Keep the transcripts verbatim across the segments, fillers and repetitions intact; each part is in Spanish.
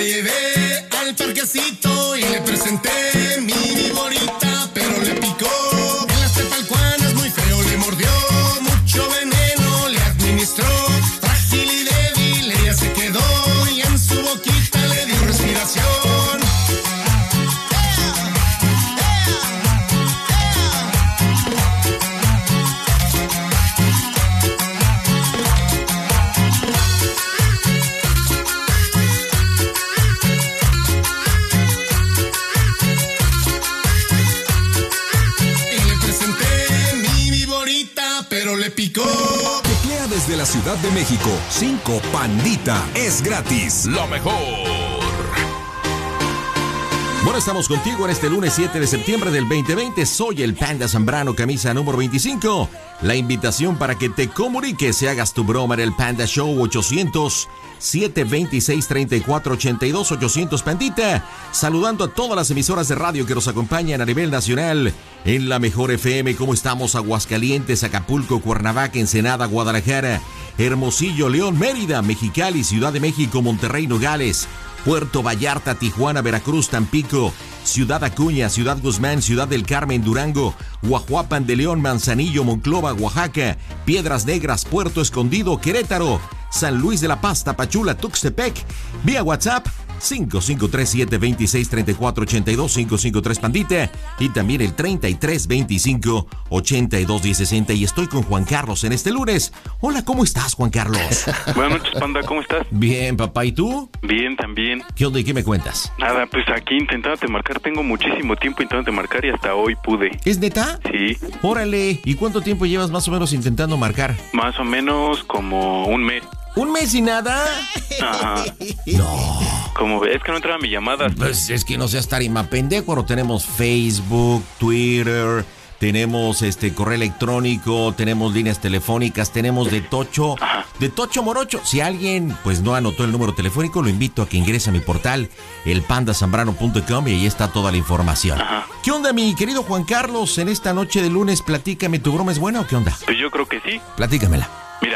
llevé al parquecito y le presenté mi viborita, pero le picó en las tepalcuanas muy feo, le mordió mucho veneno, le administró frágil y débil, ella se quedó y en su boquita le dio respiración. Pero le picó. Teclea desde la Ciudad de México. cinco Pandita. Es gratis. Lo mejor. Bueno, estamos contigo en este lunes siete de septiembre del veinte veinte. Soy el Panda Zambrano, camisa número veinticinco. La invitación para que te comuniques y hagas tu broma en el Panda Show. Ochocientos, siete veintiséis, treinta y cuatro ochenta y dos. Ochocientos Pandita. Saludando a todas las emisoras de radio que nos acompañan a nivel nacional. En la Mejor F M, ¿cómo estamos? Aguascalientes, Acapulco, Cuernavaca, Ensenada, Guadalajara, Hermosillo, León, Mérida, Mexicali, Ciudad de México, Monterrey, Nogales, Puerto Vallarta, Tijuana, Veracruz, Tampico, Ciudad Acuña, Ciudad Guzmán, Ciudad del Carmen, Durango, Guajuapan de León, Manzanillo, Monclova, Oaxaca, Piedras Negras, Puerto Escondido, Querétaro, San Luis de la Paz, Tapachula, Tuxtepec, vía WhatsApp cinco cinco tres siete, veintiséis, treinta y cuatro ochenta y dos, cinco cinco tres Pandita, y también el treinta y tres, veinticinco, ochenta y dos, diez sesenta. Y estoy con Juan Carlos en este lunes. Hola, ¿cómo estás, Juan Carlos? Buenas noches, Panda, ¿cómo estás? Bien, papá, ¿y tú? Bien, también. ¿Qué onda y qué me cuentas? Nada, pues aquí intentándote marcar, tengo muchísimo tiempo intentándote marcar y hasta hoy pude. ¿Es neta? Sí. Órale, ¿y cuánto tiempo llevas más o menos intentando marcar? Más o menos como un mes. ¿Un mes y nada? Ajá. No. Como ves, que no entraba mi llamada. Pues es que no seas tarima pendejo, no tenemos Facebook, Twitter, tenemos este correo electrónico, tenemos líneas telefónicas, tenemos de tocho, Ajá. de tocho morocho. Si alguien pues no anotó el número telefónico, lo invito a que ingrese a mi portal, el panda zambrano punto com, y ahí está toda la información. Ajá. ¿Qué onda, mi querido Juan Carlos? En esta noche de lunes, platícame, ¿tu broma es buena o qué onda? Pues yo creo que sí. Platícamela. Mira,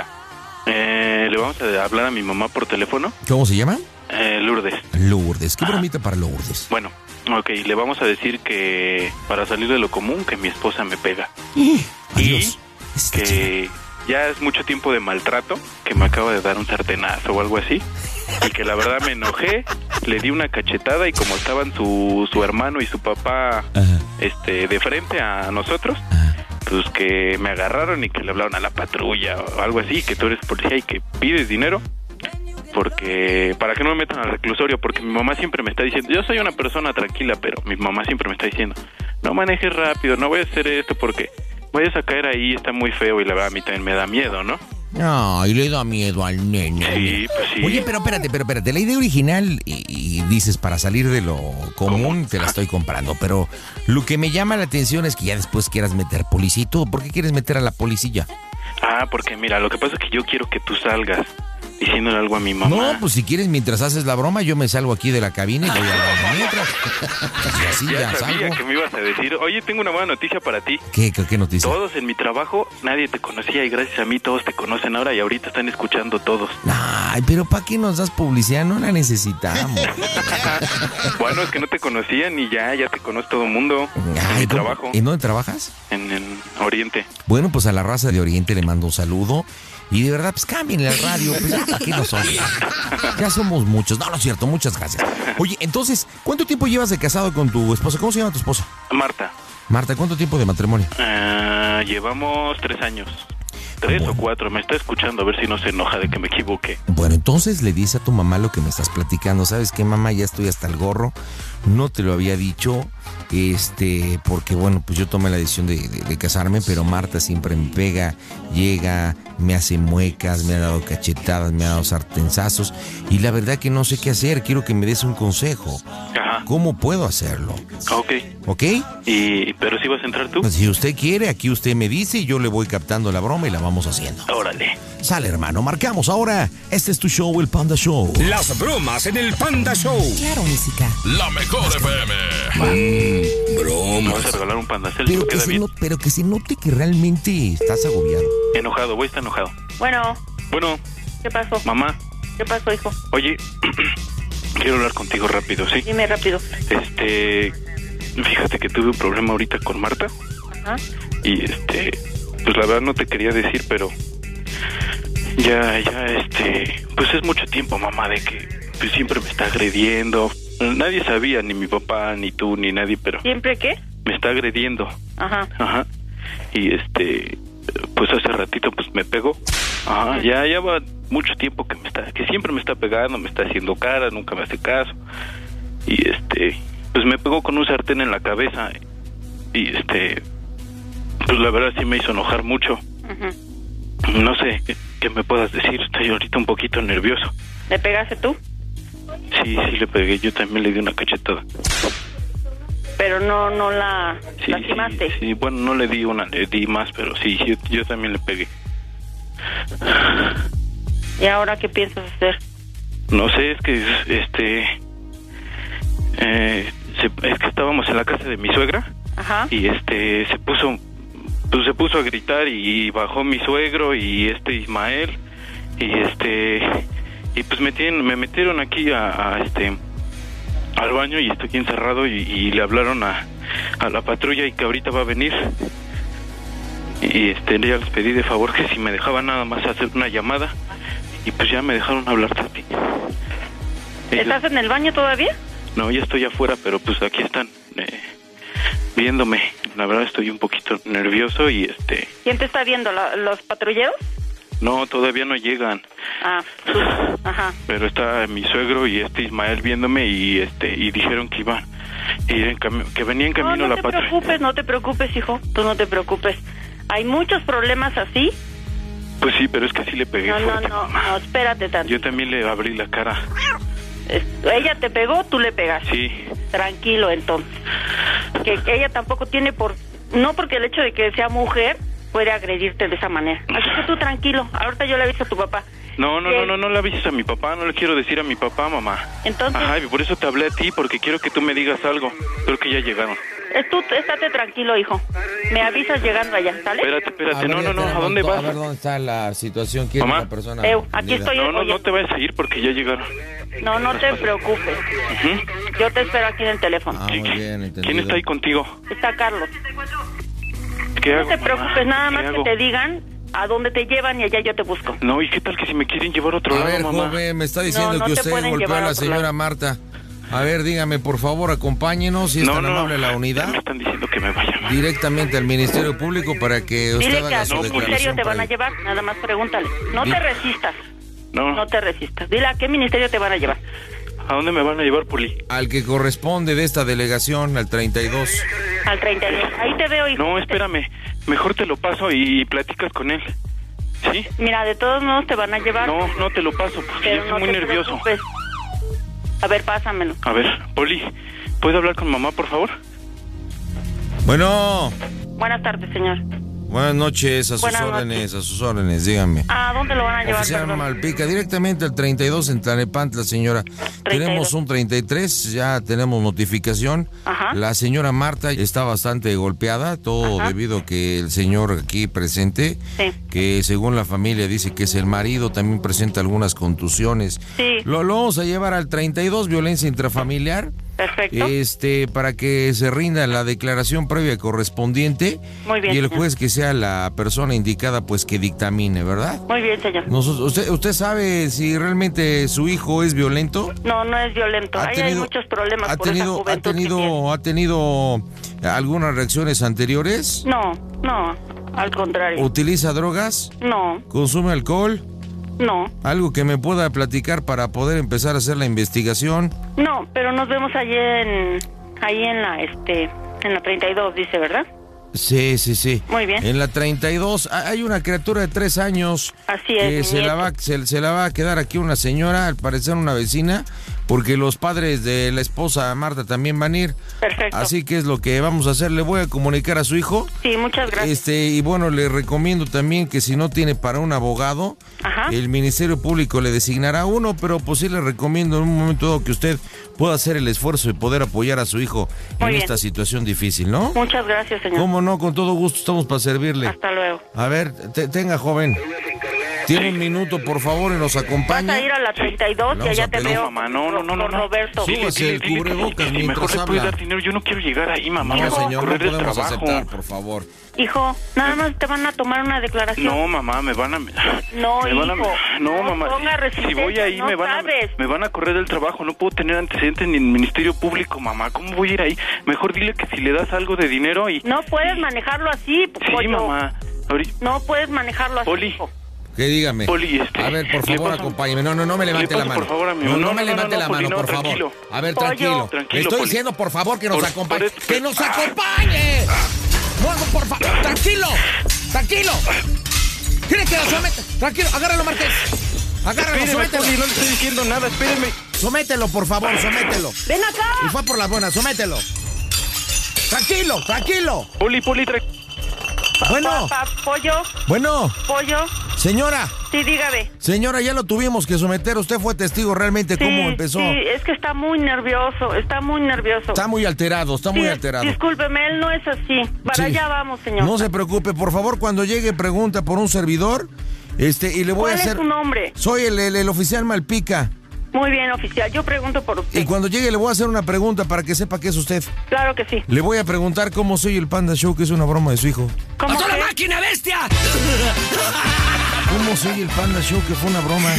eh, le vamos a hablar a mi mamá por teléfono. ¿Cómo se llama? Eh, Lourdes. Lourdes. ¿Qué Ajá. bromita para Lourdes? Bueno, ok, le vamos a decir que para salir de lo común, que mi esposa me pega. Adiós. Y que ya es mucho tiempo de maltrato, que me acaba de dar un sartenazo o algo así, y que la verdad me enojé, le di una cachetada y como estaban su, su hermano y su papá Ajá. este de frente a nosotros, Ajá. pues que me agarraron y que le hablaron a la patrulla o algo así, que tú eres policía y que pides dinero porque para que no me metan al reclusorio, porque mi mamá siempre me está diciendo, yo soy una persona tranquila, pero mi mamá siempre me está diciendo, no manejes rápido, no voy a hacer esto porque vayas a caer ahí, está muy feo, y la verdad a mí también me da miedo, ¿no? Ay, le da miedo al nene. Sí, pues sí. Oye, pero espérate, pero espérate, la idea original, y, y dices, para salir de lo común, ¿Cómo? te la estoy comprando, pero lo que me llama la atención es que ya después quieras meter policía y todo. ¿Por qué quieres meter a la policía? Ah, porque mira, lo que pasa es que yo quiero que tú salgas diciéndole algo a mi mamá. No, pues si quieres, mientras haces la broma, yo me salgo aquí de la cabina y voy a la mientras. Y así ya, ya sabía salgo. que me ibas a decir, oye, tengo una buena noticia para ti. ¿Qué, qué, qué noticia? Todos en mi trabajo, nadie te conocía y gracias a mí todos te conocen ahora y ahorita están escuchando todos. Ay, pero ¿para qué nos das publicidad? No la necesitamos. Bueno, es que no te conocían y ya, ya te conoce todo el mundo. En Ay, mi ¿cómo? trabajo, ¿En dónde trabajas? en, en Oriente. Bueno, pues a la raza de Oriente le mando un saludo. Y de verdad, pues cámbienle al radio, pues ya, aquí no somos. Ya somos muchos. No, no es cierto, muchas gracias. Oye, entonces, ¿cuánto tiempo llevas de casado con tu esposa? ¿Cómo se llama tu esposa? Marta, Marta, ¿cuánto tiempo de matrimonio? ah, llevamos tres años. Tres Bueno. o cuatro, me está escuchando a ver si no se enoja de que me equivoque. Bueno, entonces le dices a tu mamá lo que me estás platicando. ¿Sabes qué, mamá? Ya estoy hasta el gorro. No te lo había dicho, este, porque bueno, pues yo tomé la decisión de, de, de casarme, pero Marta siempre me pega, llega, me hace muecas, me ha dado cachetadas, me ha dado sartenzazos, y la verdad que no sé qué hacer. Quiero que me des un consejo. Ajá, ¿Cómo puedo hacerlo? ok. ¿Ok? Y, pero si vas a entrar tú. Pues si usted quiere, aquí usted me dice y yo le voy captando la broma y la vamos haciendo. Órale. Sale, hermano, marcamos ahora. Este es tu show, el Panda Show. Las bromas en el Panda Show. Claro, música. La mejor F M. Mm, Me bromas. vas a regalar un pandacel, Pero ¿te que, queda se bien? no- pero que se note que realmente estás agobiado. Enojado, voy a estar enojado. Bueno, Bueno, ¿qué pasó? mamá, ¿Qué pasó, hijo? oye, quiero hablar contigo rápido, ¿sí? Dime rápido. Este, fíjate que tuve un problema ahorita con Marta. Ajá. Y este, pues la verdad no te quería decir, pero ya, ya, este, pues es mucho tiempo, mamá, de que pues siempre me está agrediendo. Nadie sabía, ni mi papá, ni tú, ni nadie, pero... ¿Siempre qué? Me está agrediendo. Ajá. Ajá. Y este, pues hace ratito pues me pegó. Ajá, ya, ya va mucho tiempo que me está, que siempre me está pegando, me está haciendo cara, nunca me hace caso. Y este, pues me pegó con un sartén en la cabeza. Y este, pues la verdad sí me hizo enojar mucho. Uh-huh. No sé ¿qué, qué me puedas decir, estoy ahorita un poquito nervioso. ¿Le pegaste tú? Sí, sí le pegué, yo también le di una cachetada. Pero no, no la sí, lastimaste. Sí, sí, bueno, no le di una, le di más, pero sí, yo, yo también le pegué. ¿Y ahora qué piensas hacer? No sé, es que este eh, se, es que estábamos en la casa de mi suegra. Ajá. Y este se puso pues se puso a gritar y bajó mi suegro y este Ismael y este y pues metieron, me metieron aquí a, a este al baño y estoy encerrado y, y le hablaron a, a la patrulla y que ahorita va a venir. Y este ya les pedí de favor que si me dejaban nada más hacer una llamada y pues ya me dejaron hablarte a ti. ¿Estás en el baño todavía? No, ya estoy afuera, pero pues aquí están eh, viéndome. La verdad estoy un poquito nervioso y este... ¿Quién te está viendo? ¿Los patrulleros? No, todavía no llegan. Ah, tú. Ajá. Pero está mi suegro y este Ismael viéndome y este y dijeron que iban ir en cami- que venía en camino no, no la No patrulla. te preocupes, no te preocupes, hijo. Tú no te preocupes. Hay muchos problemas así. Pues sí, pero es que sí le pegué No, fuerte. no, no, no, espérate tanto. Yo también le abrí la cara. Es, ella te pegó, tú le pegaste. Sí. Tranquilo, entonces. Que, que ella tampoco tiene por... No porque el hecho de que sea mujer puede agredirte de esa manera. Así que tú tranquilo. Ahorita yo le aviso a tu papá. No, no, que... no, no, no le avises a mi papá. No le quiero decir a mi papá, mamá. Entonces... Ajá, y por eso te hablé a ti, porque quiero que tú me digas algo. Creo que ya llegaron. Es tú, estate tranquilo, hijo. Me avisas llegando allá, ¿sale? Espérate, espérate. A No, ver, no, no. tenemos ¿A dónde to- vas? A ver dónde está la situación. ¿Quién Mamá. es la persona? Eu, aquí unida? estoy. No, no, oye. no te vayas a ir porque ya llegaron. No, no te preocupes. Uh-huh. Yo te espero aquí en el teléfono. Ah, muy bien, entendido. ¿Quién está ahí contigo? Está Carlos. ¿Qué No hago, te mamá? preocupes, nada ¿Qué más que hago? te digan a dónde te llevan y allá yo te busco. No, ¿y qué tal que si me quieren llevar a otro A lado, ver, mamá? joven, me está diciendo No, no que te usted pueden golpeó a llevar a la otro señora lado. Marta. A ver, dígame, por favor, acompáñenos, si es no, tan no, amable la ya unidad, me están diciendo que me vaya. directamente al Ministerio Público para que usted Dile que haga a su qué ministerio declaración. te van a previa. llevar, nada más pregúntale. No Di- te resistas, No, no te resistas. Dile a qué ministerio te van a llevar. ¿a dónde me van a llevar, Poli? Al que corresponde de esta delegación, al treinta y dos. Al treinta y dos. Ahí te veo, hijo. No, espérame. Mejor te lo paso y platicas con él. ¿Sí? Mira, de todos modos te van a llevar. No, no te lo paso porque pero yo estoy no muy te nervioso. preocupes. A ver, pásamelo. A ver, Poli, ¿puedo hablar con mamá, por favor? Bueno, Buenas tardes, señor. buenas noches, a sus Buenas órdenes, a sus órdenes, dígame. ¿A dónde lo van a llevar? Oficial perdón? Malpica, directamente al treinta y dos en Tlalnepantla, señora. Tenemos un treinta y tres, ya tenemos notificación. Ajá. La señora Marta está bastante golpeada, todo Ajá. debido a que el señor aquí presente, Sí. que según la familia dice que es el marido, también presenta algunas contusiones. Sí. Lo, lo vamos a llevar al treinta y dos, violencia intrafamiliar. Perfecto. Este, para que se rinda la declaración previa correspondiente. Muy bien, Y el señor. juez que sea la persona indicada, pues que dictamine, ¿verdad? Muy bien, señor. Nosotros, usted, ¿Usted sabe si realmente su hijo es violento? No, no es violento. Ahí hay muchos problemas ha por esa tenido, ha juventud que tiene. tenido, ha tenido algunas reacciones anteriores. No, no, al contrario. ¿Utiliza drogas? No, ¿Consume alcohol? no, ¿Algo que me pueda platicar para poder empezar a hacer la investigación? no, pero nos vemos allí en, ahí en la, este, en la treinta y dos, dice, ¿verdad? Sí, sí, sí. Muy bien. En la treinta y dos ha- hay una criatura de tres años Así es, que mi se la, nieto. va, se, se la va a quedar aquí una señora, al parecer una vecina, porque los padres de la esposa Marta también van a ir. Perfecto. Así que es lo que vamos a hacer. Le voy a comunicar a su hijo. Sí, muchas gracias. Este, y bueno, le recomiendo también que si no tiene para un abogado, Ajá. el Ministerio Público le designará uno, pero pues sí le recomiendo en un momento dado que usted pueda hacer el esfuerzo de poder apoyar a su hijo Muy en bien. esta situación difícil, ¿no? Muchas gracias, señor. ¿Cómo no? Con todo gusto estamos para servirle. Hasta luego. A ver, te- tenga, joven. Tiene un minuto, por favor, y nos acompaña. Vas a ir a la treinta y dos y allá te No, veo mamá, no, no, no, no, con no. Roberto. Súbase el cubrebocas Si mientras mejor le puedes habla. dar dinero, yo no quiero llegar ahí, mamá. No, me va a señor, no correr el podemos trabajo. aceptar, por favor. Hijo, nada más te van a tomar una declaración. No, mamá, me van a... No, me van a- hijo, no, no mamá, ponga si resistencia, voy ahí no me van a sabes. me van a correr del trabajo, no puedo tener antecedentes ni en el Ministerio Público, mamá. ¿Cómo voy a ir ahí? Mejor dile que si le das algo de dinero y... No puedes manejarlo así, Sí, pollo. mamá. Ahorita... No puedes manejarlo así, Poli. hijo. ¿Qué dígame? Poli, este, A ver, por le favor, paso- acompáñeme. No, no, no me levante le la paso, mano. por favor, amigo. No, no, No, me no, levante no, la Poli, mano, no, por tranquilo. favor. A ver, Pollo. tranquilo. Tranquilo, Le estoy Poli. diciendo, por favor, que nos Por- acompañe. por- ¡Que nos Ah. acompañe! Bueno, por favor, tranquilo. Tranquilo. ¿Quiere que lo someta? Tranquilo, agárralo, Marqués. Agárralo, Espéreme, somételo. Poli, no le estoy diciendo nada, espéreme. Somételo, por favor, somételo. ¡Ven acá! Y fue por las buenas, somételo. Tranquilo, tranquilo. Poli, Poli, tra... Bueno, Pa- pa- pollo, bueno, pollo. señora. Sí, dígame. Señora, ya lo tuvimos que someter. Usted fue testigo realmente Sí, cómo empezó. sí, es que está muy nervioso, está muy nervioso. Está muy alterado, está muy Sí, alterado. Discúlpeme, él no es así. Para Sí. allá vamos, señor. No se preocupe, por favor, cuando llegue pregunta por un servidor, este, y le voy ¿Cuál a hacer... es su nombre? Soy el, el- el oficial Malpica. Muy bien, oficial. Yo pregunto por usted. Y cuando llegue le voy a hacer una pregunta para que sepa qué es usted. Claro que sí. Le voy a preguntar cómo soy el Panda Show, que es una broma de su hijo. ¿Cómo ¡A toda que? máquina, bestia! ¿Cómo soy el Panda Show, que fue una broma?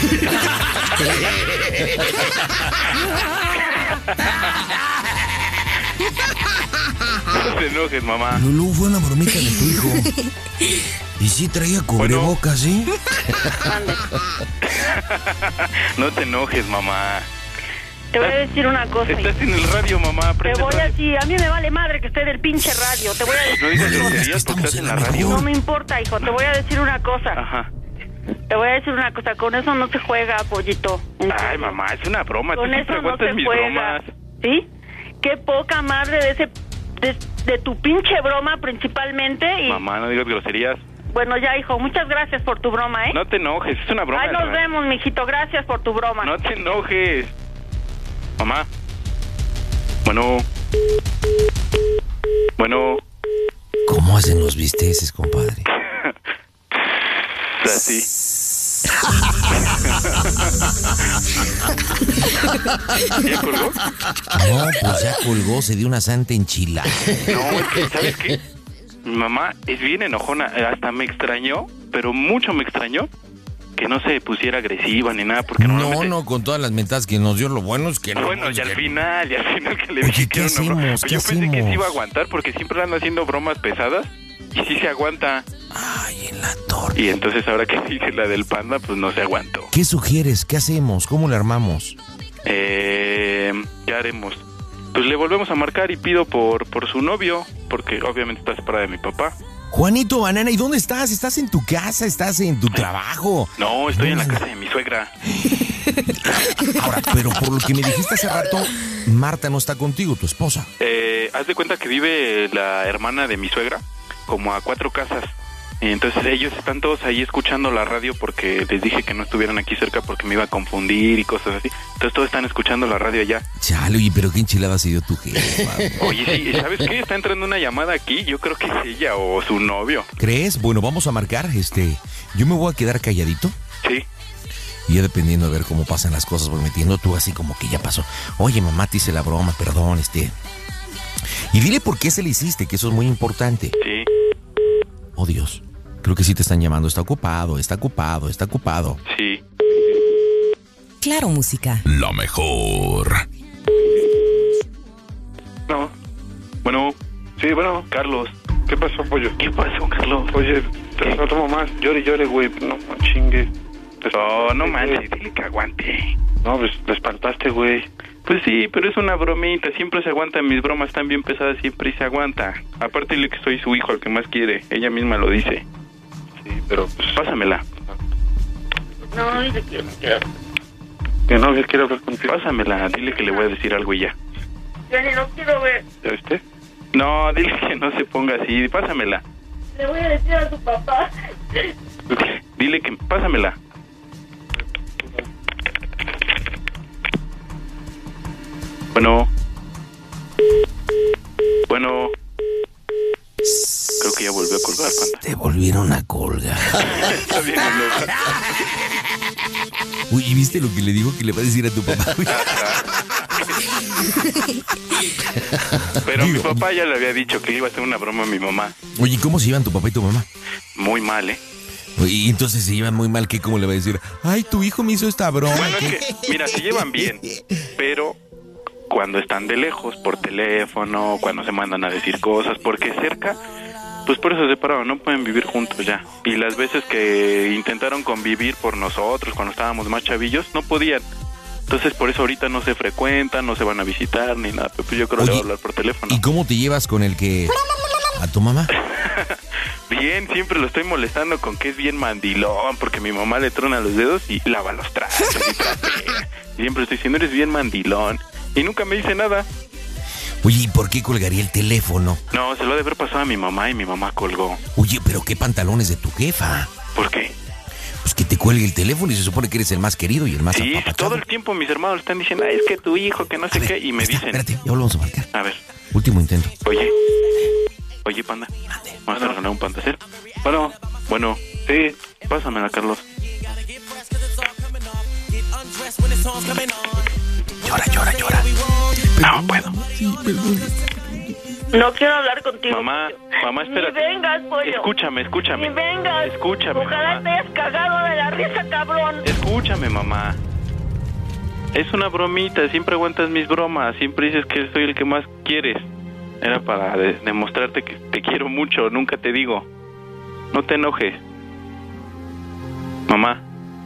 No te enojes, mamá. Lulú, fue una bromita de tu hijo. Y sí traía cubrebocas, ¿sí? No te enojes, mamá. Te voy a decir una cosa. hijo. Estás en el radio, mamá. Te Prende el voy a radio. decir, a mí me vale madre que esté del pinche radio. Te voy a decir, No digas No, es que groserías porque estamos estás en en la la radio. no me importa, hijo. Te voy a decir una cosa. Ajá. Te voy a decir una cosa. Con eso no se juega, pollito. Ay, mamá, es una broma. Tú Con siempre eso no aguantas se mis juega. bromas. ¿Sí? Qué poca madre de ese... De, de tu pinche broma principalmente y... Mamá, no digas groserías. Bueno, ya, hijo. Muchas gracias por tu broma, ¿eh? No te enojes, es una broma. Ahí de nos radio. vemos, mijito. Gracias por tu broma. No te enojes. Mamá. Bueno. Bueno. ¿Cómo hacen los bisteces, compadre? Así. ¿Ya colgó? No, pues ya colgó, se dio una santa enchilada. No, es que, ¿sabes qué? Mi mamá es bien enojona, hasta me extrañó, pero mucho me extrañó que no se pusiera agresiva ni nada, porque No, normalmente... no, con todas las mentadas que nos dio, lo bueno es que no. Bueno, y al que- final, y al final que le Oye, dije ¿qué que era una broma. hacemos? ¿Qué Yo pensé que hacemos? se iba a aguantar porque siempre anda haciendo bromas pesadas y sí se aguanta. Ay, en la torre. Y entonces ahora que dice la del panda, pues no se aguantó. ¿Qué sugieres? ¿Qué hacemos? ¿Cómo le armamos? Eh, ¿qué haremos? Pues le volvemos a marcar y pido por, por su novio, porque obviamente está separada de mi papá. Juanito Banana, ¿y dónde estás? ¿Estás en tu casa? ¿Estás en tu trabajo? No, estoy en la casa de mi suegra. Ahora, pero por lo que me dijiste hace rato, Marta no está contigo, tu esposa. Eh, haz de cuenta que vive la hermana de mi suegra, como a cuatro casas. Y entonces ellos están todos ahí escuchando la radio porque les dije que no estuvieran aquí cerca porque me iba a confundir y cosas así. Entonces todos están escuchando la radio allá. Chale, oye, pero qué enchilada ha sido tu jefa. Oye, sí, ¿sabes qué? Está entrando una llamada aquí. Yo creo que es ella o su novio. ¿Crees? Bueno, vamos a marcar, este... Yo me voy a quedar calladito. Sí. Y ya dependiendo a ver cómo pasan las cosas, porque metiendo tú así como que ya pasó. Oye, mamá, te hice la broma, perdón, este... Y dile por qué se le hiciste, que eso es muy importante. Sí. Oh, Dios. Creo que sí te están llamando. Está ocupado, está ocupado, está ocupado. Sí. Claro, música. La mejor. No. Bueno. Sí, bueno, Carlos. ¿qué pasó, pollo? ¿Qué pasó, Carlos? Oye, te no tomo más, llore, llore, güey, no, no chingue. Oh, no manches, dile que aguante. No, pues, te espantaste, güey. Pues sí, pero es una bromita. Siempre se aguanta. Mis bromas están bien pesadas, siempre se aguanta. Aparte, dile que soy su hijo, al que más quiere. Ella misma lo dice. Sí, pero pues... Pásamela. No, dile que... Que no, que quiero hablar contigo. Pásamela. Dile que le voy a decir algo y ya. Yo ni lo quiero ver. ¿Ya viste? No, dile que no se ponga así. Pásamela. Le voy a decir a su papá. Dile que... Pásamela. Bueno. Bueno. Creo que ya volvió a colgar, Panda. Te volvieron a colgar. Está bien enojado. Uy, ¿y viste lo que le dijo que le va a decir a tu papá? Pero Digo, mi papá ya le había dicho que le iba a hacer una broma a mi mamá. Oye, ¿cómo se llevan tu papá y tu mamá? Muy mal, ¿eh? Oye, y entonces se llevan muy mal, ¿qué? ¿Cómo le va a decir? Ay, tu hijo me hizo esta broma. Bueno, es que, mira, se llevan bien, pero cuando están de lejos, por teléfono, cuando se mandan a decir cosas, porque cerca, pues por eso se separaron, no pueden vivir juntos ya. Y las veces que intentaron convivir por nosotros, cuando estábamos más chavillos, no podían. Entonces por eso ahorita no se frecuentan, no se van a visitar ni nada, pero pues yo creo que le voy a hablar por teléfono. ¿Y cómo te llevas con el que... a tu mamá? Bien, siempre lo estoy molestando con que es bien mandilón, porque mi mamá le trona los dedos y lava los trastos y trapea. Siempre estoy diciendo, eres bien mandilón. Y nunca me dice nada. Oye, ¿y por qué colgaría el teléfono? No, se lo ha de haber pasado a mi mamá y mi mamá colgó. Oye, pero qué pantalones de tu jefa. ¿Por qué? Pues que te cuelgue el teléfono y se supone que eres el más querido y el más Sí, apapachado. todo el tiempo mis hermanos le están diciendo, ay, es que tu hijo, que no sé ver, qué, y me está, dicen... Espérate, ya volvemos a marcar. A ver. Último intento. Oye, oye, Panda, ¿vas a regalar un Pandacel? Bueno, bueno, sí, pásamela, Carlos. Llora, llora, llora. No puedo. No quiero hablar contigo. Mamá, mamá, espérate. Ni vengas, pollo. Escúchame, escúchame. Ni vengas. Escúchame, Ojalá mamá. te hayas cagado de la risa, cabrón. Escúchame, mamá. Es una bromita, siempre aguantas mis bromas, siempre dices que soy el que más quieres. Era para de- demostrarte que te quiero mucho, nunca te digo. No te enojes. Mamá.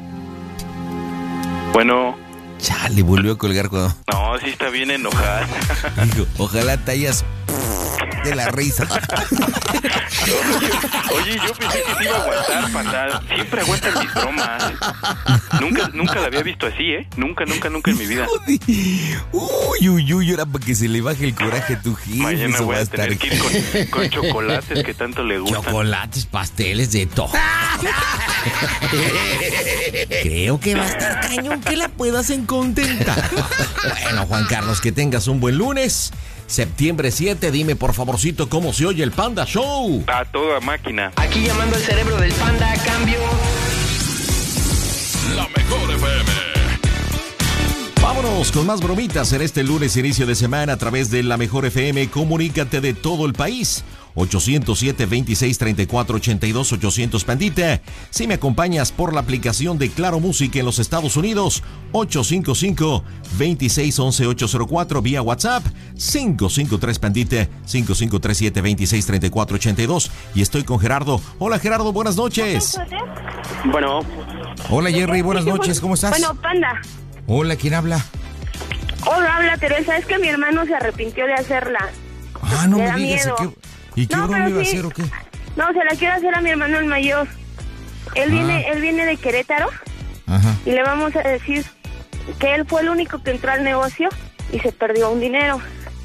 Bueno. Chale, volvió a colgar cuando... No, sí está bien enojada. Digo, ojalá te hayas... de la risa. Oye, yo pensé que te iba a aguantar, Panda. Siempre aguantas mis bromas. Nunca, nunca la había visto así, ¿eh? Nunca, nunca, nunca en mi vida. Uy, uy, uy, ahora para que se le baje el coraje a tu jefe. Mañana eso voy va a estar... tener que ir con, con chocolates que tanto le gustan. Chocolates, pasteles, de todo. Creo que va a estar cañón que la puedas encontentar. Bueno, Juan Carlos, que tengas un buen lunes. Septiembre siete, dime por favorcito cómo se oye el Panda Show. A toda máquina. Aquí llamando al cerebro del Panda a cambio. La mejor F M. Vámonos con más bromitas en este lunes inicio de semana a través de La Mejor F M. Comunícate de todo el país. ochocientos siete, veintiséis, treinta y cuatro, ochenta y dos, ochocientos Pandita. Si me acompañas por la aplicación de Claro Música en los Estados Unidos, ocho cinco cinco, veintiséis, once, ochocientos cuatro vía WhatsApp, cinco cinco tres Pandita, cinco cinco tres siete, veintiséis, treinta y cuatro, ochenta y dos. Y estoy con Gerardo. Hola Gerardo, buenas noches. Bueno. Hola Jerry, buenas noches, ¿cómo estás? Bueno, Panda. Hola, ¿quién habla? Hola, habla Teresa. Es que mi hermano se arrepintió de hacerla. Ah, no Me me da digas, miedo. ¿y qué, ¿y qué No, broma pero iba a sí. hacer o qué? No, se la quiero hacer a mi hermano el mayor. Él Ah. viene, él viene de Querétaro Ajá. y le vamos a decir que él fue el único que entró al negocio y se perdió un dinero.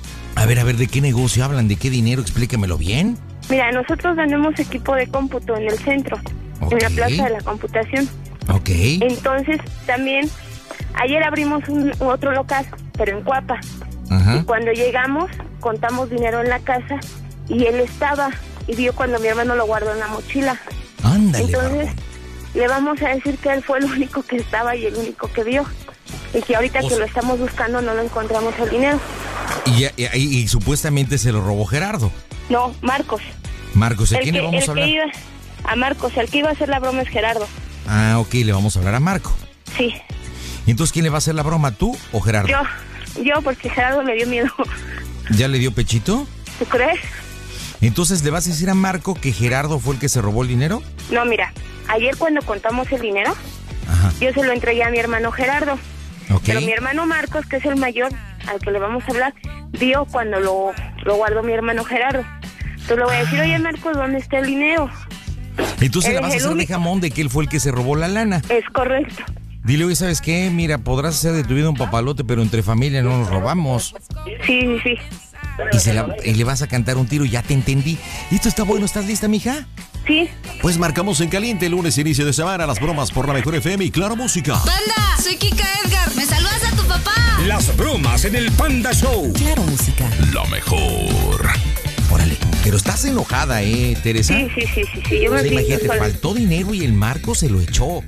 A ver, a ver, ¿de qué negocio hablan? ¿De qué dinero? Explícamelo bien. Mira, nosotros vendemos equipo de cómputo en el centro, Ok. en la plaza de la computación. Ok. Entonces, también, ayer abrimos un otro local, pero en Cuapa. Ajá. Y cuando llegamos, contamos dinero en la casa y él estaba y vio cuando mi hermano lo guardó en la mochila. Ándale, Entonces, barbón. le vamos a decir que él fue el único que estaba y el único que vio. Y que ahorita O que sea- lo estamos buscando no lo encontramos el dinero. Y, ya- y- y- y supuestamente se lo robó Gerardo. No, Marcos. Marcos, ¿a El quién que, le vamos el a que hablar? iba, a Marcos, el que iba a hacer la broma es Gerardo. Ah, ok, le vamos a hablar a Marco. Sí, ¿Y entonces quién le va a hacer la broma, tú o Gerardo? yo, yo porque Gerardo me dio miedo. ¿Ya le dio pechito? ¿Tú crees? Entonces, ¿le vas a decir a Marco que Gerardo fue el que se robó el dinero? No, mira, ayer cuando contamos el dinero, Ajá. yo se lo entregué a mi hermano Gerardo. Ok. Pero mi hermano Marcos, que es el mayor, al que le vamos a hablar, vio cuando lo, lo guardó mi hermano Gerardo. Entonces le voy a decir, oye Marcos, ¿dónde está el dinero? Entonces Él le es vas a el hacer de único. jamón de que él fue el que se robó la lana. Es correcto. Dile, oye, ¿sabes qué? Mira, podrás hacer de tu vida un papalote, pero entre familia no nos robamos. Sí, sí, sí. Y, se la- y le vas a cantar un tiro, ya te entendí. ¿Esto está bueno? ¿Estás lista, mija? Sí. Pues marcamos en caliente, lunes inicio de semana, las bromas por La Mejor F M y Claro Música. Panda, soy Kika Edgar. ¿Me saludas a tu papá? Las bromas en el Panda Show. Claro Música. Lo mejor. Órale, pero estás enojada, ¿eh, Teresa? Sí, sí, sí, sí, sí. Yo me o sea, siento imagínate, sola. faltó dinero y el Marco se lo echó.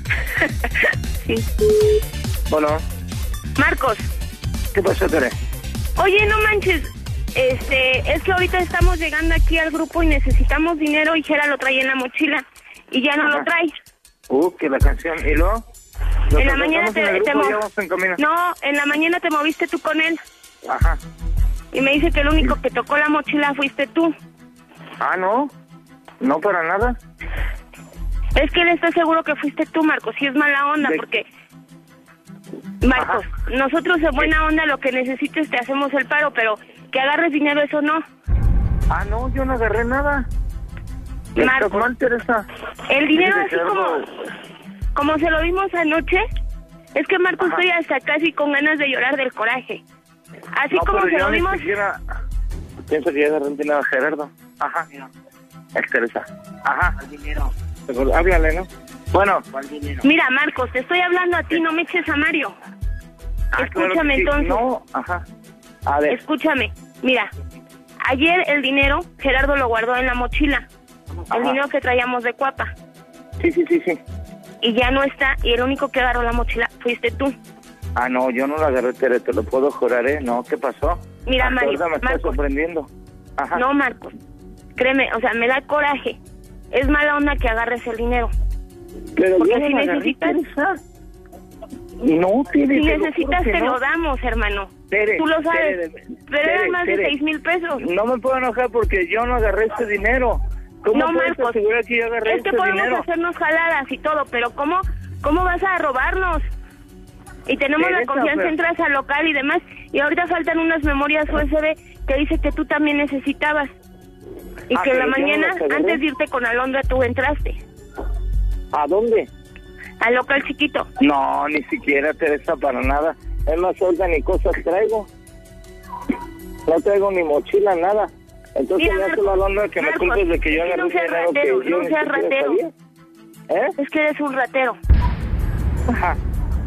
Sí. Bueno, Marcos, ¿qué pasó, Tere? oye, no manches, este, es que ahorita estamos llegando aquí al grupo y necesitamos dinero y Gera lo trae en la mochila y ya no Ajá. lo trae. Uh, que la canción. ¿Y luego? ¿Nos En la mañana te, acercamos en el te grupo, mo- ya vamos en camino? No, en la mañana te moviste tú con él Ajá. y me dice que el único que tocó la mochila fuiste tú. Ah, no. No para nada. Es que él está seguro que fuiste tú, Marcos, y es mala onda De- porque... Marcos, nosotros de buena onda lo que necesites te hacemos el paro, pero que agarres dinero, eso no. Ah, no, yo no agarré nada. Marcos. ¿Estás mal, Teresa? El dinero Sí, así Gerardo. como, como se lo vimos anoche, es que Marcos Ajá. estoy hasta casi con ganas de llorar del coraje. Así No, como pero se yo lo ni vimos... siquiera pienso que ya agarré un dinero a Gerardo. Ajá. Es Teresa. Ajá. Háblale, ¿no? Bueno. Mira, Marcos, te estoy hablando a ti, no me eches a Mario. Ah, claro Escúchame que sí. entonces. No, ajá. A ver. Escúchame, mira, ayer el dinero Gerardo lo guardó en la mochila, Ajá. el dinero que traíamos de Cuapa, Sí, sí, sí, sí. y ya no está, y el único que agarró la mochila fuiste tú. Ah, no, yo no la agarré, Tere, te lo puedo jurar, ¿eh? No, ¿qué pasó? Mira, Hasta Mario, ahorita me está Marcos. sorprendiendo. Ajá. No, Marcos, créeme, o sea, me da coraje. Es mala onda que agarres el dinero. Pero porque yo no si la agarré, necesitas, Teresa. No, Tere, si te lo necesitas juro que te no. lo damos, hermano. Tere, Tú lo sabes, Tere, pero Tere, eran más de Tere. seis mil pesos. No me puedo enojar porque yo no agarré ese dinero. ¿Cómo No, puedes Marcos, asegurar que yo agarré es que ese podemos dinero? hacernos jaladas y todo, pero ¿cómo, cómo vas a robarnos? Y tenemos la Teresa, confianza, pero- entras al local y demás, y ahorita faltan unas memorias U S B que dice que tú también necesitabas. Y Ah, que en la pero yo no mañana, las agarré. antes de irte con Alondra, tú entraste ¿A dónde? al local chiquito. No, ni siquiera, Teresa, para nada. Es más, ahorita ni cosas traigo. No traigo ni mochila, nada. Entonces Mira, ya Marcos, solo hablando de que me Marcos, culpes de que yo es que agarré no un seas dinero que ratero, yo no ni seas siquiera ratero. sabía. ¿Eh? Es que eres un ratero. Ajá.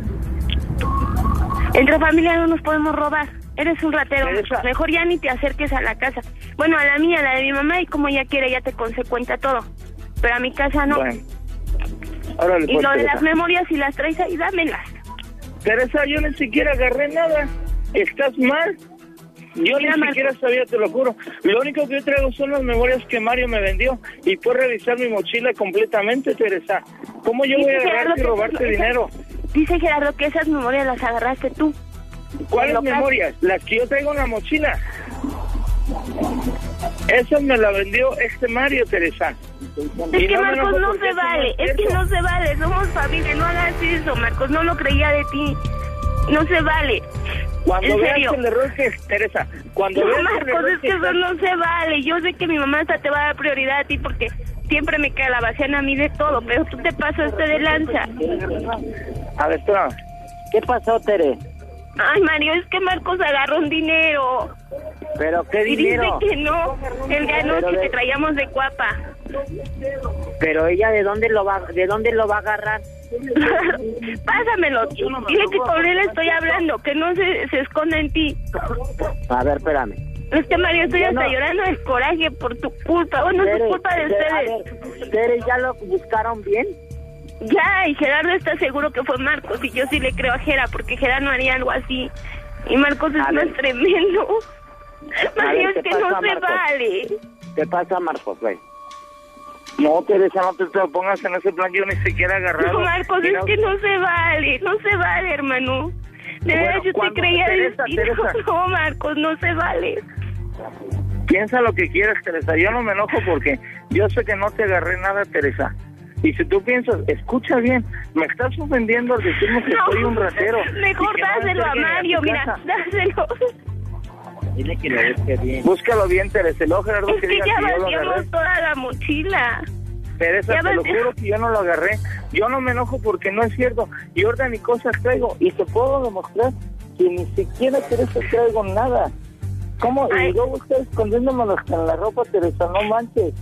Entre familia no nos podemos robar. Eres un ratero. Teresa. Mejor ya ni te acerques a la casa. Bueno, a la mía, la de mi mamá, y como ella quiere, ya te consecuenta todo. Pero a mi casa no. Bueno. Órale, Y pues, lo de Teresa. las memorias, si las traes ahí, dámelas. Teresa, yo ni siquiera agarré nada. Estás mal. Yo Mira, ni Marcos. siquiera sabía, te lo juro. Lo único que yo traigo son las memorias que Mario me vendió. Y fue revisar mi mochila completamente, Teresa. ¿Cómo yo voy a Dice Gerardo agarrarte y que robarte esas- dinero? Dice Gerardo que esas memorias las agarraste tú. ¿Cuáles local. memorias? Las que yo traigo en la mochila. Esas me la vendió este Mario, Teresa. Es Y que no me Marcos enojo no porque se eso no vale, es es que cierto. no se vale, somos familia, no hagas eso, Marcos, no lo creía de ti, no se vale. Cuando en veas serio. el error que Teresa, cuando No, veas el Marcos, error es que eso estás- no se vale, yo sé que mi mamá hasta te va a dar prioridad a ti porque siempre me queda la vacía a mí de todo, pero tú te pasaste de lanza. A ver, espera. ¿Qué pasó, Tere? Ay, Mario, es que Marcos agarró un dinero. ¿Pero qué Y dinero? dice que no, el de anoche Pero de- que traíamos de Cuapa. Pero ella, ¿de dónde lo va, de dónde lo va a agarrar? Pásamelo, dile que con él estoy hablando, que no se, se esconda en ti. A ver, espérame. Es que Mario, estoy hasta Bueno. llorando de coraje por tu culpa, bueno, es Tere, culpa de Tere, a ustedes. ver, Tere, ¿ya lo buscaron bien? Ya, y Gerardo está seguro que fue Marcos, y yo sí le creo a Gera, porque Gera no haría algo así. Y Marcos es A más ver. tremendo. A Mario, ver, es ¿qué que no pasa, se Marcos? vale. ¿Qué pasa, Marcos, güey? No, Teresa, no te, te pongas en ese plan, yo ni siquiera he agarrado. No, Marcos, Y es no- que no se vale, no se vale, hermano. De Bueno, verdad, yo te cuando- creía Teresa, distinto. Teresa. No, Marcos, no se vale. Piensa lo que quieras, Teresa. Yo no me enojo porque yo sé que no te agarré nada, Teresa. Y si tú piensas, escucha bien, me estás ofendiendo al decirme que soy un ratero. Mejor y que no me dáselo a acerquen Mario, tu mira, casa. dáselo. Dile que lo busque bien. Búscalo bien, Teresa. Luego, Gerardo, Es que que diga ya que yo lo agarré. vaciamos toda la mochila. Teresa, ya te lo vaci- juro que yo no lo agarré. Yo no me enojo porque no es cierto. Y ahorita ni cosas traigo. Y te puedo demostrar que ni siquiera, Teresa, traigo nada. ¿Cómo? Ay. Y luego usted escondiéndome hasta en la ropa, Teresa, no manches.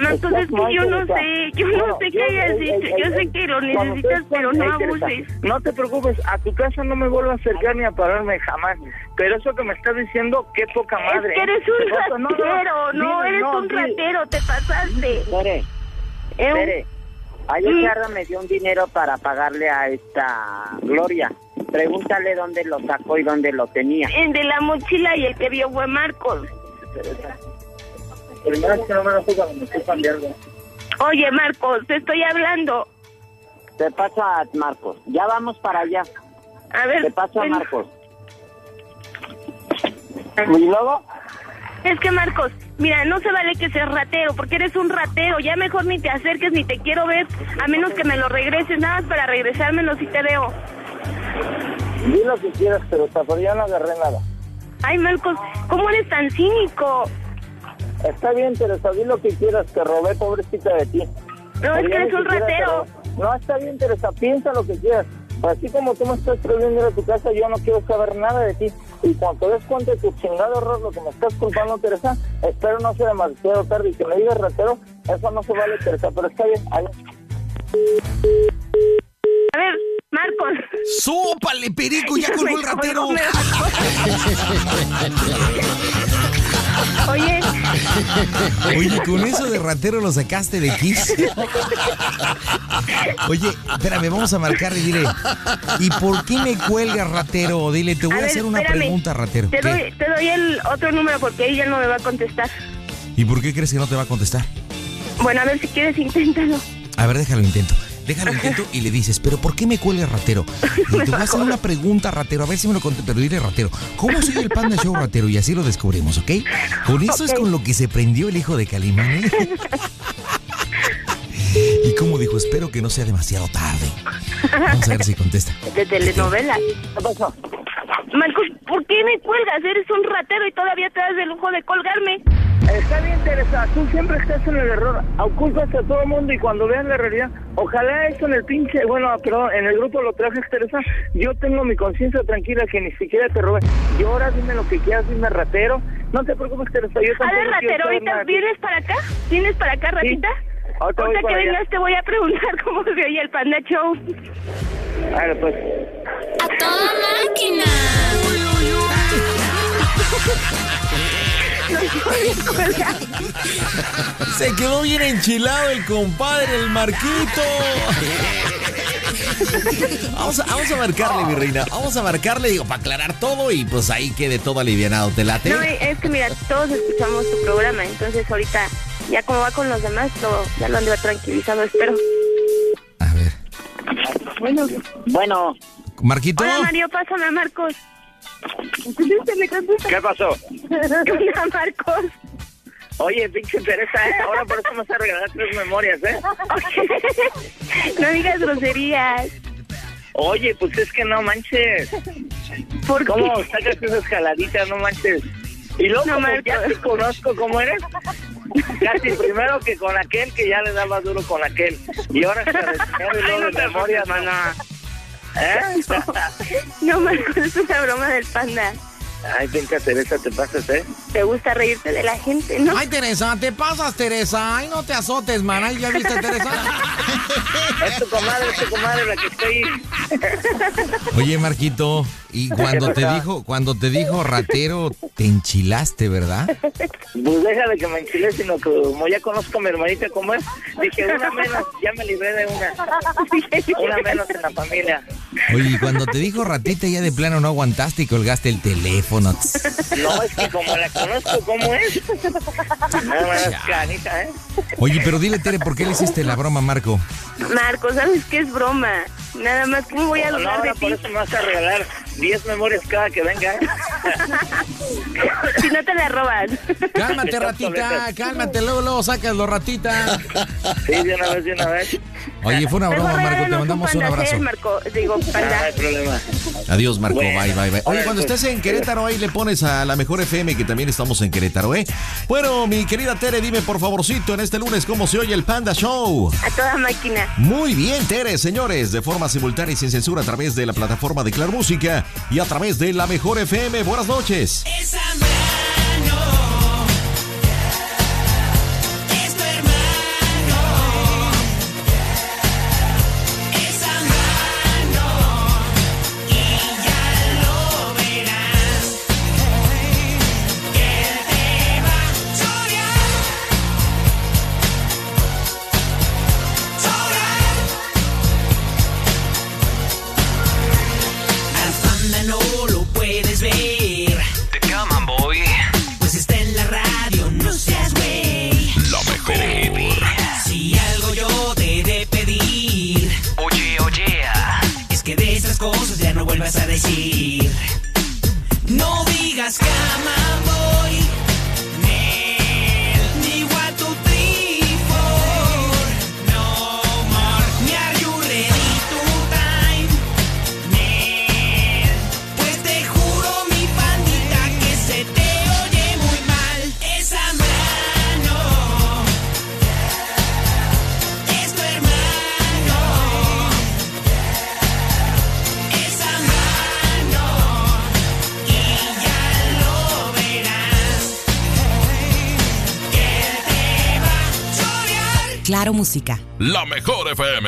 Marcos, es que yo no sé, yo no sé qué hayas dicho. Yo sé que lo necesitas, pero no abuses. No te preocupes, a tu casa no me vuelvo a acercar ni a pararme jamás. Pero eso que me estás diciendo, qué poca madre. Es que eres un ratero, no, eres un ratero, te pasaste. Tere, Tere, ayer Carla me dio un dinero para pagarle a esta Gloria. Pregúntale dónde lo sacó y dónde lo tenía. El de la mochila y el que vio fue Marcos. Primero es que no me lo juega, me estoy cambiando. Oye, Marcos, te estoy hablando. Te paso a Marcos. Ya vamos para allá. A ver. Te paso bueno. a Marcos. ¿Y luego? Es que, Marcos, mira, no se vale que seas ratero, porque eres un ratero. Ya mejor ni te acerques ni te quiero ver, a menos que me lo regreses, nada más para regresármelo si te veo. Di lo que quieras, pero pero ya no agarré nada. Ay, Marcos, ¿cómo eres tan cínico? Está bien, Teresa, di lo que quieras, te robé, pobrecita de ti. No, es que eres un ratero. No, está bien, Teresa, piensa lo que quieras. Así como tú me estás prohibiendo ir a tu casa, yo no quiero saber nada de ti. Y cuando te des cuenta de tu chingado error, lo que me estás culpando, Teresa, espero no sea demasiado tarde. Y que me digas ratero, eso no se vale, Teresa, pero está bien. Ahí. A ver, Marcos. ¡Sópale, perico! ¡Ya colgó el ratero! Oye. Oye, con eso de ratero lo sacaste de Kiss. Oye, espérame, vamos a marcarle y dile, ¿y por qué me cuelgas, ratero? Dile, te voy a, a ver, hacer una espérame. pregunta, ratero. Te doy, te doy el otro número porque ella no me va a contestar. ¿Y por qué crees que no te va a contestar? Bueno, a ver si quieres, inténtalo. A ver, déjalo intento. Déjalo intento y le dices, ¿pero por qué me cuelgas, ratero? Y te voy a hacer una pregunta, ratero, a ver si me lo contestas, pero dile, ratero, ¿cómo soy el Panda Show, ratero? Y así lo descubrimos, ¿ok? Con eso okay. Es con lo que se prendió el hijo de Calimán, ¿eh? Y como dijo, espero que no sea demasiado tarde. Vamos a ver si contesta. De telenovela. ¿Qué pasó? Marcos, ¿por qué me cuelgas? Eres un ratero y todavía te das el lujo de colgarme. Está bien, Teresa, tú siempre estás en el error, ocultas a todo el mundo y cuando vean la realidad, ojalá eso en el pinche, bueno, perdón, en el grupo lo trajes, Teresa, yo tengo mi conciencia tranquila que ni siquiera te robé. Y ahora dime lo que quieras, dime ratero, no te preocupes, Teresa, yo tampoco. A ver, ratero, ¿ahorita vienes para acá? ¿Vienes para acá, ratita? Sí. Ahorita, ahorita que vengas te voy a preguntar cómo se oye el Panda Show. A ver, pues. ¡A toda máquina! Uy, uy, uy. Se quedó bien enchilado el compadre, el Marquito. Vamos a, vamos a marcarle, mi reina. Vamos a marcarle, digo, para aclarar todo y pues ahí quede todo alivianado. ¿Te late? No, es que mira, todos escuchamos tu programa, entonces ahorita ya como va con los demás, lo, ya lo han de tranquilizado, espero. A ver. Bueno. Bueno. Marquito. Hola, Mario, pásame a Marcos. ¿Qué pasó? Hola, Marcos. Oye, pinche Teresa, ¿eh? Ahora por eso me vas a regalar tres memorias, ¿eh? No digas groserías. Oye, pues es que no manches. ¿Por ¿Cómo qué? sacas esa escaladita? No manches. Y luego, no, como ya te conozco cómo eres, casi primero que con aquel que ya le daba duro con aquel. Y ahora se retiró y luego de memoria, maná. ¿Eh? No, Marcos, es una broma del Panda. Ay, venga, Teresa, te pasas, ¿eh? Te gusta reírte de la gente, ¿no? Ay, Teresa, te pasas, Teresa. Ay, no te azotes, man. Ay, ¿ya viste, Teresa? Es tu comadre, es tu comadre la que está ahí. Oye, Marquito, y cuando te dijo, cuando te dijo ratero, te enchilaste, ¿verdad? Pues déjale que me enchilé, sino que como ya conozco a mi hermanita como es, dije, una menos, ya me libré de una. Una menos en la familia. Oye, y cuando te dijo ratita, ya de plano no aguantaste y colgaste el teléfono. No, es que como la conozco como es. Nada más canita, ¿eh? Oye, pero dile, Tere, ¿por qué le hiciste la broma a Marco? Marco, ¿sabes qué es broma? Nada más, ¿cómo voy a no, dudar no, de no, ti? por eso me vas a regalar diez memorias cada que venga, ¿eh? Si no te la roban. Cálmate, ratita, cálmate, luego, luego sácalo, ratita. Sí, de una vez, de una vez. Oye, fue una broma, Marco, te mandamos un abrazo. Marco, digo, Panda. No hay problema. Adiós, Marco, Bueno, bye, bye, bye. Oye, cuando pues, estés en Querétaro, ahí le pones a la Mejor F M, que también estamos en Querétaro, ¿eh? Bueno, mi querida Tere, dime por favorcito en este lunes cómo se oye el Panda Show. A toda máquina. Muy bien, Tere, señores, de forma simultánea y sin censura a través de la plataforma de Claro Música y a través de la Mejor F M. Buenas noches. Es Zambrano, es tu hermano. las camas voy. Nel, ni what to three, four. No more, me are you ready to time? Nel, pues te juro mi pandita que se te oye muy mal. Esa mano es tu hermano. Esa mano y ya lo verás. Que él te va a chorear. Claro Música. La mejor F M.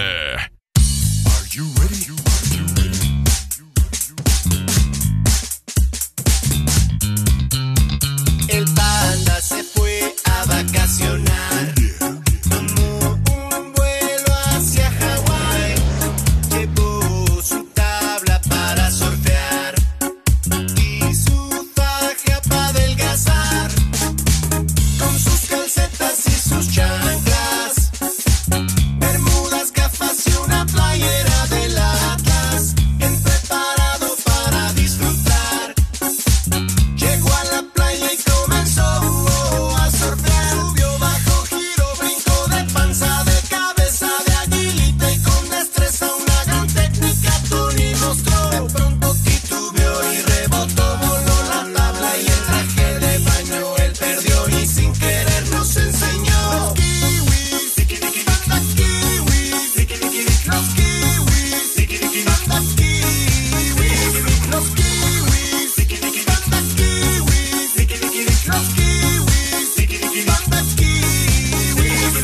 El panda se fue a vacacionar. Tomó un vuelo hacia Hawái. Llevó su tabla para surfear y su faja para adelgazar. Con sus calcetas y sus chanclas, bermudas, gafas y una playera del Atlas. Bien preparado para disfrutar. Llegó a la playa y comenzó a surfear. Subió, bajó, giró, brincó de panza, de cabeza, de aguilita y con destreza. Una gran técnica Tony mostró. De pronto titubeó y rebotó, voló la tabla y el traje de baño él perdió y sin querer nos enseñó. Los kiwis, tiquitiqui, banda kiwis, tiquitiqui, los kiwis, tiquitiqui, banda kiwis, los kiwis, tiquitiqui, banda kiwis, tiquitiqui, los kiwis, tiquitiqui, banda kiwis.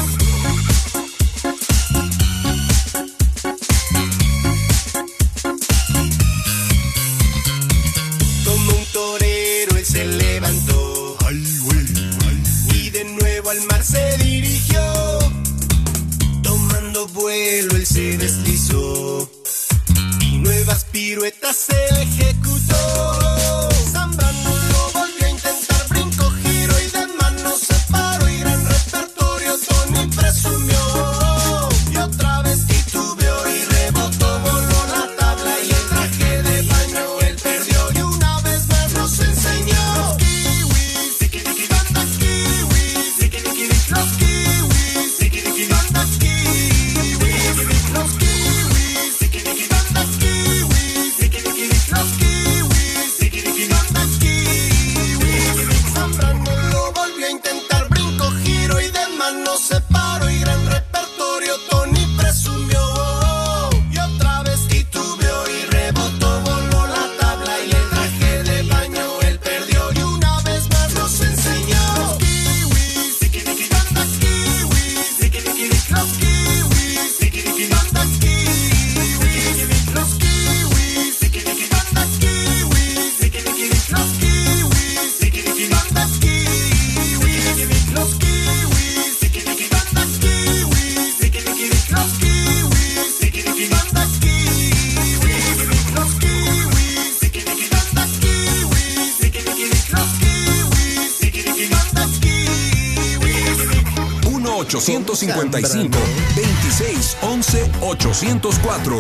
Como un torero él se levantó y de nuevo al mar se dirigió. Tomando vuelo él se deslizó y nuevas piruetas se ejecutó. Zambrano lo volvió a intentar, brinco, giro y de mano se paró y gran repertorio Tony presumió. Y otra vez titubeó y rebotó, voló la tabla y el traje de baño él perdió y una vez más nos enseñó. Los kiwis, tiquitiqui, banda kiwis, tiquitiqui, los kiwis, tiquitiqui, banda kiwis, los kiwis, tiquitiqui, banda kiwis, tiquitiqui, los kiwis, tiquitiqui, banda kiwis. Zambrano lo volvió a intentar, brinco, giro y de mano se paró y gran repertorio Tony presumió. Y otra vez titubeó y rebotó, voló la tabla y el traje de baño él perdió y una vez más nos enseñó. Los kiwis, tiquitiqui, banda kiwis, tiquitiqui, los kiwis, tiquitiqui, banda kiwis, los kiwis, tiquitiqui, banda kiwis, tiquitiqui, los kiwis, tiquitiqui, banda kiwis, los kiwis, tiquitiqui, banda kiwis, tiquitiqui, los kiwis, tiquitiqui, banda kiwis, los kiwis, tiquitiqui, banda kiwis, tiquitiqui, los kiwis, tiquitiqui, banda kiwis. uno ochocientos cincuenta y cinco, veintiséis once, ochocientos cuatro.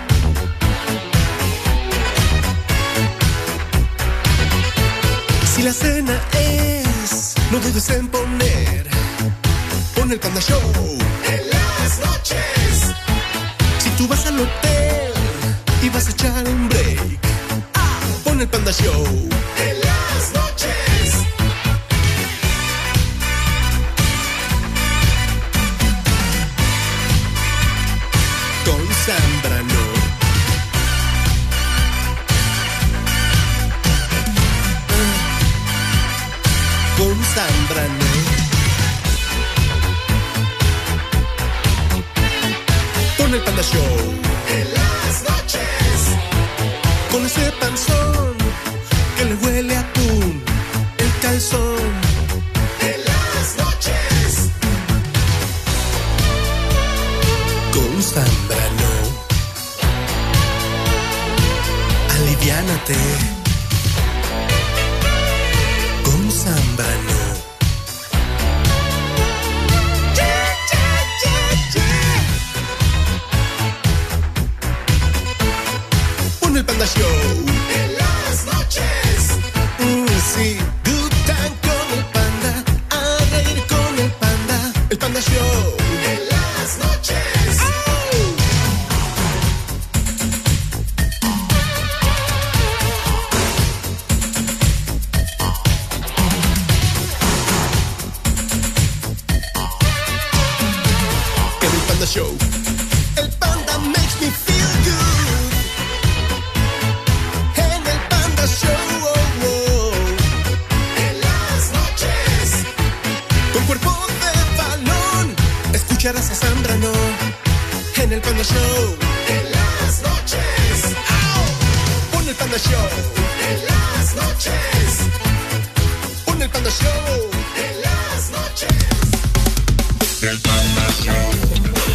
Si la cena es, no dudes en poner, pon el Panda Show en las noches. Si tú vas al hotel y vas a echar un break, pon el Panda Show en las noches. Con Zambrano. Con Zambrano. Pon el Panda Show en las noches. Con ese panzón que le huele a atún, el calzón en las noches. Con Zambrano. Aliviánate. Con Zambrano. Yeah, yeah, yeah, yeah. Pon el Panda Show en las noches. sí. Good time con el panda, a reír con el panda. El Panda Show. En las noches. ¡Oh! En el Panda Show. El panda makes me feel good. En el Panda Show. Oh, oh. En las noches. Con cuerpo de balón. Escucharás a Zambrano. En el Panda Show. En las noches. ¡Au! Pon el Panda Show. En las noches. Pon el Panda Show. En las noches. El Panda Show.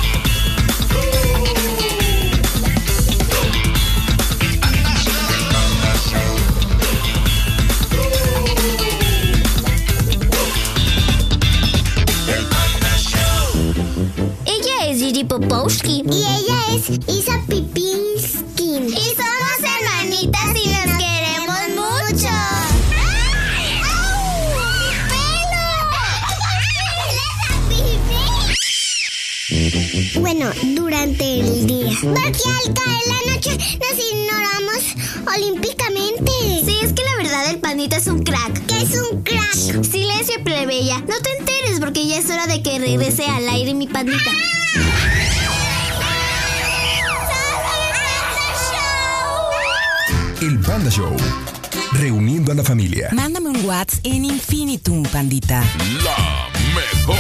Ella es Gigi Popowski. Y ella es Isa Pipinsky. Y somos hermanitas y nos queremos mucho. ¡Ay! ¡Au! ¡Mi pelo! Bueno, durante el día. Porque al caer la noche nos ignoramos olímpicamente. Sí, es que la verdad el pandita es un crack. ¿Qué es un crack? Silencio, plebeya. No te enteres porque ya es hora de que regrese al aire mi pandita. El Panda Show. Reuniendo a la familia. Mándame un WhatsApp en Infinitum, pandita. La mejor.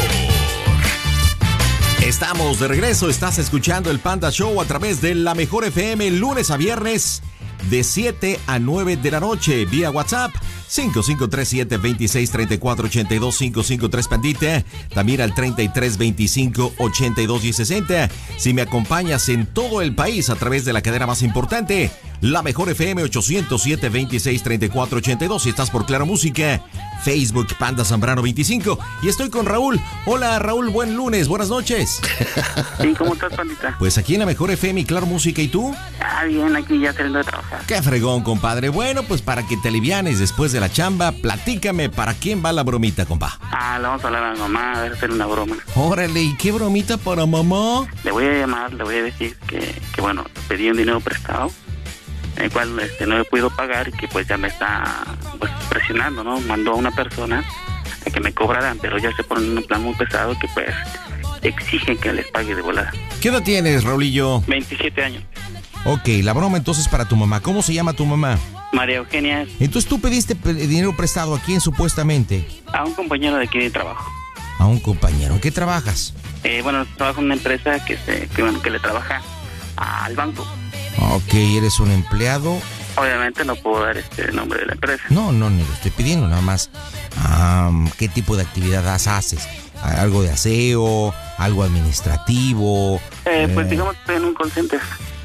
Estamos de regreso, estás escuchando el Panda Show a través de La Mejor F M, lunes a viernes, de siete a nueve de la noche, vía WhatsApp, cinco cinco tres siete, dos seis tres cuatro ocho dos, cinco cinco tres pandita, también al treinta y tres veinticinco ochenta y dos diez sesenta. Si me acompañas en todo el país a través de la cadena más importante, La Mejor F M, ocho cero siete, dos seis tres cuatro ocho dos. Si estás por Claro Música, Facebook Panda Zambrano veinticinco. Y estoy con Raúl. Hola Raúl, buen lunes, buenas noches. Sí, ¿cómo estás, pandita? Pues aquí en La Mejor F M y Claro Música, ¿y tú? Ah, bien, aquí ya saliendo de trabajar. Qué fregón, compadre. Bueno, pues para que te alivianes después de la chamba, platícame para quién va la bromita, compa. Ah, le vamos a hablar a mi mamá, a ver, hacer una broma. Órale, ¿y qué bromita para mamá? Le voy a llamar, le voy a decir que, que bueno, pedí un dinero prestado, el cual este, no he podido pagar y que pues ya me está pues, presionando, ¿no? Mandó a una persona a que me cobraran, pero ya se ponen en un plan muy pesado que pues exigen que les pague de volada. ¿Qué edad tienes, Raulillo? veintisiete años. Ok, la broma entonces para tu mamá. ¿Cómo se llama tu mamá? María Eugenia. Entonces tú pediste pe- dinero prestado a quién supuestamente. A un compañero de aquí de trabajo. A un compañero. ¿En qué trabajas? Eh, bueno, trabajo en una empresa que, se, que, bueno, que le trabaja al banco. Ok, eres un empleado. Obviamente no puedo dar este nombre de la empresa. No, no, ni lo estoy pidiendo, nada más. Um, ¿Qué tipo de actividad haces? ¿Algo de aseo? ¿Algo administrativo? Eh, pues Eh, digamos que estoy en un call center.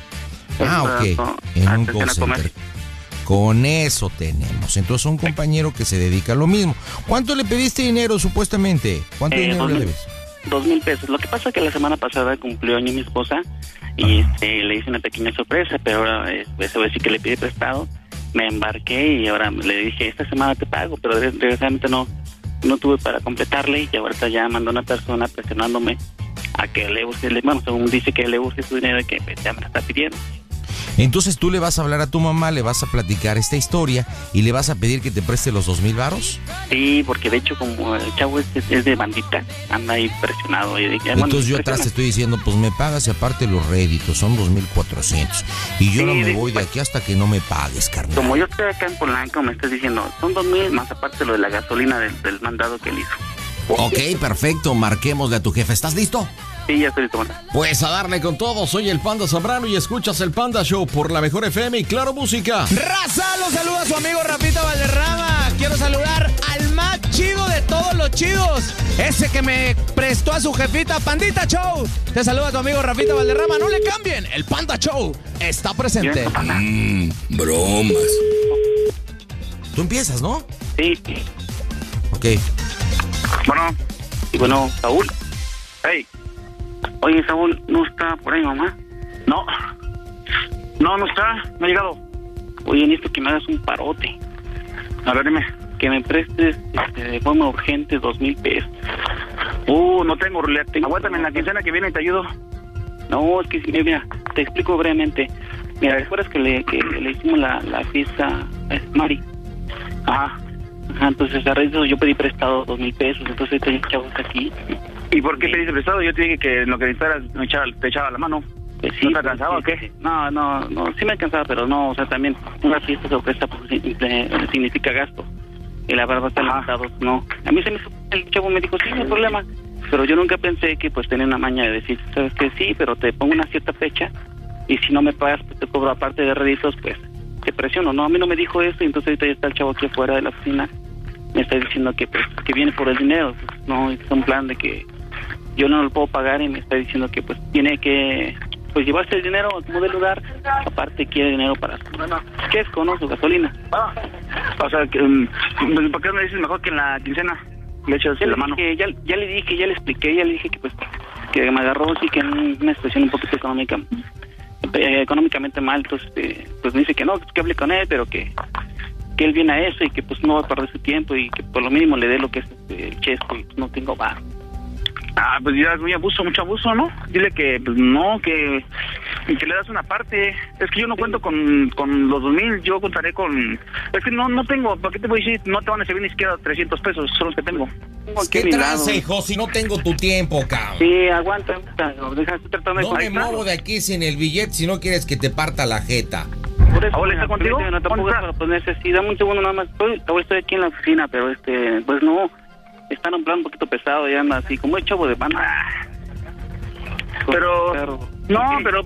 Ah, ok, en un Atención call a comer. center. Con eso tenemos. Entonces un compañero que se dedica a lo mismo. ¿Cuánto le pediste dinero supuestamente? ¿Cuánto Eh, dinero dos le mil- debes? Dos mil pesos. Lo que pasa es que la semana pasada cumplió año mi esposa y este, le hice una pequeña sorpresa, pero ahora eh, esa vez sí que le pedí prestado, me embarqué y ahora le dije, esta semana te pago, pero de- desgraciadamente no, no tuve para completarle y ahorita ya mandó una persona presionándome a que le use, le- bueno, según dice que le use su dinero y que pues, ya me la está pidiendo. Entonces tú le vas a hablar a tu mamá, le vas a platicar esta historia y le vas a pedir que te preste los dos mil varos. Sí, porque de hecho como el chavo es, es de bandita, anda ahí presionado. Y, y, bueno, Entonces yo presiona. atrás te estoy diciendo, pues me pagas y aparte los réditos, son dos mil cuatrocientos. Y yo Sí, no me de- voy de aquí hasta que no me pagues, carnal. Como yo estoy acá en Polanco, me estás diciendo, son dos mil más aparte lo de la gasolina del, del mandado que él hizo. Ok, perfecto, marquémosle a tu jefe. ¿Estás listo? Sí, ya estoy listo. Bueno. Pues a darle con todo, soy el Panda Zambrano y escuchas el Panda Show por La Mejor F M y Claro Música. Raza, los saluda su amigo Rafita Valderrama. Quiero saludar al más chido de todos los chidos, ese que me prestó a su jefita Pandita Show. Te saluda tu amigo Rafita Valderrama. No le cambien, el Panda Show está presente. Mmm, bromas. Tú empiezas, ¿no? Sí. Ok. Bueno, y bueno, Saúl. Hey. Oye, Saúl, ¿no está por ahí, mamá? No. No, no está. No ha llegado. Oye, necesito que me hagas un parote. A ver, dime. que me prestes este, de forma urgente dos mil pesos. Uh, no tengo, le, te, aguántame en la quincena que viene y te ayudo. No, es que si, mira, te explico brevemente. Mira, ¿recuerdas que le, que le hicimos la, la fiesta a Mari? Ajá. Ajá, entonces a raíz de eso yo pedí prestado dos mil pesos, entonces ahorita el chavo está aquí. ¿Y por qué pediste prestado? Yo te dije que en lo que necesitaras me echaba, te echaba la mano. Pues sí, ¿No te alcanzaba o qué? No, no, no, sí me alcanzaba, pero no, o sea, también una fiesta sorpresa pues, significa gasto. Y la verdad, estar limitados, no. A mí se me hizo, el chavo me dijo, sí, no hay problema. Pero yo nunca pensé que pues tenía una maña de decir, ¿sabes qué? Sí, pero te pongo una cierta fecha y si no me pagas, pues te cobro aparte de réditos, pues te presiono. No, a mí no me dijo eso y entonces ahorita ya está el chavo aquí afuera de la oficina. Me está diciendo que pues que viene por el dinero. Pues, no, es un plan de que yo no lo puedo pagar y me está diciendo que pues tiene que pues llevarse el dinero como del lugar. Aparte quiere dinero para su, bueno, ¿qué es con no? Su gasolina. Ah, o sea, que, um, ¿por qué no dices mejor que en la quincena? Le echas la mano. Dije, ya, ya le dije, ya le expliqué, ya le dije que pues que me agarró sí que en una situación un poquito económica, eh, económicamente mal, entonces eh, pues me dice que no, que hable con él, pero que que él viene a eso y que pues no va a perder su tiempo y que por lo mínimo le dé lo que es este, el chesco y pues, no tengo bar. Ah, pues ya es muy abuso, mucho abuso, ¿no? Dile que, pues no, que, que le das una parte. Es que yo no cuento con, con los dos mil, yo contaré con... Es que no no tengo, ¿para qué te voy a decir? No te van a servir ni siquiera trescientos pesos, son los que tengo. ¿Qué tranza, hijo? Si no tengo tu tiempo, cabrón. Sí, aguanta, deja de tratarme No me muevo de aquí sin el billete si no quieres que te parta la jeta. Por eso, ¿Ahora está contigo? No te pongas, pues necesito, dame un segundo nada más. Estoy, estoy aquí en la oficina, pero este, pues no... Están en plan un poquito pesado y anda así, como el chavo de banda. Pero, pero no, pero...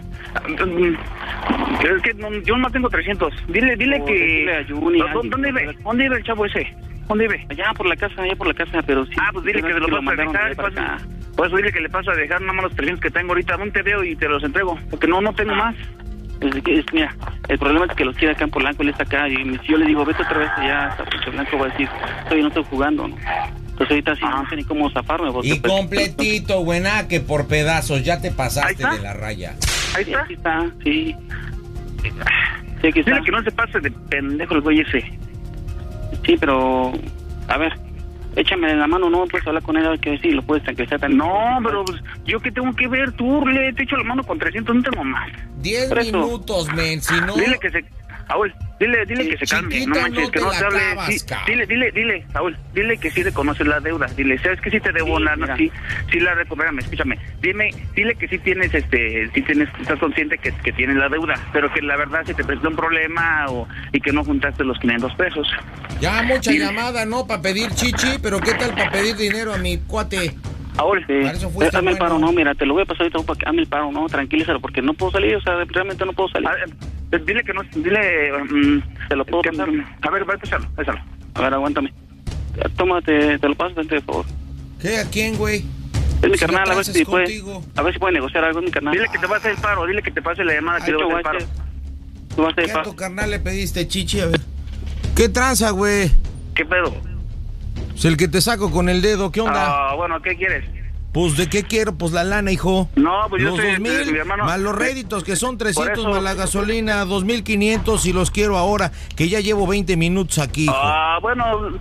Es que no, yo no tengo trescientos. Dile, dile oh, que... Juni, ¿Dónde, ¿Dónde vive? ¿Dónde vive el chavo ese? ¿Dónde vive? Allá por la casa, allá por la casa, pero sí. Ah, pues dile que se lo paso a dejar. Pasa, pues dile que le paso a dejar nada más los trescientos que tengo ahorita. ¿Dónde te veo y te los entrego? Porque no, no tengo más. Es que, es, mira, el problema es que los quiere acá en Polanco, él está acá, y si yo le digo, vete otra vez allá hasta Polanco, va a decir, estoy no estoy jugando, ¿no? Entonces ahorita sí ah. no sé ni cómo zafarme. Y pues, completito, buena, que por pedazos, ya te pasaste de la raya. Ahí está. Sí, está, sí. Sí, aquí está. Dile que no se pase de pendejo el güey ese. Sí, pero, a ver, échame en la mano, no puedes hablar con él, a ver que sí, lo puedes tranquilizar también. No, pero pues, yo qué tengo que ver, tú, le te echo la mano con trescientos, no tengo más. Diez minutos, men, si no... Dile que se... Saúl, dile, dile que se calme, no manches, no que no se hable. Acabas, sí, dile, dile, dile, Saúl, dile que sí reconoces la deuda. Dile, ¿sabes que sí te debo sí, una? Sí, sí la recupérame, escúchame. Dime, dile que sí tienes, este, sí tienes, estás consciente que, que tienes la deuda, pero que la verdad se te presentó un problema o y que no juntaste los quinientos pesos. Ya mucha dile. Llamada, ¿no? Para pedir chichi, pero ¿qué tal para pedir dinero a mi cuate? Ahora sí. Para eso fuiste Hazme bueno. el paro, no, mira, te lo voy a pasar ahorita para que hazme el paro, no, tranquilízalo, porque no puedo salir, o sea, realmente no puedo salir. A, dile que no, dile... Um, te lo puedo que, pasar. A ver, va a pasarlo, pásalo. A ver, aguántame. Tómate, te lo paso, vente, por favor. ¿Qué? ¿A quién, güey? Es mi carnal, a ver si puede, a ver si puede negociar algo, es mi carnal. Dile que te va a hacer el paro, dile que te pase la llamada, que te va a hacer el paro. Tú vas a hacer el paro. paro. ¿Qué a tu carnal le pediste, chichi? A ver. ¿Qué tranza, güey? ¿Qué pedo? Pues el que te saco con el dedo, ¿qué onda? Ah, bueno, ¿qué quieres? Pues, ¿de qué quiero? Pues la lana, hijo. No, pues yo los soy dos mil, mi hermano. Más los réditos, que son trescientos, eso, más la gasolina, dos mil quinientos, y los quiero ahora, que ya llevo veinte minutos aquí, hijo. Ah, bueno,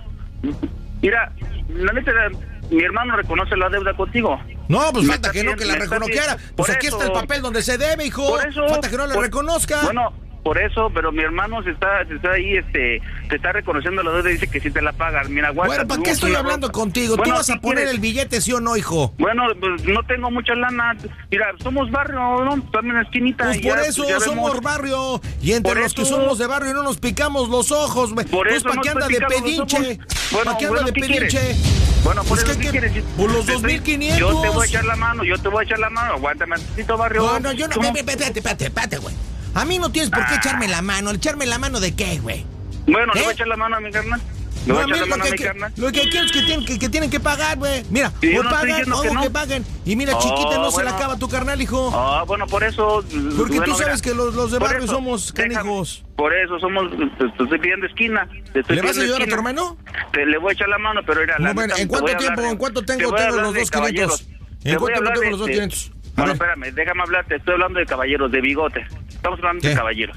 mira, la neta, mi hermano reconoce la deuda contigo. No, pues me falta que no, que la reconociera. Pues aquí eso, está el papel donde se debe, hijo. Por eso, falta que no la por, reconozca. Bueno, por eso, pero mi hermano se está, se está ahí, este, te está reconociendo la deuda y dice que sí te la pagas. Mira, guarda. Bueno, ¿para qué estoy hablando ropa? Contigo? Bueno, ¿tú vas a poner quieres? El billete, sí o no, hijo? Bueno, pues no tengo mucha lana. Mira, somos barrio, ¿no? También esquinita. Pues por ya, eso pues somos vemos. Barrio. Y entre por los eso, que somos de barrio no nos picamos los ojos, güey. Por pues eso ¿para no qué anda de pedinche? Bueno, ¿para qué bueno, anda de pedinche? Quieres? Bueno, por pues eso ¿qué quieres? Por los dos mil quinientos. Yo te voy a echar la mano, yo te voy a echar la mano. Aguántame, necesito barrio. No, no, yo no. Espérate, espérate, espérate, güey. A mí no tienes por qué ah. echarme la mano. ¿Echarme la mano de qué, güey? Bueno, ¿Eh? le voy a echar la mano a mi carnal. Le no, voy a echar mira, la mano que, a mi que, carnal. Lo que quiero es que tienen que, que, tienen que pagar, güey. Mira, sí, o no pagan, o que, no. que paguen. Y mira, oh, chiquita, no bueno. se la acaba tu carnal, hijo. Ah, oh, bueno, por eso... Porque bueno, tú sabes mira, que los, los de barrio eso, somos canijos. Déjame, por eso somos... Te, te estoy pidiendo esquina. Te estoy ¿Le vas a ayudar esquina. a tu hermano? Te, le voy a echar la mano, pero era... No, la bueno, ¿en cuánto tiempo, en cuánto tengo, tengo los dos quinientos? ¿En cuánto tengo los dos quinientos? Bueno, espérame, déjame hablar. Te estoy hablando de caballeros, de bigotes. Estamos hablando ¿Qué? de caballeros.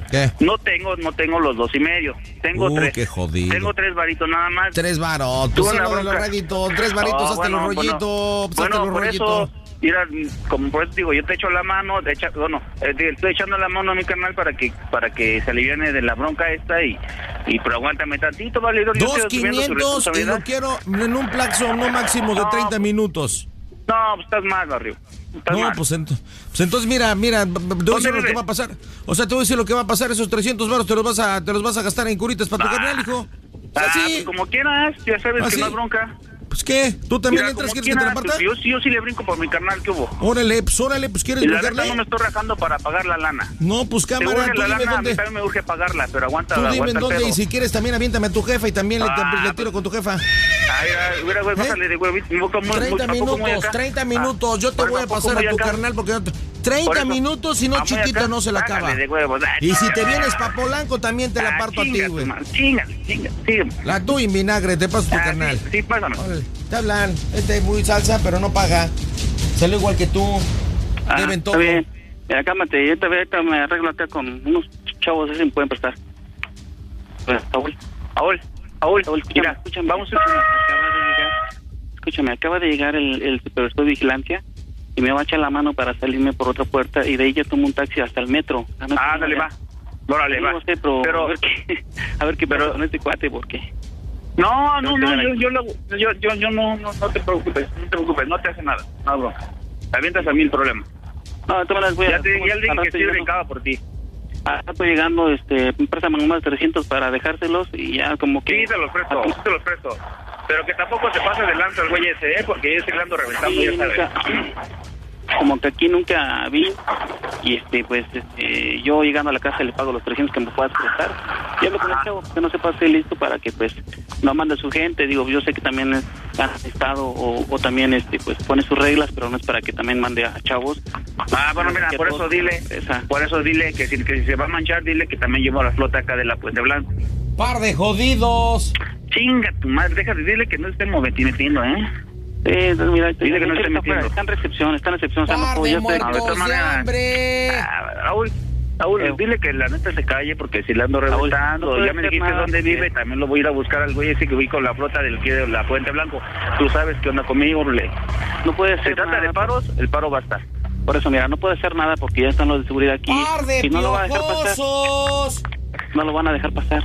¿Qué? No tengo, no tengo los dos y medio. Tengo Uh, tres. qué jodido. Tengo tres varitos nada más. Tres varos. Tú Tú una solo de los bronca. reditos. Tres varitos, Oh, hazte bueno, los rollitos. Bueno, hazte bueno los por rollitos. eso, mira, como por eso digo, yo te echo la mano, te echa, bueno, eh, te estoy echando la mano a mi canal para que para que se aliviane de la bronca esta y, y pero aguántame tantito, vale. Yo Dos estoy asumiendo tu quinientos y responsabilidad. lo quiero en un plazo no máximo de treinta minutos. No, pues estás mal, barrio. Estás No, mal. pues, ent- pues entonces mira, mira, te voy a decir lo que va a pasar. O sea, te voy a decir lo que va a pasar, esos trescientos varos te los vas a te los vas a gastar en curitas para tu carnal, hijo. O sea, Ah, sí. pues como quieras, ya sabes ¿Ah, que sí? no hay bronca. Pues qué, tú también Mira, entras, como quieres que te la quieras, parta. pues, yo, yo sí le brinco por mi carnal, ¿qué hubo? Órale, pues órale, pues quieres Y la neta brincarle. no me estoy rajando para pagar la lana. No, pues Te cámara, urge tú la dime lana, a dónde. mí también me urge pagarla, pero aguanta, Tú dime aguanta en el dónde pedo. y si quieres también aviéntame a tu jefa y también le, Ah, le tiro con tu jefa. Ay, ay, mira, güey, bájale de huevito. treinta minutos, treinta minutos, yo te voy a pasar a tu carnal porque yo te... treinta minutos, si no chiquita no se la acaba. De huevos, ay, Y si te vienes pa' Polanco también te la Ah, parto a ti, chinga, güey. Chinga, chinga, sígueme. La tuya en vinagre, te paso tu Ah, carnal. Sí, sí, pásame. Órale, te hablan, este es muy salsa, pero no paga. Sale igual que tú. Ah, Deben todo. está bien. Mira, cálmate, yo te ahorita me arreglo acá con unos chavos, así me pueden prestar. Pues, Saúl. Saúl, Saúl, Saúl, mira, escúchame, vamos, escúchame, acaba de llegar, escúchame, acaba de llegar el, el supervisor de vigilancia y me va a echar la mano para salirme por otra puerta y de ahí yo tomo un taxi hasta el metro. Ah, dale, va. Órale, va. No sé, pero, Pero- a ver qué, a ver qué pasa con este cuate, porque... No, no, Pero no, te yo, yo, lo- yo, yo, yo no, no, no te preocupes, no te preocupes, no te hace nada, no, bro. Te avientas a mí el problema. No, tú me las voy a... Ya te ya le dije al que rato estoy llegando- brincado por ti. al rato llegando, este, préstame unos trescientos para dejárselos y ya como que... Sí, te los presto, sí te los presto. Pero que tampoco se pase de lanza el güey ese, ¿eh? Porque yo estoy ando reventando, Sí, ya sabes. nunca- como que aquí nunca vi y este pues este, yo llegando a la casa le pago los trescientos que me puedas prestar y hablo con el chavo que no se pase listo para que pues no mande su gente. Digo, yo sé que también es han estado o, o también este pues pone sus reglas, pero no es para que también mande a chavos. Ah, bueno, mira, Que por todos- eso dile, esa. por eso dile que si, que si se va a manchar, dile que también llevo la flota acá de la Puente Blanco. Par de jodidos. Chinga tu madre, déjate, dile que no estén metiendo, ¿eh? Sí, mira, Dile que no esté está, fuera, metiendo. está en recepción, está en recepción. o sea, no Par puedo- de yo estoy- muertos de todas de maneras. hambre. Ah, Raúl, Raúl, Eh. dile que la neta se calle porque si le ando Raúl, reventando, no puede ya me ser dijiste nada, dónde porque- vive, también lo voy a ir a buscar al güey ese que voy con la flota del que de la Puente Blanco. Tú sabes qué onda conmigo, Rule. no puede Se ser trata nada. de paros, el paro va a estar. Por eso, mira, no puede hacer nada porque ya están los de seguridad aquí Par de y no lo va a dejar pasar. piojosos. No lo van a dejar pasar.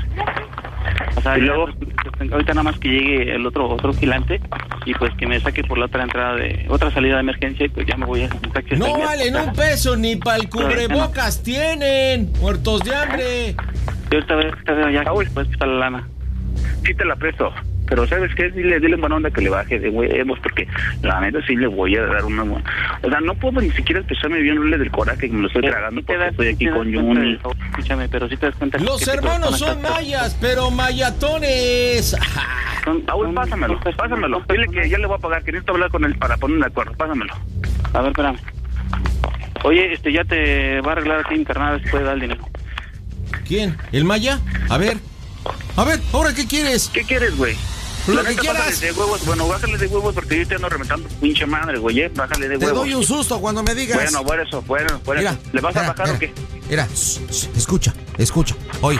O sea, Y ya, luego- pues, ahorita nada más que llegue el otro otro vigilante y pues que me saque por la otra entrada de otra salida de emergencia y pues ya me voy a un taxi hasta No el metro. valen un peso ni para el cubrebocas tienen. Muertos de hambre. Yo ahorita veo ahorita veo ya Raúl. que puedes quitar la lana. Sí te la presto, pero ¿sabes qué? Dile, dile buena onda que le baje de huevos, porque la neta sí le voy a dar una buena... O sea, no puedo ni siquiera expresarme bien Rule del coraje que me lo estoy tragando Sí te porque das- estoy sí aquí te das con cuenta Juni. de- Escúchame, pero si te das cuenta que Los este tipo de hermanos personas son están- mayas, pero mayatones. son- Raúl, son- pásamelo, son personas- pásamelo. son Dile que personas- ya le voy a pagar, que necesito hablar con él para ponerme de acuerdo. Pásamelo. A ver, espérame. Oye, este ya te va a arreglar aquí internada, si puede dar el dinero. ¿Quién? ¿El maya? A ver. A ver, ¿ahora qué quieres? ¿Qué quieres, güey? Lo La que neta, quieras. bájale de huevos. Bueno, bájale de huevos porque yo te ando reventando pinche madre, güey, ¿eh? Bájale de Te huevos. doy un susto cuando me digas. Bueno, por eso, bueno, por Mira, eso. ¿Le vas a mira, bajar o mira, qué? Mira, shh, shh, escucha, escucha. Oye.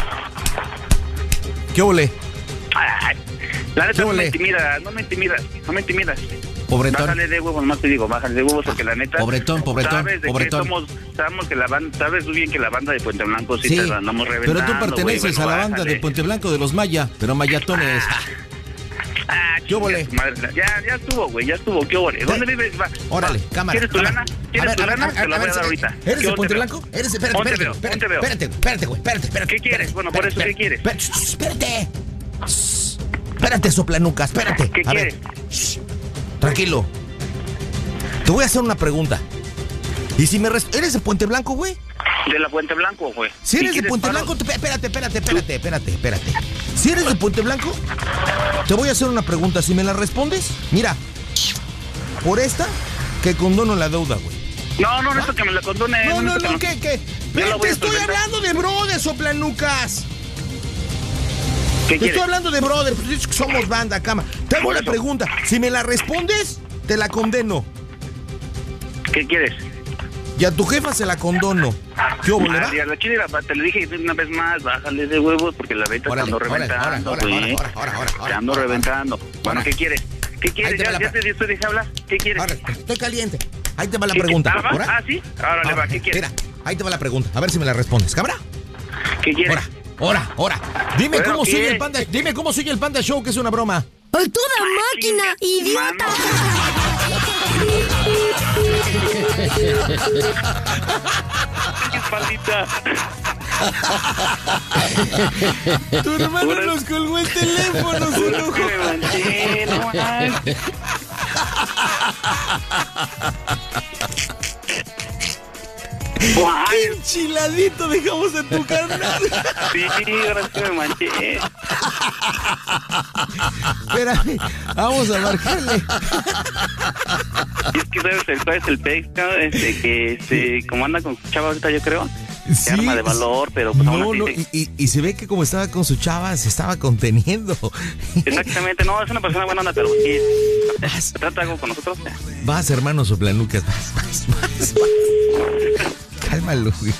¿Qué ole? Ay, la neta ¿Qué no me ole? intimidas, no me intimidas, no me intimidas. Pobretón. Bájale de huevos, más te digo, bájale de huevos porque la neta... Pobretón, pobretón, Sabes de pobretón. que somos, sabemos que la banda, sabes muy bien que la banda de Puente Blanco sí, Sí, te la andamos reventando, pero tú perteneces güey, bueno, a la banda bájale. de Puente Blanco de los Maya, pero mayatones. Ah, ¿Qué ole? chinga tu madre, Ya, ya estuvo, güey, ya estuvo, ¿qué ole? ¿Dónde vives? Va, Órale, va. cámara. ¿Quieres tu cámara. lana? ¿Quieres A ver, tu a ver, lana? a ver, Te la a voy ver, a dar ahorita. ¿Eres ¿Qué de onda Puente veo? Blanco? ¿Eres de... Espérate, ¿Dónde espérate, veo? espérate, ¿Dónde veo? espérate, espérate, güey, espérate, espérate. ¿Qué quieres? Bueno, por eso, ¿qué quieres? Espérate, shh, espérate. Shh, Espérate, soplanuca, espérate. ¿Qué A ver, quieres? shh, tranquilo. Te voy a hacer una pregunta. ¿Y si me res- ¿Eres de Puente Blanco, güey? De la Puente Blanco, güey. Si eres de quieres Puente paro? Blanco, te- espérate, espérate, espérate, espérate, espérate. Si eres de Puente Blanco, te voy a hacer una pregunta. Si me la respondes, mira, por esta, que condono la deuda, güey. No, no necesito que me la condone. No, no, necesito no, que ¿qué, qué? Yo Pero la voy te a estoy solventar. hablando de brother, soplanucas. ¿Qué Te quieres? estoy hablando de brother, pues dices que somos banda, cama. Te hago Por una eso. pregunta. Si me la respondes, te la condeno. ¿Qué quieres? Y a tu jefa se la condono. ¿Qué hubo, le va? Ah, a la chile la, te lo dije una vez más, bájale de huevos porque la venta te ando reventando, güey. Te ando reventando. Bueno, ¿qué quieres? ¿Qué quieres? ¿Ya, ya te dije hablar? ¿Qué quieres? Ahora, estoy caliente. Ahí te va la pregunta. ¿Ah, va? ¿Ah, sí? Ahora le va, ¿qué quieres? Mira, ahí te va la pregunta. A ver si me la respondes. ¿Cabra? ¿Qué quieres? Ahora, ahora, ahora. Dime Bueno, cómo ¿qué? sigue el Panda, dime cómo sigue el Panda Show, que es una broma. ¡Ay, toda máquina, idiota! Pandita. Tu hermano nos colgó el teléfono, se enojó. Me manché, no manches. Enchiladito dejamos en tu canal. Sí, ahora sí me manché. Espérame, vamos a marcarle. Es que sabes el cuál es el pescado, este que este, como anda con su chava ahorita, yo creo. Sí, que arma de valor, pero pues no, aún así no, sí. y, y, y se ve que como estaba con su chava, se estaba conteniendo. Exactamente, no, es una persona buena onda, pero sí, vas, trata algo con nosotros. Vas, hermano soplanucas, vas, vas, vas, vas. Cálmalo, güey.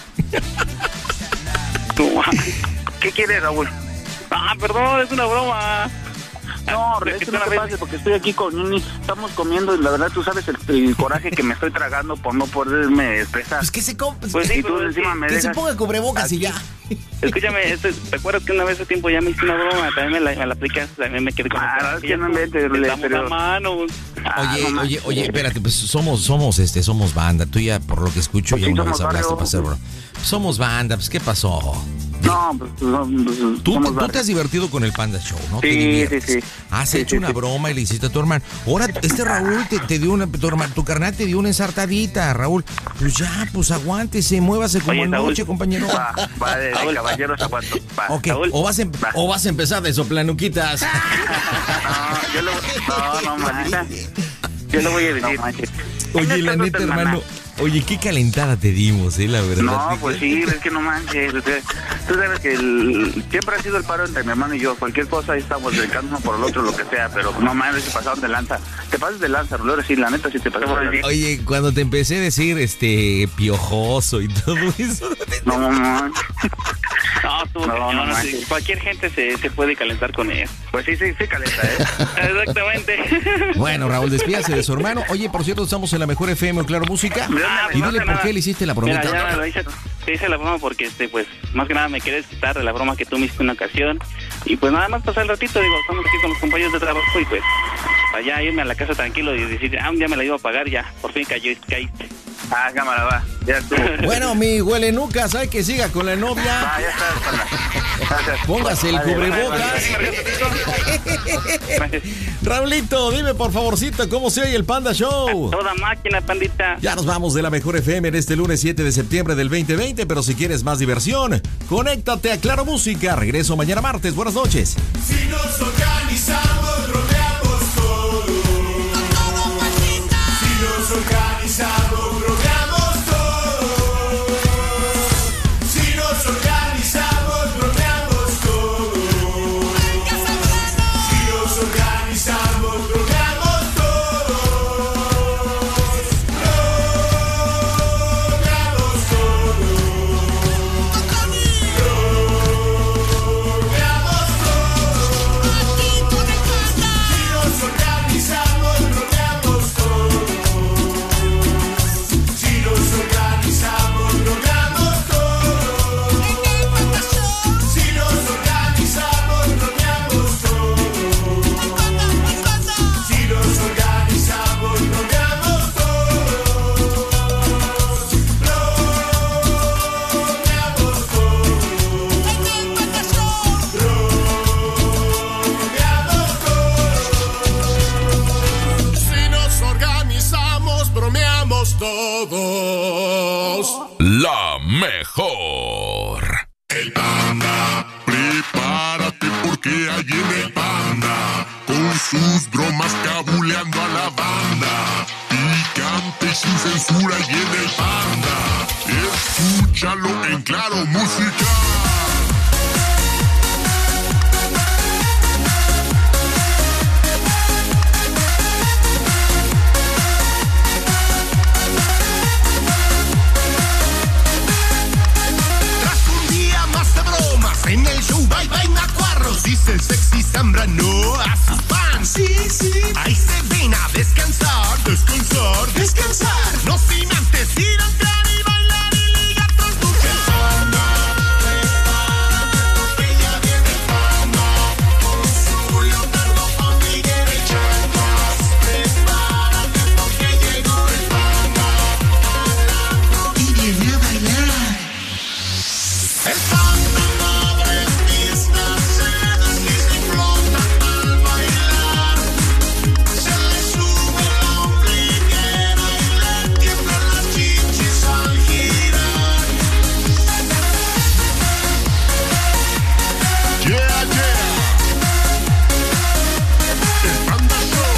¿Qué quieres, Raúl? Ah, perdón, es una broma. No, es que no te pases porque estoy aquí con Nini, estamos comiendo y la verdad tú sabes el, el coraje que me estoy tragando por no poderme expresar. Pues que se com pues sí, y tú encima me que dejas... se ponga cubrebocas aquí. Y ya. Escúchame, este, ¿te acuerdas que una vez hace tiempo ya me hice una broma? También me la, me la aplicaste, también me quedé con ah, es que no me pero... mano. Ah, oye, no, oye, oye, espérate, pues somos, somos, este, somos banda. Tú ya, por lo que escucho, pues ya sí, una vez hablaste barrio. para hacer, bro. Somos banda, pues, ¿qué pasó? No, pues, no, pues tú, tú te has divertido con el Panda Show, ¿no? Sí, sí, sí. Has sí, hecho sí, una sí. broma y le hiciste a tu hermano. Ahora, este Raúl te, te dio una, tu, hermano, tu carnal te dio una ensartadita, Raúl. Pues ya, pues aguántese, muévase como Oye, anoche, Raúl. compañero. Va, va de, de caballeros aguanto. Va. Ok, o vas, em, o vas a empezar de soplanuquitas. No, yo lo, no, no, manita. Yo lo voy a decir. No, oye, la neta, hermano. Oye, qué calentada te dimos, eh, la verdad. No, pues sí, es que no manches. O sea, tú sabes que el, siempre ha sido el paro entre mi hermano y yo. Cualquier cosa ahí estamos dedicando uno por el otro, lo que sea. Pero no manches, se pasaron de lanza. Te pasas de lanza, Rulero, sí, la neta sí te pasaron de lanza. Oye, cuando te empecé a decir, este, piojoso y todo eso. No, no, no. No, tú, no, no, no, sí. Cualquier gente se, se puede calentar con ella. Pues sí, sí, sí calenta, ¿eh? Exactamente. Bueno, Raúl, despídase de su hermano. Oye, por cierto, estamos en la mejor F M, Claro Música. Ah, y dile no, por nada. qué le hiciste la bromita. Mira, ya lo hice, te hice la broma porque, este, pues, más que nada me quieres quitar de la broma que tú me hiciste una ocasión. Y pues nada más pasar el ratito, digo, estamos aquí con los compañeros de trabajo y pues, allá irme a la casa tranquilo y decir, ah, un día me la iba a pagar, ya, por fin cayó, caíste. Ah, cámara, va, ya estuvo. Bueno, mi huele nucas, hay que siga con la novia. Ah, ya está. Póngase el cubrebocas. Raulito, dime por favorcito, ¿cómo se oye el Panda Show? Toda máquina, pandita. Ya nos vamos de la mejor F M en este lunes siete de septiembre del veinte veinte, pero si quieres más diversión, conéctate a Claro Música. Regreso mañana martes. Buenas noches. Si nos organizamos, bromeamos todos. Si nos organizamos, bromeamos todos. Si nos organizamos, bromeamos todos. Si nos organizamos, bromeamos todos. Bromeamos todos. Si nos organizamos, bromeamos todos. La mejor. El Panda, prepárate porque ahí viene el Panda, con sus bromas cabuleando a la banda, picante y sin censura y en el Panda, escúchalo en Claro Música. y Zambrano a sus fans. Sí, sí. Ahí se ven a descansar, descansar, descansar. No sin antes ir a entrar y bailar y ligar con tu gente. Que ya viene el panda con su leotardo, ombliguera y chanclas. Prepárate porque llegó el panda y viene a bailar. El panda abre pistas, se desliza y flota al bailar. Se le sube la ombliguera y le tiemblan las chichis al girar. Yeah, yeah. El Panda Show.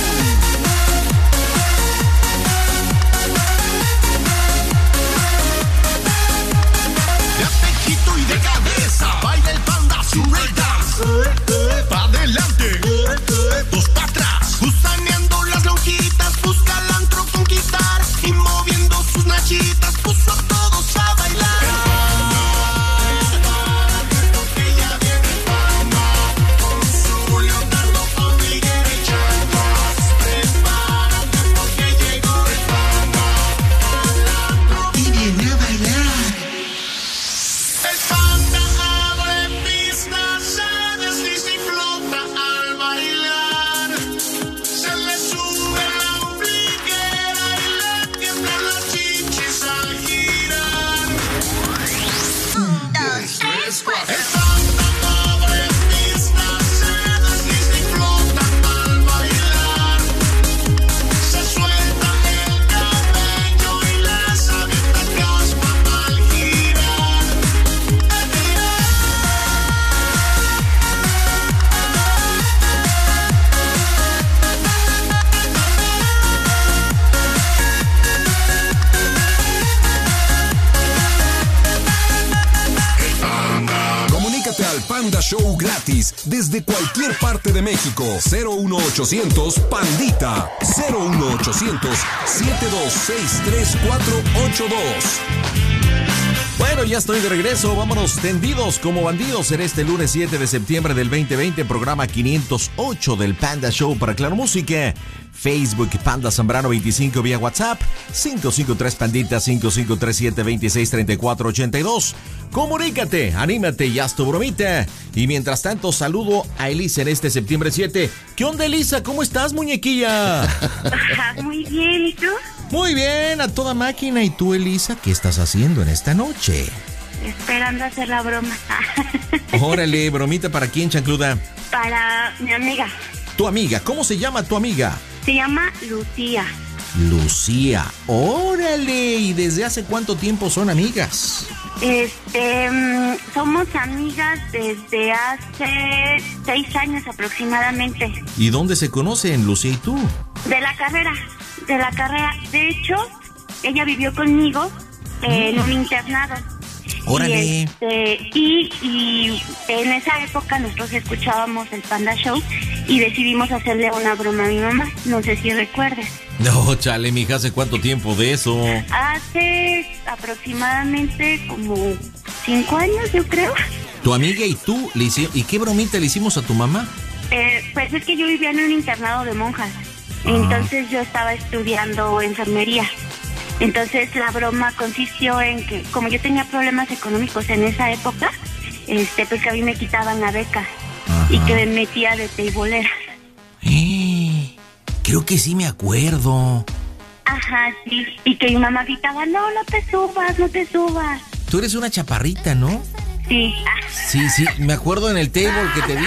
De apejito y de cabeza baila el panda su breakdance. Pa' adelante, dos pa' atrás, gusaneando las lonjitas, busca el antro conquistar y moviendo sus nachitas, puso a todos a bailar. El panda, que ya viene el panda, con su leotardo, ombliguera y chanclas. Prepárate porque llegó el panda al antro y viene a bailar. El panda abre pistas, se desliza y flota al bailar. Se le sube la ombliguera y le tiemblan las chichis al girar. Un, dos, tres, cuatro. El panda abre pistas, se desliza y flota al bailar. Se suelta el cabello y les avienta caspa al girar. Comunícate al Panda Show gratis desde cualquier parte de México. cero uno ochocientos Pandita. cero uno ochocientos, siete dos seis, tres cuatro ocho dos. Bueno, ya estoy de regreso. Vámonos tendidos como bandidos en este lunes siete de septiembre del veinte veinte, programa quinientos ocho del Panda Show para Claro Música. Facebook Panda Zambrano veinticinco vía WhatsApp cinco cinco tres Pandita cinco cinco tres siete dos seis tres cuatro ocho dos. Comunícate, anímate y haz tu bromita. Y mientras tanto saludo a Elisa en este septiembre siete. ¿Qué onda, Elisa? ¿Cómo estás, muñequilla? Muy bien, ¿y tú? Muy bien, a toda máquina. ¿Y tú, Elisa, qué estás haciendo en esta noche? Esperando hacer la broma. Órale, bromita, ¿para quién, chancluda? Para mi amiga. Tu amiga, ¿cómo se llama tu amiga? Se llama Lucía. Lucía, órale, ¿y desde hace cuánto tiempo son amigas? Este, mm, somos amigas desde hace seis años aproximadamente. ¿Y dónde se conocen, Lucía y tú? De la carrera, de la carrera. De hecho, ella vivió conmigo en un internado. Órale. Y, este, y, y en esa época nosotros escuchábamos el Panda Show y decidimos hacerle una broma a mi mamá. No sé si recuerdes. No, chale, mija, ¿hace cuánto tiempo de eso? Hace aproximadamente como cinco años, yo creo. ¿Tu amiga y tú le hicieron? ¿Y qué bromita le hicimos a tu mamá? Eh, pues es que yo vivía en un internado de monjas. Ah. Entonces yo estaba estudiando enfermería. Entonces la broma consistió en que, como yo tenía problemas económicos en esa época, este, pues que a mí me quitaban la beca. Ajá. Y que me metía de teibolera. Eh, creo que sí me acuerdo. Ajá, sí. Y que mi mamá gritaba, no, no te subas, no te subas. Tú eres una chaparrita, ¿no? Sí. Sí, sí, me acuerdo en el table que te vi.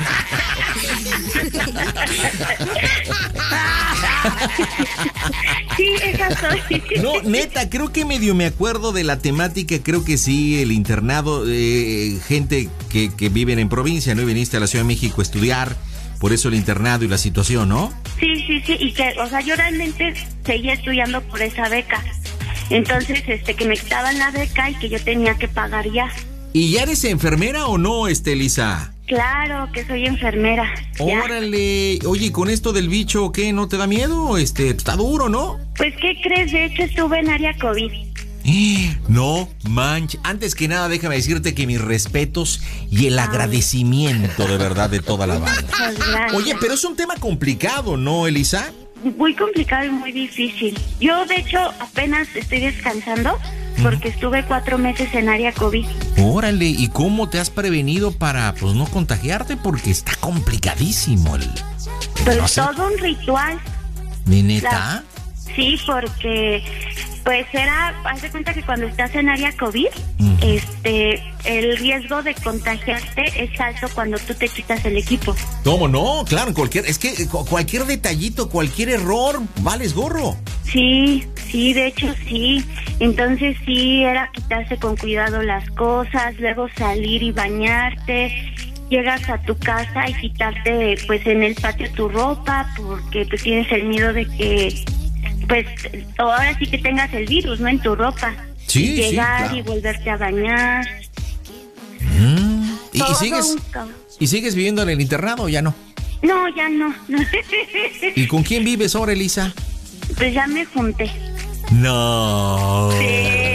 Sí, esa soy. No, neta, creo que medio me acuerdo de la temática. Creo que sí, el internado, eh, gente que, que viven en provincia, ¿no? Y viniste a la Ciudad de México a estudiar, por eso el internado y la situación, ¿no? Sí, sí, sí, y que, o sea, yo realmente seguía estudiando por esa beca. Entonces, este, que me quitaban la beca y que yo tenía que pagar ya. ¿Y ya eres enfermera o no, este, Elisa? Claro, que soy enfermera. Órale. Ya. Oye, ¿con esto del bicho qué? ¿No te da miedo? Este, está duro, ¿no? Pues, ¿qué crees? De hecho, estuve en área COVID. No manches. Antes que nada, déjame decirte que mis respetos y el agradecimiento de verdad de toda la banda. Oye, pero es un tema complicado, ¿no, Elisa? Muy complicado y muy difícil. Yo, de hecho, apenas estoy descansando porque estuve cuatro meses en área COVID. Órale, ¿y cómo te has prevenido para, pues, no contagiarte? Porque está complicadísimo el... Pues no sé. todo un ritual. ¿De neta? La... Sí, porque... Pues era, haz de cuenta que cuando estás en área COVID, uh-huh. este, el riesgo de contagiarte es alto cuando tú te quitas el equipo. ¿Cómo no? Claro, cualquier, es que cualquier detallito, cualquier error, vales gorro. Sí, sí, de hecho sí. Entonces sí, era quitarse con cuidado las cosas, luego salir y bañarte. Llegas a tu casa y quitarte, pues, en el patio tu ropa, porque pues tienes el miedo de que... pues ahora sí que tengas el virus, ¿no? En tu ropa. Sí, y llegar sí, claro. y volverte a bañar. Mm. ¿Y, y, sigues, un... ¿Y sigues viviendo en el internado o ya no? No, ya no. ¿Y con quién vives ahora, Elisa? Pues ya me junté. No. Sí.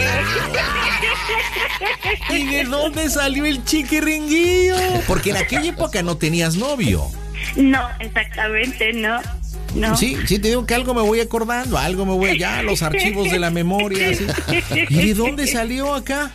¿Y de dónde salió el chiquiringuillo? Porque en aquella época no tenías novio. No, exactamente, no. No. Sí, sí, te digo que algo me voy acordando, algo me voy ya, los archivos de la memoria. ¿Sí? ¿Y de dónde salió acá?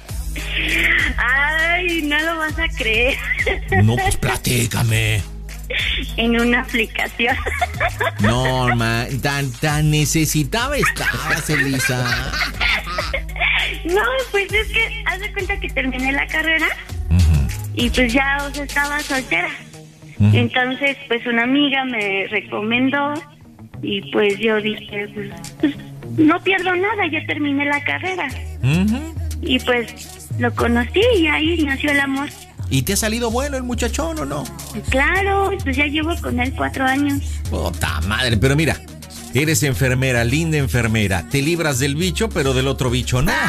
Ay, no lo vas a creer. No, pues platícame. En una aplicación. No, ma, tan, tan necesitada estabas, Elisa. No, pues es que haz de cuenta que terminé la carrera uh-huh. y pues ya, o sea, estaba soltera. Uh-huh. Entonces, pues una amiga me recomendó y pues yo dije, pues, pues no pierdo nada, ya terminé la carrera. Uh-huh. Y pues lo conocí y ahí nació el amor. ¿Y te ha salido bueno el muchachón o no? Claro, pues ya llevo con él cuatro años. Puta madre, pero mira, eres enfermera, linda enfermera, te libras del bicho, pero del otro bicho no.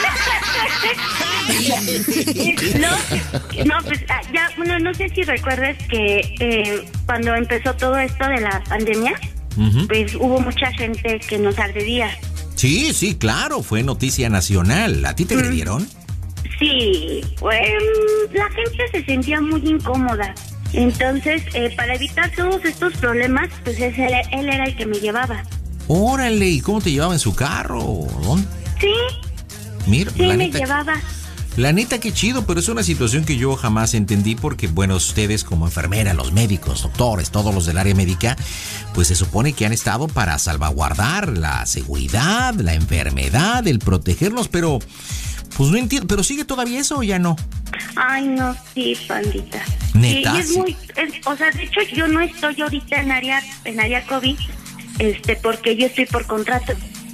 No, no, pues ya, bueno, no sé si recuerdas que eh, cuando empezó todo esto de la pandemia, uh-huh. pues hubo mucha gente que nos agredía. Sí, sí, claro, fue noticia nacional. ¿A ti te agredieron? Mm. Sí, pues la gente se sentía muy incómoda. Entonces, eh, para evitar todos estos problemas, pues él, él era el que me llevaba. Órale, ¿y cómo te llevaba en su carro? ¿Dónde? Sí. Mira, sí, la me neta, llevaba. La neta, qué chido, pero es una situación que yo jamás entendí porque, bueno, ustedes como enfermera, los médicos, doctores, todos los del área médica, pues se supone que han estado para salvaguardar la seguridad, la enfermedad, el protegernos, pero pues no entiendo, ¿pero sigue todavía eso o ya no? Ay, no, sí, pandita. ¿Neta? Sí, es muy, es, o sea, de hecho yo no estoy ahorita en área, en área COVID, este, porque yo estoy por contrato.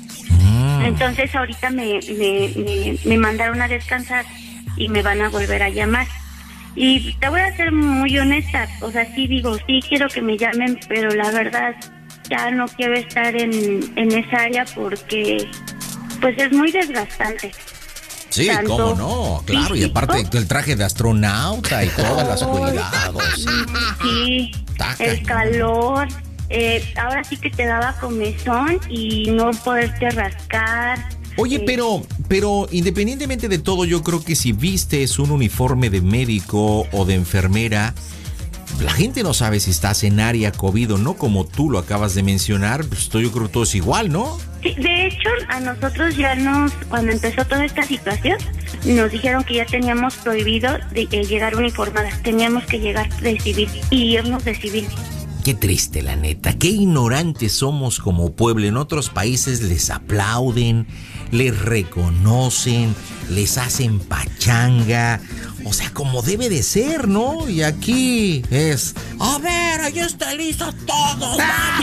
Entonces ahorita me, me, me, me mandaron a descansar y me van a volver a llamar. Y te voy a ser muy honesta, o sea, sí digo, sí quiero que me llamen, pero la verdad ya no quiero estar en, en esa área porque pues es muy desgastante. Sí, Tanto cómo no, claro, físico, y aparte el traje de astronauta y todas las cuidados. Sí, Taca. El calor. Eh, ahora sí que te daba comezón y no poderte rascar. Oye, eh, pero, pero independientemente de todo, yo creo que si vistes un uniforme de médico o de enfermera, la gente no sabe si estás en área COVID o no, como tú lo acabas de mencionar, pues yo creo que todo es igual, ¿no? Sí, de hecho, a nosotros ya nos, cuando empezó toda esta situación, nos dijeron que ya teníamos prohibido de, de llegar uniformadas, teníamos que llegar de civil y irnos de civil. Qué triste, la neta. Qué ignorantes somos como pueblo. En otros países les aplauden, les reconocen, les hacen pachanga. O sea, como debe de ser, ¿no? Y aquí es... A ver, ahí está Elisa, todos.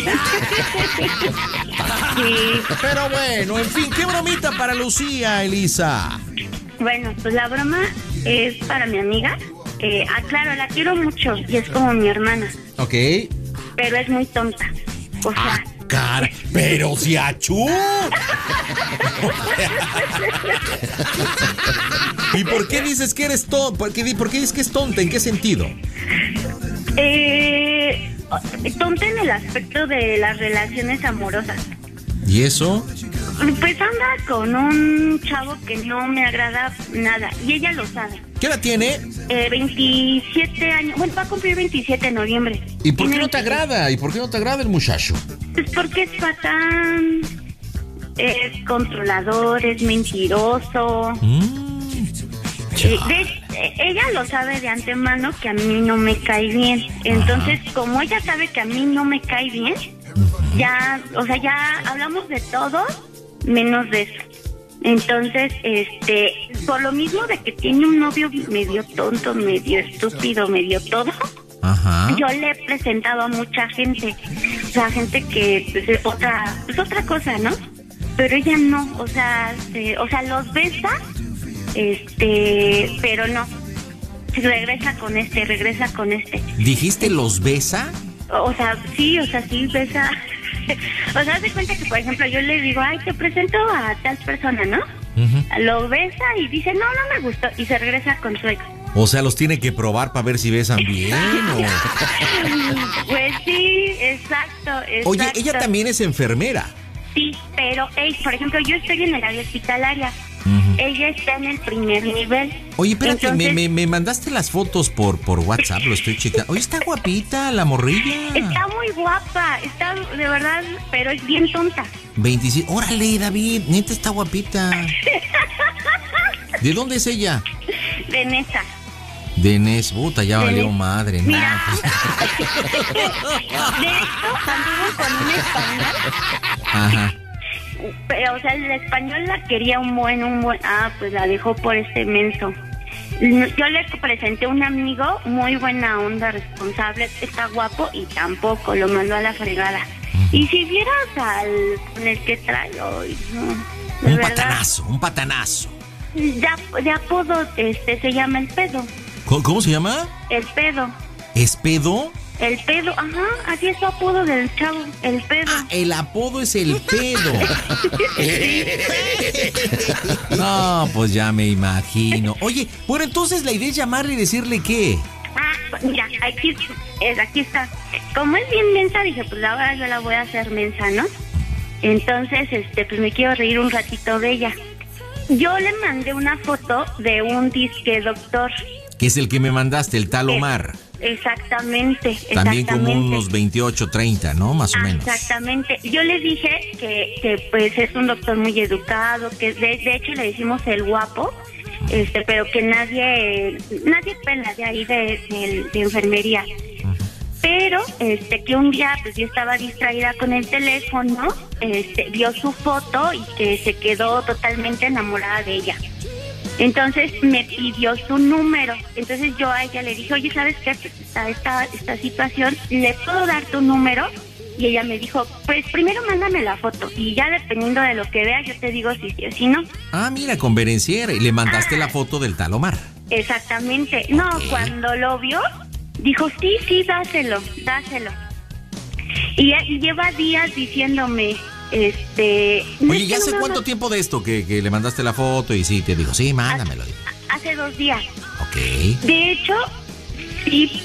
Sí. Pero bueno, en fin, ¿qué bromita para Lucía, Elisa? Bueno, pues la broma es para mi amiga. Eh, ah, claro, la quiero mucho y es como mi hermana. Ok. Pero es muy tonta. O sea, ah, cara, pero si achú. ¿Y por qué dices que eres tonta? ¿Por qué, ¿Por qué dices que es tonta? ¿En qué sentido? Eh, tonta en el aspecto de las relaciones amorosas. ¿Y eso? Pues anda con un chavo que no me agrada nada y ella lo sabe. ¿Qué edad tiene? Eh, veintisiete años. Bueno, va a cumplir veintisiete en noviembre. ¿Y por qué Tiene no te agrada? ¿Y por qué no te agrada el muchacho? Pues porque es patán, es controlador, es mentiroso. Mm, Eh, de- eh, ella lo sabe de antemano que a mí no me cae bien. Entonces, como ella sabe que a mí no me cae bien, ya, o sea, ya hablamos de todo menos de eso. Entonces, este, por lo mismo de que tiene un novio medio tonto, medio estúpido, medio todo, Ajá. yo le he presentado a mucha gente, o sea, gente que pues, es otra, pues otra cosa, ¿no? Pero ella no, o sea, se- o sea, los besa, este, pero no. Regresa con este, regresa con este. ¿Dijiste los besa? O sea, sí, o sea, sí besa. O sea, haz de cuenta que, por ejemplo, yo le digo, ay, te presento a tal persona, ¿no? Ujú. Lo besa y dice, no, no me gustó, y se regresa con su ex. O sea, los tiene que probar para ver si besan bien o... Pues sí, exacto, exacto. Oye, ella también es enfermera. Sí, pero, ey, por ejemplo, yo estoy en el área hospitalaria. Ella está en el primer nivel. Oye, espérate, Entonces, me, me, me mandaste las fotos por, por WhatsApp, lo estoy checando. Oye, está guapita la morrilla. Está muy guapa, está de verdad, pero es bien tonta. veintisiete. Órale, David, neta está guapita. ¿De dónde es ella? De neta. De Nes, puta, ya De valió Nes. madre. Mira. No, pues- De hecho, anduvo con un español. Ajá. Pero, o sea, el español la quería un buen, un buen... Ah, pues la dejó por este menso. Yo le presenté a un amigo, muy buena onda, responsable, está guapo y tampoco, lo mandó a la fregada. Y si vieras al con el que trae hoy, no, de Un verdad, patanazo, un patanazo. de, de apodo este se llama el pedo. ¿Cómo, cómo se llama? El pedo. ¿Es pedo? El pedo, ajá, así es su apodo del chavo, el pedo. Ah, el apodo es el pedo. No, pues ya me imagino. Oye, bueno, entonces la idea es llamarle y decirle qué. Ah, mira, aquí, es, aquí está. Como es bien mensa, dije, pues ahora yo la voy a hacer mensa, ¿no? Entonces, este, pues me quiero reír un ratito de ella. Yo le mandé una foto de un disque doctor. Que es el que me mandaste, el tal Omar. Exactamente, También como exactamente. unos veintiocho, treinta, ¿no? Más o menos. Exactamente. Yo le dije que, que pues es un doctor muy educado, que de, de hecho le decimos el guapo, este, pero que nadie, nadie pela de ahí de, de, de enfermería. Pero este que un día pues yo estaba distraída con el teléfono, este, vio su foto y que se quedó totalmente enamorada de ella. Entonces me pidió su número. Entonces yo a ella le dije, oye, ¿sabes qué? Pues está esta, esta situación, ¿le puedo dar tu número? Y ella me dijo, pues primero mándame la foto y ya dependiendo de lo que vea yo te digo si sí o si no. Ah, mira, convenenciera. Y le mandaste la foto del tal Omar. Exactamente. No, cuando lo vio, dijo, sí, sí, dáselo, dáselo. Y, y lleva días diciéndome, este... no Oye, es ¿ya que hace no me cuánto ama- tiempo de esto que, que le mandaste la foto? Y sí, te digo, sí, mándamelo. Hace dos días. Ok. De hecho, sí,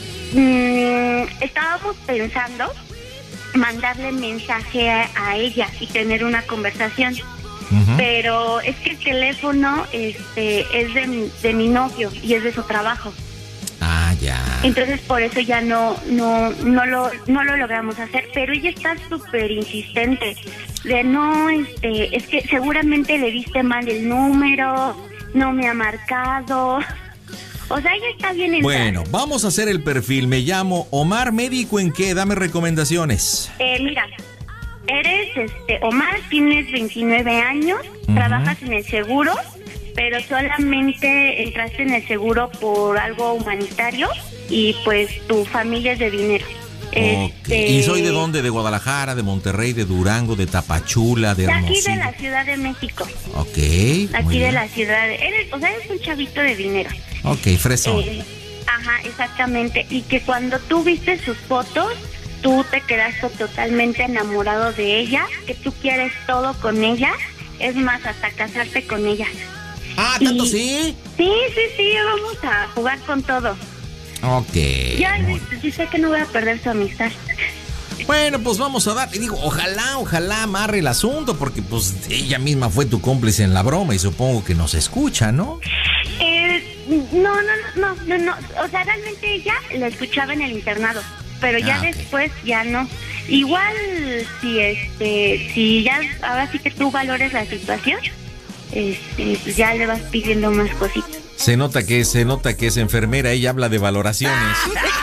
mm, estábamos pensando mandarle mensaje a, a ella y tener una conversación. Ujú. Pero es que el teléfono este, es de, mi- de mi novio y es de su trabajo. Ah, ya. Entonces por eso ya no no no lo no lo logramos hacer, pero ella está súper insistente de no, este, es que seguramente le diste mal el número, no me ha marcado. O sea, ella está bien entrada. Bueno, vamos a hacer el perfil. Me llamo Omar, médico en qué, dame recomendaciones. Eh, mira, eres este Omar, tienes veintinueve años, Ujú. trabajas en el seguro, pero solamente entraste en el seguro por algo humanitario y pues tu familia es de dinero. Este, ¿Y soy de dónde? ¿De Guadalajara, de Monterrey, de Durango, de Tapachula, de de aquí de Hermosillo? la Ciudad de México. Ok, Aquí muy de bien. la ciudad. Eres, o sea, eres un chavito de dinero. Ok, fresón. Eh, ajá, exactamente. Y que cuando tú viste sus fotos, tú te quedaste totalmente enamorado de ella, que tú quieres todo con ella. Es más, hasta casarte con ella. Ah, ¿tanto sí? Sí, sí, sí, vamos a jugar con todo. Ok. Ya, sí sé que no voy a perder su amistad. Bueno, pues vamos a dar, y digo, ojalá, ojalá amarre el asunto, porque pues ella misma fue tu cómplice en la broma y supongo que nos escucha, ¿no? Eh, no, no, no, no, no, o sea, realmente ella la escuchaba en el internado, pero ya Ah, ok. después ya no. Igual si este, si ya ahora sí que tú valores la situación, este, pues ya le vas pidiendo más cositas. Se nota que se nota que es enfermera, ella habla de valoraciones.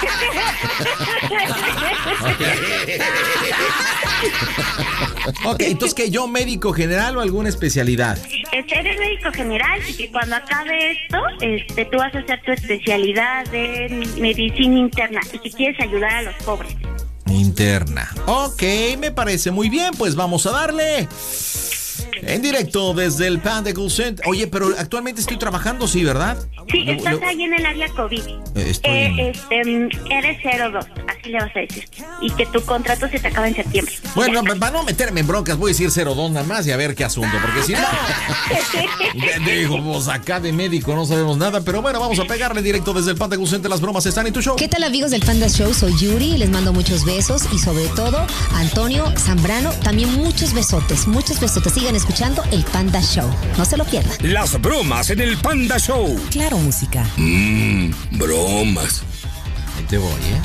Ok, entonces que yo médico general o alguna especialidad. Este, eres médico general y que cuando acabe esto, este, tú vas a hacer tu especialidad de medicina interna y que quieres ayudar a los pobres. Interna. Ok, me parece muy bien, pues vamos a darle. En directo desde el Panda Cool Center. Oye, pero actualmente estoy trabajando, sí, ¿verdad? Sí, Lo- estás lo- ahí en el área COVID. Eh, estoy Eh, en- este, mm, eres cero dos, así le vas a decir. Y que tu contrato se te acaba en septiembre. Bueno, para no meterme en broncas, voy a decir cero dos nada más y a ver qué asunto, porque si no, ya digo, pues acá de médico no sabemos nada, pero bueno, vamos a pegarle directo desde el Panda Cool Center. Las bromas están en tu show. ¿Qué tal, amigos del Panda Show? Soy Yuri y les mando muchos besos y sobre todo a Antonio Zambrano, también muchos besotes, muchos besotes. Sigan escuchando el Panda Show. No se lo pierdan. Las bromas en el Panda Show. Claro, música. Mmm, bromas. Ahí te voy, ¿eh?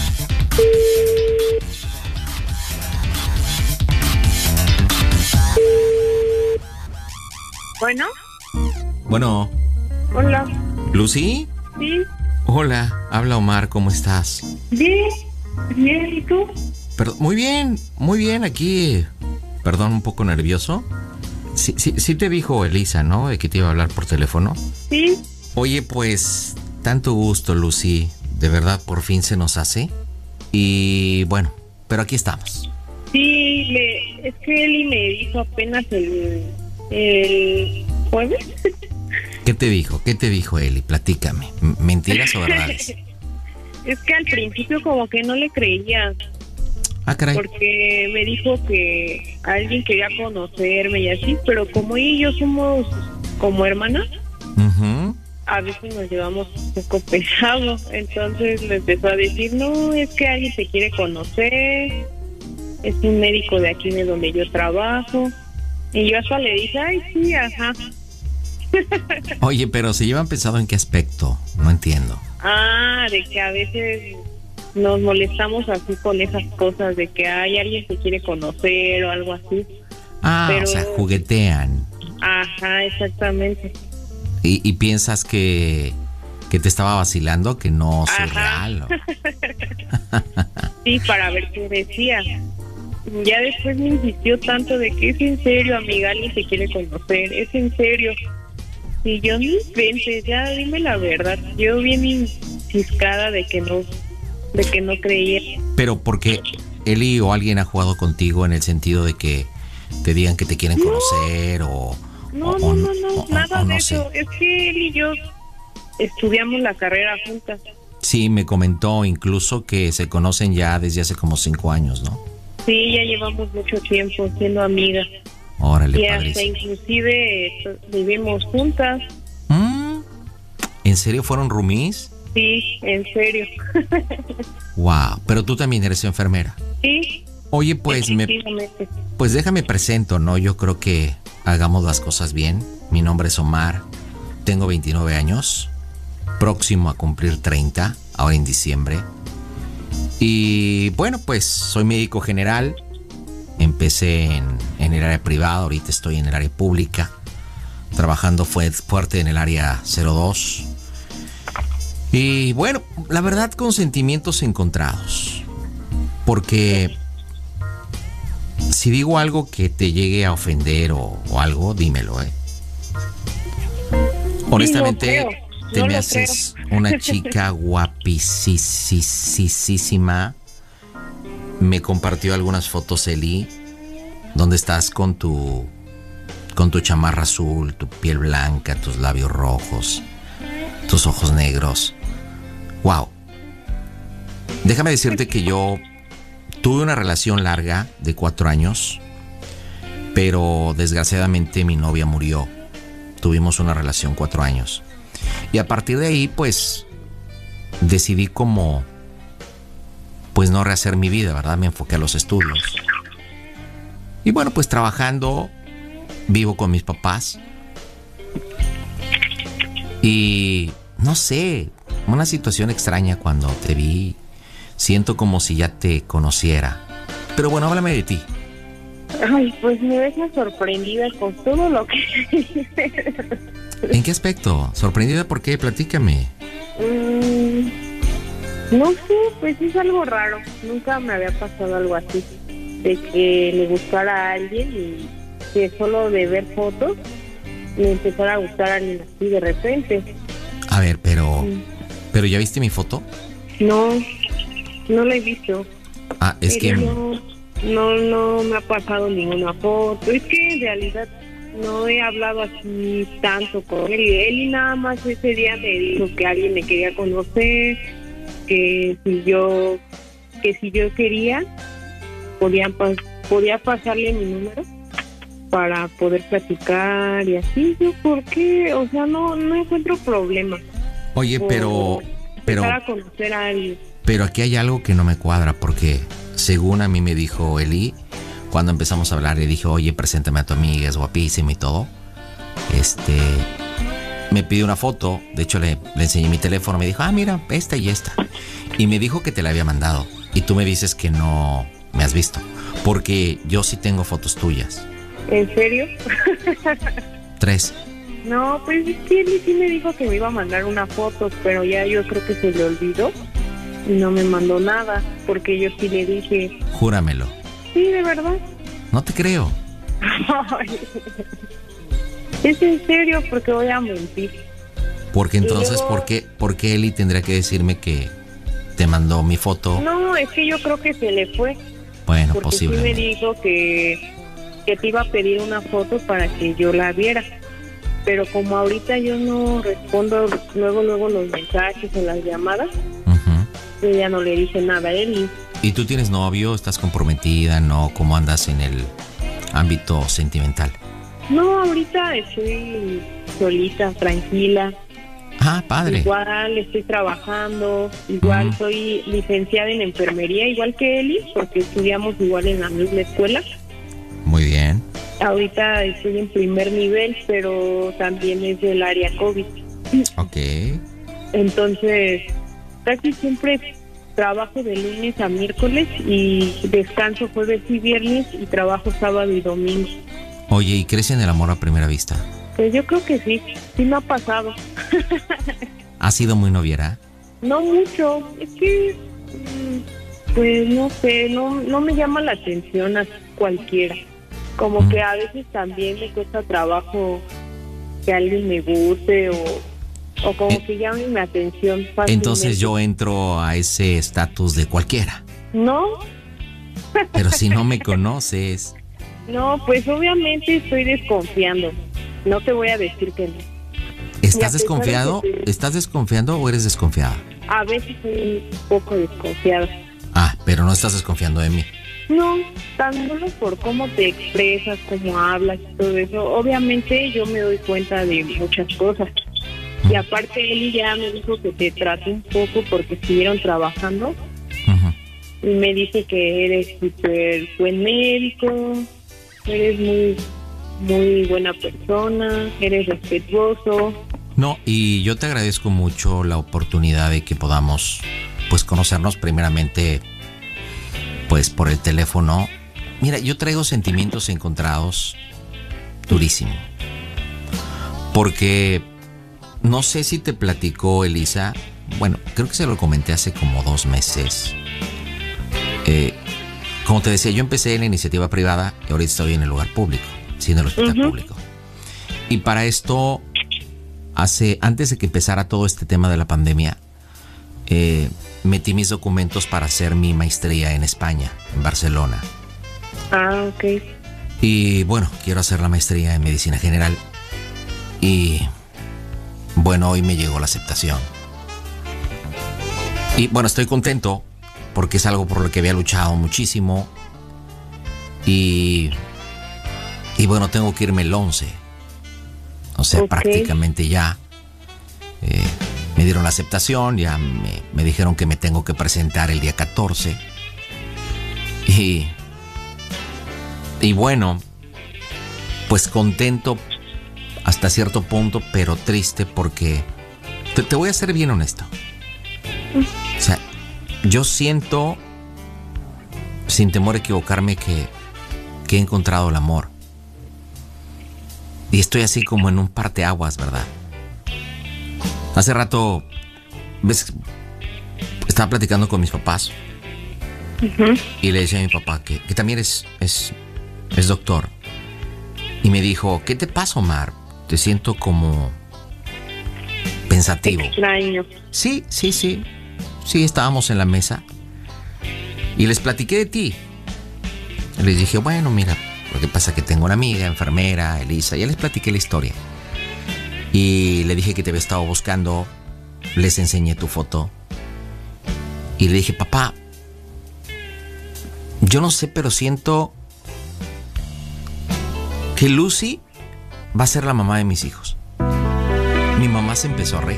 Bueno, Bueno, hola. ¿Lucy? Sí, Hola, habla Omar, ¿cómo estás? bien, bien, ¿y tú? Perdón, muy bien, muy bien, aquí, perdón, un poco nervioso. Sí, sí, sí te dijo Elisa, ¿no? De que te iba a hablar por teléfono. Sí. Oye, pues, tanto gusto, Lucy. De verdad, por fin se nos hace. Y bueno, pero aquí estamos. Sí, le, es que Eli me dijo apenas el, el jueves. ¿Qué te dijo? ¿Qué te dijo Eli? Platícame. M- ¿Mentiras o verdades? Es que al principio como que no le creía. Ah, caray. Porque me dijo que alguien quería conocerme y así, pero como ella y yo somos como hermanas, Ujú. a veces nos llevamos un poco pesado. Entonces me empezó a decir, no, es que alguien te quiere conocer, es un médico de aquí de donde yo trabajo. Y yo hasta le dije, ay, sí, ajá. Oye, pero ¿se llevan pensado en qué aspecto? No entiendo. Ah, de que a veces nos molestamos así con esas cosas, de que hay alguien que quiere conocer o algo así. Ah, Pero- o sea, juguetean. Ajá, exactamente. Y, y piensas que, que te estaba vacilando, que no soy Ajá. real. ¿o? Sí, para ver qué decía. Ya después me insistió tanto de que es en serio, amiga, alguien te quiere conocer, es en serio. Y yo ni inventes, ya dime la verdad. Yo bien inciscada de que no, de que no creía. Pero porque Eli o alguien ha jugado contigo en el sentido de que te digan que te quieren conocer o... No, o- no, o- no, no, o- nada o no de sé. eso. Es que él y yo estudiamos la carrera juntas. Sí, me comentó incluso que se conocen ya desde hace como cinco años, ¿no? Sí, ya llevamos mucho tiempo siendo amigas. Órale, Y hasta padrísimo. inclusive eh, vivimos juntas. ¿En serio fueron roomies? Sí, en serio. Wow, pero tú también eres enfermera. Sí. Oye, pues me, Efectivamente. pues déjame presento, ¿no? Yo creo que hagamos las cosas bien. Mi nombre es Omar, tengo veintinueve años, próximo a cumplir treinta, ahora en diciembre. Y bueno, pues soy médico general, empecé en, en el área privada, ahorita estoy en el área pública, trabajando fue, fuerte en el área cero dos. Y bueno, la verdad con sentimientos encontrados, porque si digo algo que te llegue a ofender o, o algo, dímelo, ¿eh? Honestamente, creo, te no me lo haces creo. una chica guapísima. Me compartió algunas fotos Eli, donde estás con tu con tu chamarra azul, tu piel blanca, tus labios rojos, tus ojos negros. Wow. Déjame decirte que yo tuve una relación larga de cuatro años, pero desgraciadamente mi novia murió. Tuvimos una relación cuatro años. Y a partir de ahí, pues, decidí como pues no rehacer mi vida, ¿verdad? Me enfoqué a los estudios. Y bueno, pues trabajando, vivo con mis papás. Y no sé, una situación extraña cuando te vi. Siento como si ya te conociera. Pero bueno, háblame de ti. Ay, pues me deja sorprendida con todo lo que... ¿En qué aspecto? ¿Sorprendida por qué? Platícame. Mm, no sé, pues es algo raro. Nunca me había pasado algo así. De que le gustara a alguien y que solo de ver fotos me empezara a gustar a alguien así de repente. A ver, pero... Mm. ¿Pero ya viste mi foto? No, no la he visto. Ah, es Pero que... No, no, no me ha pasado ninguna foto. Es que en realidad no he hablado así tanto con él. Él nada más ese día me dijo que alguien me quería conocer, que si yo, que si yo quería, podía, podía pasarle mi número para poder platicar y así. Yo, ¿por qué? O sea, no, no encuentro problema. Oye, pero... pero para conocer a alguien. Pero aquí hay algo que no me cuadra, porque según a mí me dijo Eli, cuando empezamos a hablar, le dije, oye, preséntame a tu amiga, es guapísima y todo. Este, me pidió una foto, de hecho le, le enseñé mi teléfono, me dijo, ah, mira, esta y esta. Y me dijo que te la había mandado. Y tú me dices que no me has visto, porque yo sí tengo fotos tuyas. ¿En serio? Tres. No, pues es que él sí me dijo que me iba a mandar una foto, pero ya yo creo que se le olvidó y no me mandó nada, porque yo sí le dije... Júramelo. Sí, de verdad. No te creo. Es en serio, porque voy a mentir. Porque entonces, luego... ¿por qué, por qué Eli tendría que decirme que te mandó mi foto? No, es que yo creo que se le fue. Bueno, porque posible. Sí me dijo que, que te iba a pedir una foto para que yo la viera. Pero como ahorita yo no respondo luego, luego los mensajes o las llamadas, uh-huh. Yo ya no le dije nada a él. ¿Y tú tienes novio? ¿Estás comprometida? ¿No? ¿Cómo andas en el ámbito sentimental? No, ahorita estoy solita, tranquila. Ah, padre. Igual estoy trabajando, igual uh-huh. Soy licenciada en enfermería, igual que Eli, porque estudiamos igual en la misma escuela. Muy bien. Ahorita estoy en primer nivel, pero también es del área COVID. Ok. Entonces, casi siempre trabajo de lunes a miércoles y descanso jueves y viernes y trabajo sábado y domingo. Oye, ¿y crees en el amor a primera vista? Pues yo creo que sí, sí me ha pasado. ¿Has sido muy noviera? No mucho, es que, pues no sé, no, no me llama la atención a cualquiera. Como mm. que a veces también me cuesta trabajo que alguien me guste o, o como eh, que llame mi atención fácilmente. Entonces yo entro a ese estatus de cualquiera. No. Pero si no me conoces. No, pues obviamente estoy desconfiando. No te voy a decir que no. ¿Estás desconfiado? De que... ¿Estás desconfiando o eres desconfiada? A veces soy un poco desconfiada. Ah, pero no estás desconfiando de mí. No, tan solo por cómo te expresas, cómo hablas y todo eso. Obviamente yo me doy cuenta de muchas cosas. Y aparte Eli ya me dijo que te trate un poco porque estuvieron trabajando. Uh-huh. Y me dice que eres súper buen médico, eres muy, muy buena persona, eres respetuoso. No, y yo te agradezco mucho la oportunidad de que podamos, pues, conocernos primeramente, pues, por el teléfono. Mira, yo traigo sentimientos encontrados durísimo. Porque no sé si te platicó Elisa, bueno, creo que se lo comenté hace como dos meses. Eh, como te decía, yo empecé en la iniciativa privada y ahorita estoy en el lugar público, sí, en el hospital uh-huh. público. Y para esto, hace antes de que empezara todo este tema de la pandemia, eh, metí mis documentos para hacer mi maestría en España, en Barcelona. Ah, ok. Y bueno, quiero hacer la maestría en medicina general. Y bueno, hoy me llegó la aceptación. Y bueno, estoy contento porque es algo por lo que había luchado muchísimo. Y, y bueno, tengo que irme el once. O sea, okay. prácticamente ya. Eh, me dieron la aceptación, ya me, me dijeron que me tengo que presentar el día catorce. Y, y bueno, pues contento hasta cierto punto, pero triste porque te, te voy a ser bien honesto. O sea, yo siento, sin temor a equivocarme, que, que he encontrado el amor. Y estoy así como en un parteaguas, ¿verdad? Hace rato, ves, estaba platicando con mis papás. Uh-huh. Y le decía a mi papá, que, que también es, es, es doctor. Y me dijo, ¿qué te pasa, Omar? Te siento como pensativo. Extraño. Sí, sí, sí. Sí, estábamos en la mesa. Y les platiqué de ti. Y les dije, bueno, mira, lo que pasa es que tengo una amiga, enfermera, Elisa. Ya les platiqué la historia. Y le dije que te había estado buscando. Les enseñé tu foto. Y le dije, papá, yo no sé, pero siento que Lucy va a ser la mamá de mis hijos. Mi mamá se empezó a reír.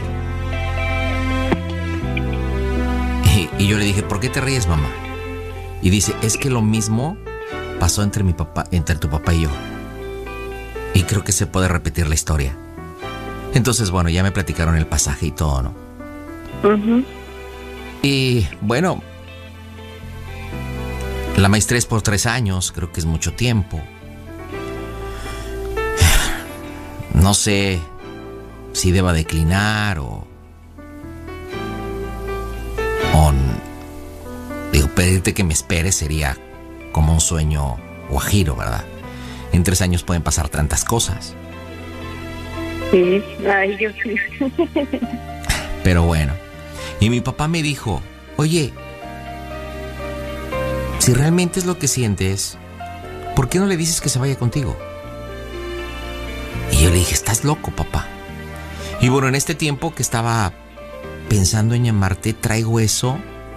Y, y yo le dije, ¿por qué te ríes, mamá? Y dice, es que lo mismo pasó entre mi papá, entre tu papá y yo. Y creo que se puede repetir la historia. Entonces, bueno, ya me platicaron el pasaje y todo, ¿no? Uh-huh. Y bueno, la maestría es por tres años, creo que es mucho tiempo. No sé si deba declinar o... o digo, pedirte que me esperes sería como un sueño guajiro, ¿verdad? En tres años pueden pasar tantas cosas. Sí, ay, yo sí. Pero bueno. Y mi papá me dijo, oye, si realmente es lo que sientes, ¿por qué no le dices que se vaya contigo? Y yo le dije, estás loco, papá. Y bueno, en este tiempo que estaba pensando en llamarte, traigo eso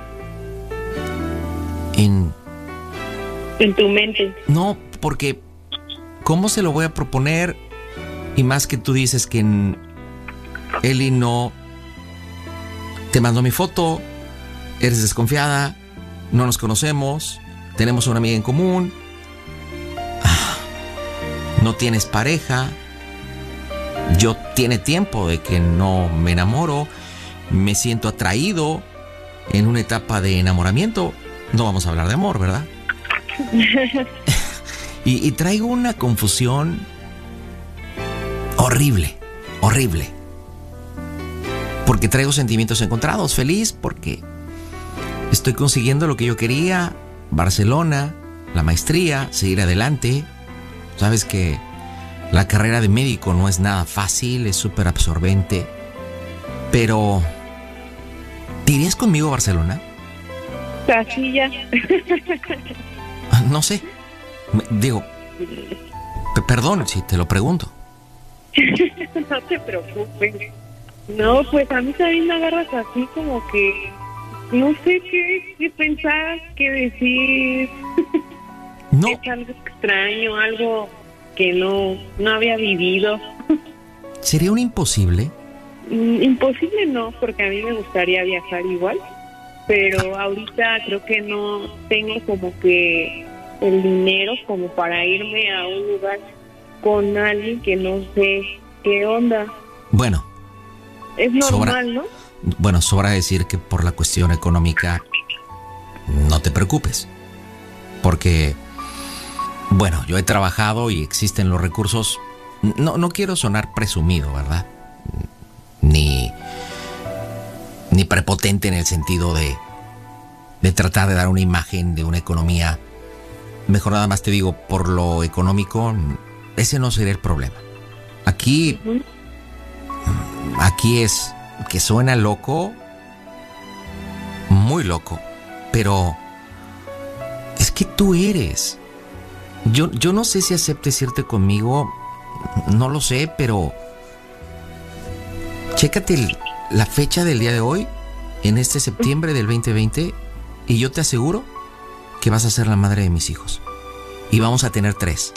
en... en tu mente. No, porque ¿cómo se lo voy a proponer? Y más que tú dices que en... Eli no te mandó mi foto, eres desconfiada, no nos conocemos, tenemos una amiga en común, no tienes pareja, yo tiene tiempo de que no me enamoro, me siento atraído en una etapa de enamoramiento, no vamos a hablar de amor, ¿verdad? y, y traigo una confusión horrible, horrible. Porque traigo sentimientos encontrados, feliz porque estoy consiguiendo lo que yo quería, Barcelona, la maestría, seguir adelante. Sabes que la carrera de médico no es nada fácil, es súper absorbente. Pero, ¿te irías conmigo a Barcelona? Casi ya. No sé, digo, p- perdón si te lo pregunto. No te preocupes. No, pues a mí también me agarras así como que no sé qué, qué pensar, qué decir. No. Es algo extraño, algo que no, no había vivido. ¿Sería un imposible? Mm, Imposible no, porque a mí me gustaría viajar igual, pero ahorita creo que no tengo como que el dinero como para irme a un lugar con alguien que no sé qué onda. Bueno. Es normal, sobra, ¿no? Bueno, sobra decir que por la cuestión económica no te preocupes. Porque, bueno, yo he trabajado y existen los recursos. No, no quiero sonar presumido, ¿verdad? Ni, ni prepotente en el sentido de, de tratar de dar una imagen de una economía. Mejor nada más te digo, por lo económico, ese no sería el problema. Aquí... Uh-huh. Aquí es que suena loco, muy loco, pero es que tú eres. Yo, yo no sé si aceptes irte conmigo, no lo sé, pero chécate el, la fecha del día de hoy, en este septiembre del veinte veinte, y yo te aseguro que vas a ser la madre de mis hijos. Y vamos a tener tres.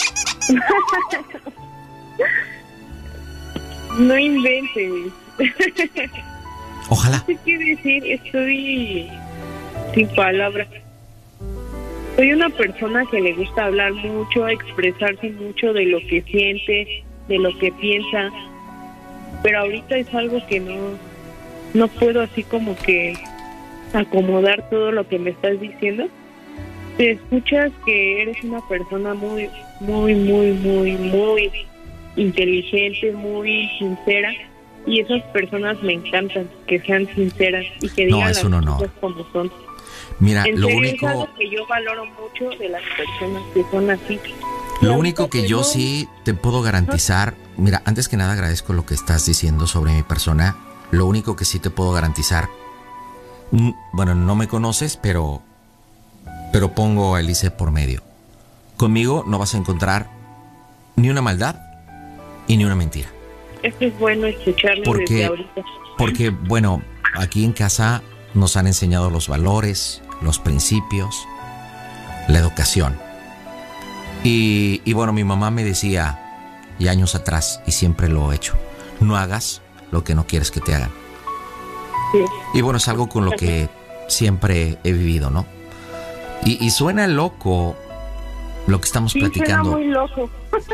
No inventes. Ojalá. No sé qué decir, estoy sin palabras. Soy una persona que le gusta hablar mucho, expresarse mucho de lo que siente, de lo que piensa, pero ahorita es algo que no, no puedo así como que acomodar todo lo que me estás diciendo. Te escuchas que eres una persona muy, muy, muy, muy, muy inteligente, muy sincera, y esas personas me encantan, que sean sinceras y que digan No, es las un honor. cosas como son. Mira, En lo serio, único, es algo que yo valoro mucho de las personas que son así. lo único que yo sí te puedo garantizar, mira, antes que nada agradezco lo que estás diciendo sobre mi persona. Lo único que sí te puedo garantizar, mm, bueno, no me conoces, pero, pero pongo a Elise por medio. Conmigo no vas a encontrar ni una maldad y ni una mentira. Esto es bueno escucharlo Porque, desde ahorita. porque, bueno, aquí en casa nos han enseñado los valores, los principios, la educación. Y, y bueno, mi mamá me decía, y años atrás, y siempre lo he hecho, no hagas lo que no quieres que te hagan. Sí. Y bueno, es algo con lo que siempre he vivido, ¿no? Y, y suena loco lo que estamos Sí, platicando. suena muy loco.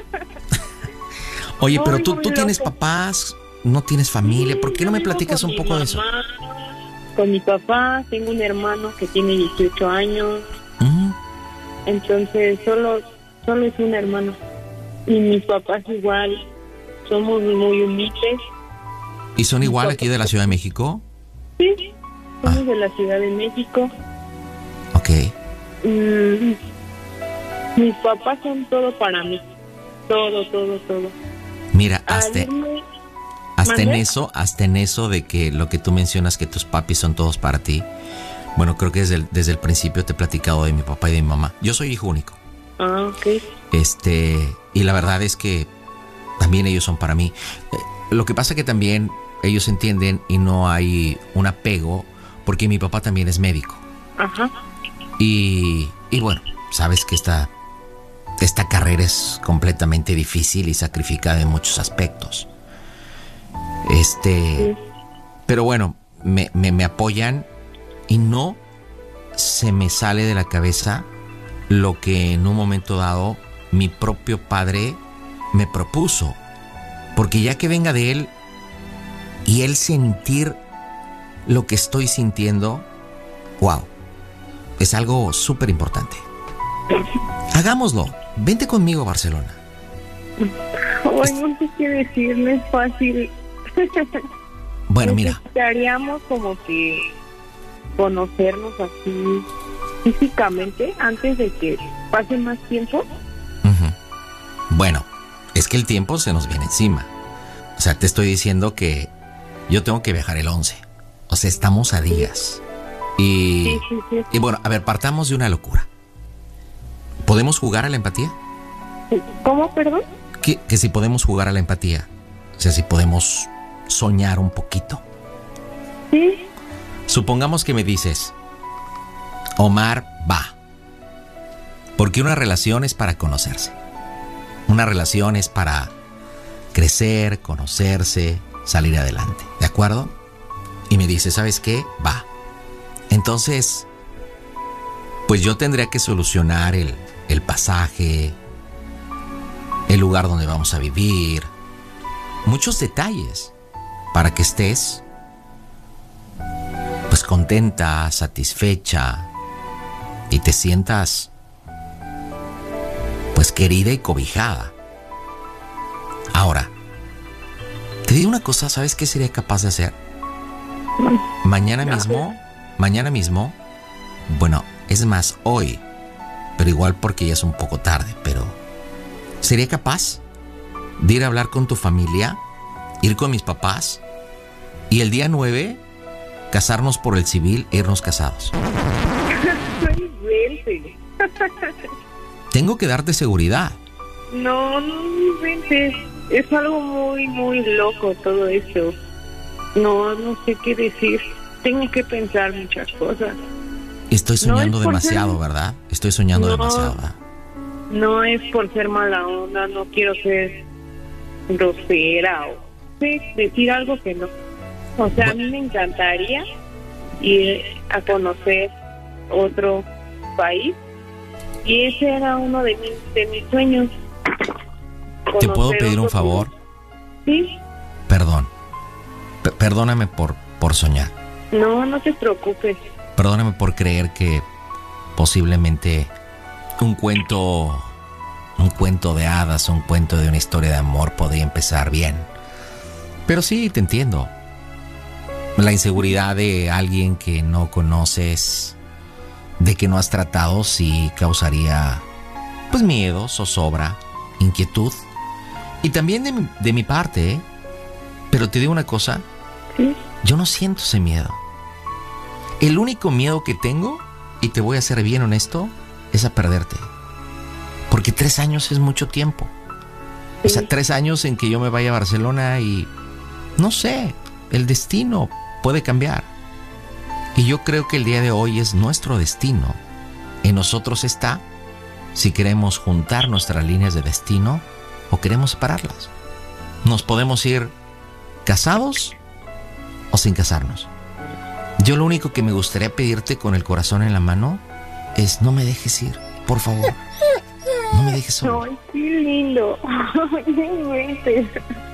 Oye, pero muy, tú, muy tú tienes loco. papás, no tienes familia, ¿por qué no me Vivo platicas con un mi poco de eso? mamá, Con mi papá, tengo un hermano que tiene dieciocho años, Ujú. entonces solo, solo es un hermano. Y mis papás igual, somos muy humildes. ¿Y son igual aquí de la Ciudad de México? Sí, somos de la Ciudad de México. Ok. Mm, mis papás son todo para mí, todo, todo, todo. Mira, Al hasta, irme- hasta en ¿Mande? eso, hasta en eso de que lo que tú mencionas, que tus papis son todos para ti. Bueno, creo que desde el, desde el principio te he platicado de mi papá y de mi mamá. Yo soy hijo único. Ah, ok. Este, y la verdad es que también ellos son para mí. Eh, Lo que pasa que también ellos entienden y no hay un apego, porque mi papá también es médico. Ajá. Y, y bueno, sabes que esta, esta carrera es completamente difícil y sacrificada en muchos aspectos. Este, pero bueno, me, me, me apoyan y no se me sale de la cabeza lo que en un momento dado mi propio padre me propuso. Porque ya que venga de él y él sentir lo que estoy sintiendo, wow, es algo súper importante. Hagámoslo. Vente conmigo a Barcelona. Ay, no sé qué decir, no es fácil. Bueno, mira, Necesitaríamos como que conocernos así físicamente antes de que pase más tiempo. bueno, es que el tiempo se nos viene encima. O sea, te estoy diciendo que yo tengo que viajar el once. O sea, estamos a días. Y, Sí, sí, sí. y bueno, a ver, partamos de una locura. ¿Podemos jugar a la empatía? ¿Cómo, perdón? Que, que si podemos jugar a la empatía. O sea, si podemos soñar un poquito. Sí. Supongamos que me dices, Omar, va. Porque una relación es para conocerse. Una relación es para crecer, conocerse, salir adelante. ¿De acuerdo? Y me dices, ¿sabes qué? Va. Entonces, pues yo tendría que solucionar el, el pasaje, el lugar donde vamos a vivir, muchos detalles para que estés pues contenta, satisfecha y te sientas pues querida y cobijada. Ahora, te digo una cosa, ¿sabes qué sería capaz de hacer? Mañana mismo, mañana mismo, bueno, es más, hoy, pero igual porque ya es un poco tarde, pero ¿sería capaz de ir a hablar con tu familia, ir con mis papás y el día nueve casarnos por el civil e irnos casados? No inventes. Tengo que darte seguridad. No, no inventes. Es algo muy, muy loco todo eso. No, no sé qué decir. Tengo que pensar muchas cosas. Estoy soñando No es por demasiado, ser- ¿verdad? Estoy soñando No. demasiado, ¿verdad? No es por ser mala onda, no quiero ser grosera o sí, decir algo que no. O sea, a mí me encantaría ir a conocer otro país y ese era uno de mis, de mis sueños. ¿Te puedo pedir un favor? Sí. Perdón. P- perdóname por, por soñar. No, no te preocupes. Perdóname por creer que posiblemente un cuento, un cuento de hadas, un cuento de una historia de amor podría empezar bien. Pero sí, te entiendo. La inseguridad de alguien que no conoces, de que no has tratado, sí causaría pues miedo, zozobra, inquietud. Y también de mi, de mi parte, ¿eh? Pero te digo una cosa, ¿sí? Yo no siento ese miedo. El único miedo que tengo, y te voy a ser bien honesto, es a perderte. Porque tres años es mucho tiempo. Sí. O sea, tres años en que yo me vaya a Barcelona y, no sé, el destino puede cambiar. Y yo creo que el día de hoy es nuestro destino. En nosotros está si queremos juntar nuestras líneas de destino o queremos separarlas. Nos podemos ir casados o sin casarnos. Yo lo único que me gustaría pedirte con el corazón en la mano es no me dejes ir, por favor. No me dejes solo. Ay, qué lindo. No inventes.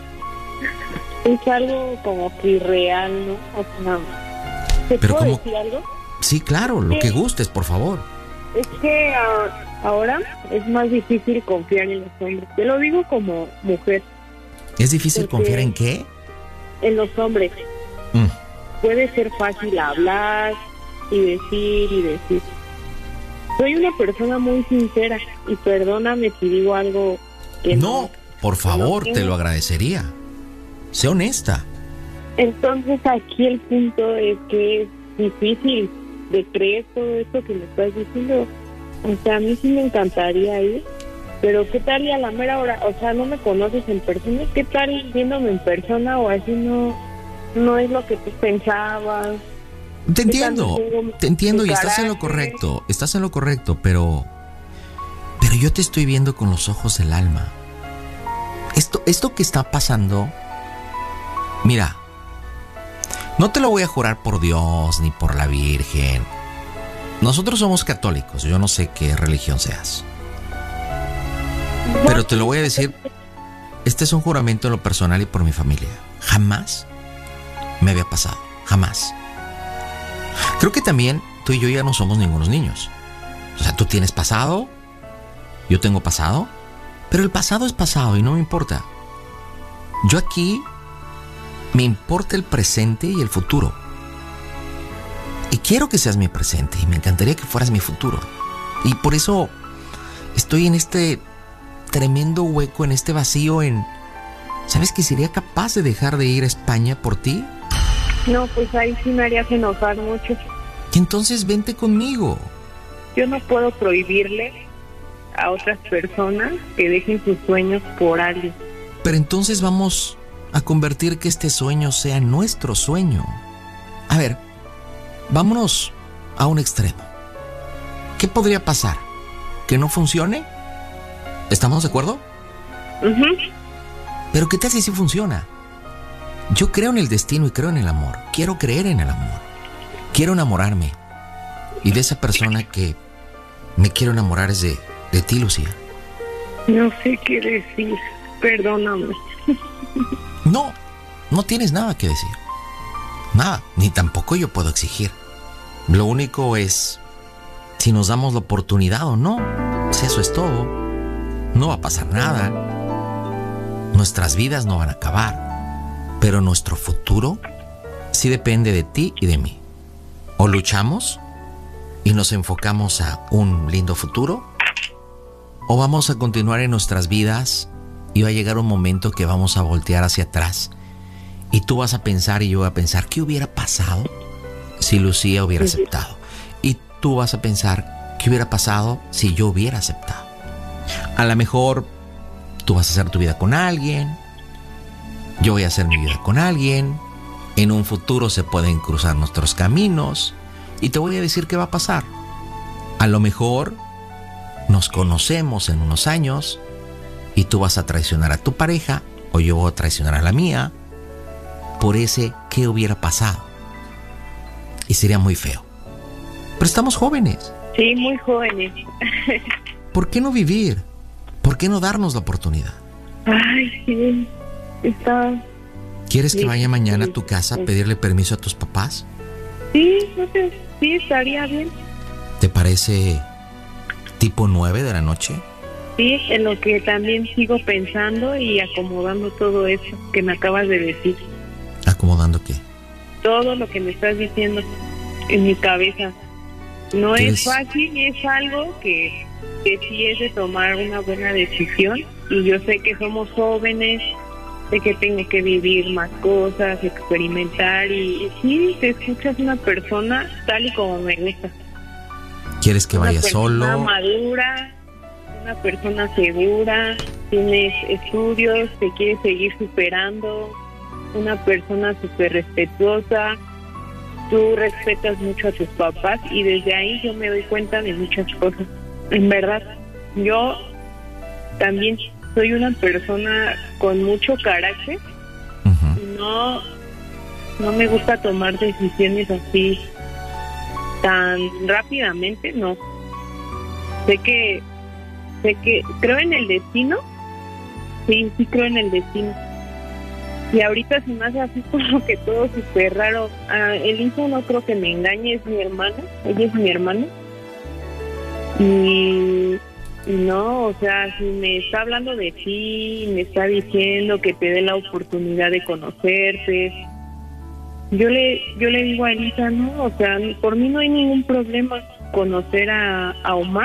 Es algo como que irreal, ¿no? O sea, ¿te Pero puedo ¿cómo? decir algo? Sí, claro, lo que gustes, por favor. Es que uh, ahora es más difícil confiar en los hombres. Te lo digo como mujer. ¿Es difícil confiar en qué? En los hombres. Mm. Puede ser fácil hablar y decir y decir. Soy una persona muy sincera y perdóname si digo algo que no. No, por favor, no te lo agradecería. Sé honesta. Entonces aquí el punto es que es difícil de creer todo esto que me estás diciendo. O sea, a mí sí me encantaría ir, pero ¿qué tal y a la mera hora? O sea, no me conoces en persona. ¿Qué tal viéndome en persona o así no, no es lo que tú pensabas? Te entiendo, te entiendo y estás en lo correcto, estás en lo correcto, pero pero yo te estoy viendo con los ojos del alma. Esto, esto que está pasando, mira, no te lo voy a jurar por Dios ni por la Virgen. Nosotros somos católicos, yo no sé qué religión seas. Pero te lo voy a decir, este es un juramento en lo personal y por mi familia. Jamás me había pasado, jamás. Creo que también tú y yo ya no somos ningunos niños. O sea, tú tienes pasado, yo tengo pasado, pero el pasado es pasado y no me importa. Yo aquí me importa el presente y el futuro. Y quiero que seas mi presente y me encantaría que fueras mi futuro. Y por eso estoy en este tremendo hueco, en este vacío, en... ¿Sabes que sería capaz de dejar de ir a España por ti? No, pues ahí sí me harías enojar mucho. Y entonces vente conmigo. Yo no puedo prohibirle a otras personas que dejen sus sueños por alguien. Pero entonces vamos a convertir que este sueño sea nuestro sueño. A ver, vámonos a un extremo. ¿Qué podría pasar? ¿Que no funcione? ¿Estamos de acuerdo? Uh-huh. Pero ¿qué tal si sí funciona? Yo creo en el destino y creo en el amor. Quiero creer en el amor. Quiero enamorarme. Y de esa persona que me quiero enamorar es de, de ti, Lucía. No sé qué decir. Perdóname. No, no tienes nada que decir. Nada, ni tampoco yo puedo exigir. Lo único es si nos damos la oportunidad o no. Si eso es todo. No va a pasar nada. Nuestras vidas no van a acabar. Pero nuestro futuro sí depende de ti y de mí. O luchamos y nos enfocamos a un lindo futuro, o vamos a continuar en nuestras vidas y va a llegar un momento que vamos a voltear hacia atrás y tú vas a pensar y yo voy a pensar ¿qué hubiera pasado si Lucía hubiera aceptado? Y tú vas a pensar ¿qué hubiera pasado si yo hubiera aceptado? A lo mejor tú vas a hacer tu vida con alguien, yo voy a hacer mi vida con alguien, en un futuro se pueden cruzar nuestros caminos y te voy a decir qué va a pasar. A lo mejor nos conocemos en unos años y tú vas a traicionar a tu pareja o yo voy a traicionar a la mía por ese qué hubiera pasado. Y sería muy feo. Pero estamos jóvenes. Sí, muy jóvenes. ¿Por qué no vivir? ¿Por qué no darnos la oportunidad? Ay, sí. Está... ¿Quieres que sí, vaya mañana sí, a tu casa sí. a pedirle permiso a tus papás? Sí, no sé, sí, estaría bien. ¿Te parece tipo nueve de la noche? Sí, en lo que también sigo pensando y acomodando todo eso que me acabas de decir. ¿Acomodando qué? Todo lo que me estás diciendo en mi cabeza. No ¿Quieres? es fácil, es algo que, que sí es de tomar una buena decisión. Y yo sé que somos jóvenes, sé que tengo que vivir más cosas, experimentar. Y, y sí, te escuchas una persona tal y como me gusta. ¿Quieres que vaya solo? Una persona madura, una persona segura, tienes estudios, te quieres seguir superando, una persona súper respetuosa, tú respetas mucho a tus papás y desde ahí yo me doy cuenta de muchas cosas. En verdad, yo también soy una persona con mucho carácter. Uh-huh. No, no me gusta tomar decisiones así tan rápidamente, no. Sé que, sé que creo en el destino. Sí, sí creo en el destino. Y ahorita se me hace así como que todo súper raro. Ah, el hijo no creo que me engañe, es mi hermana, ella es mi hermana. Y, y no, o sea, si me está hablando de ti, me está diciendo que te dé la oportunidad de conocerte, yo le yo le digo a Elisa, no, o sea, por mí no hay ningún problema conocer a, a Omar.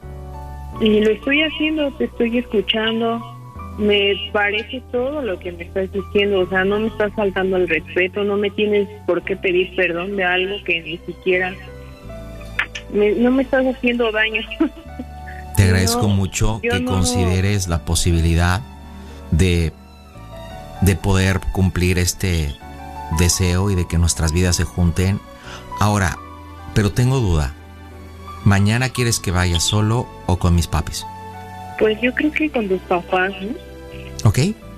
Y lo estoy haciendo, te estoy escuchando. Me parece todo lo que me estás diciendo, o sea, no me estás faltando el respeto, no me tienes por qué pedir perdón de algo que ni siquiera, me, no me estás haciendo daño. Te agradezco no, mucho que no... consideres la posibilidad de, de poder cumplir este deseo y de que nuestras vidas se junten. Ahora, pero tengo duda, ¿mañana quieres que vaya solo o con mis papis? Pues yo creo que con tus papás, ¿no? Ok.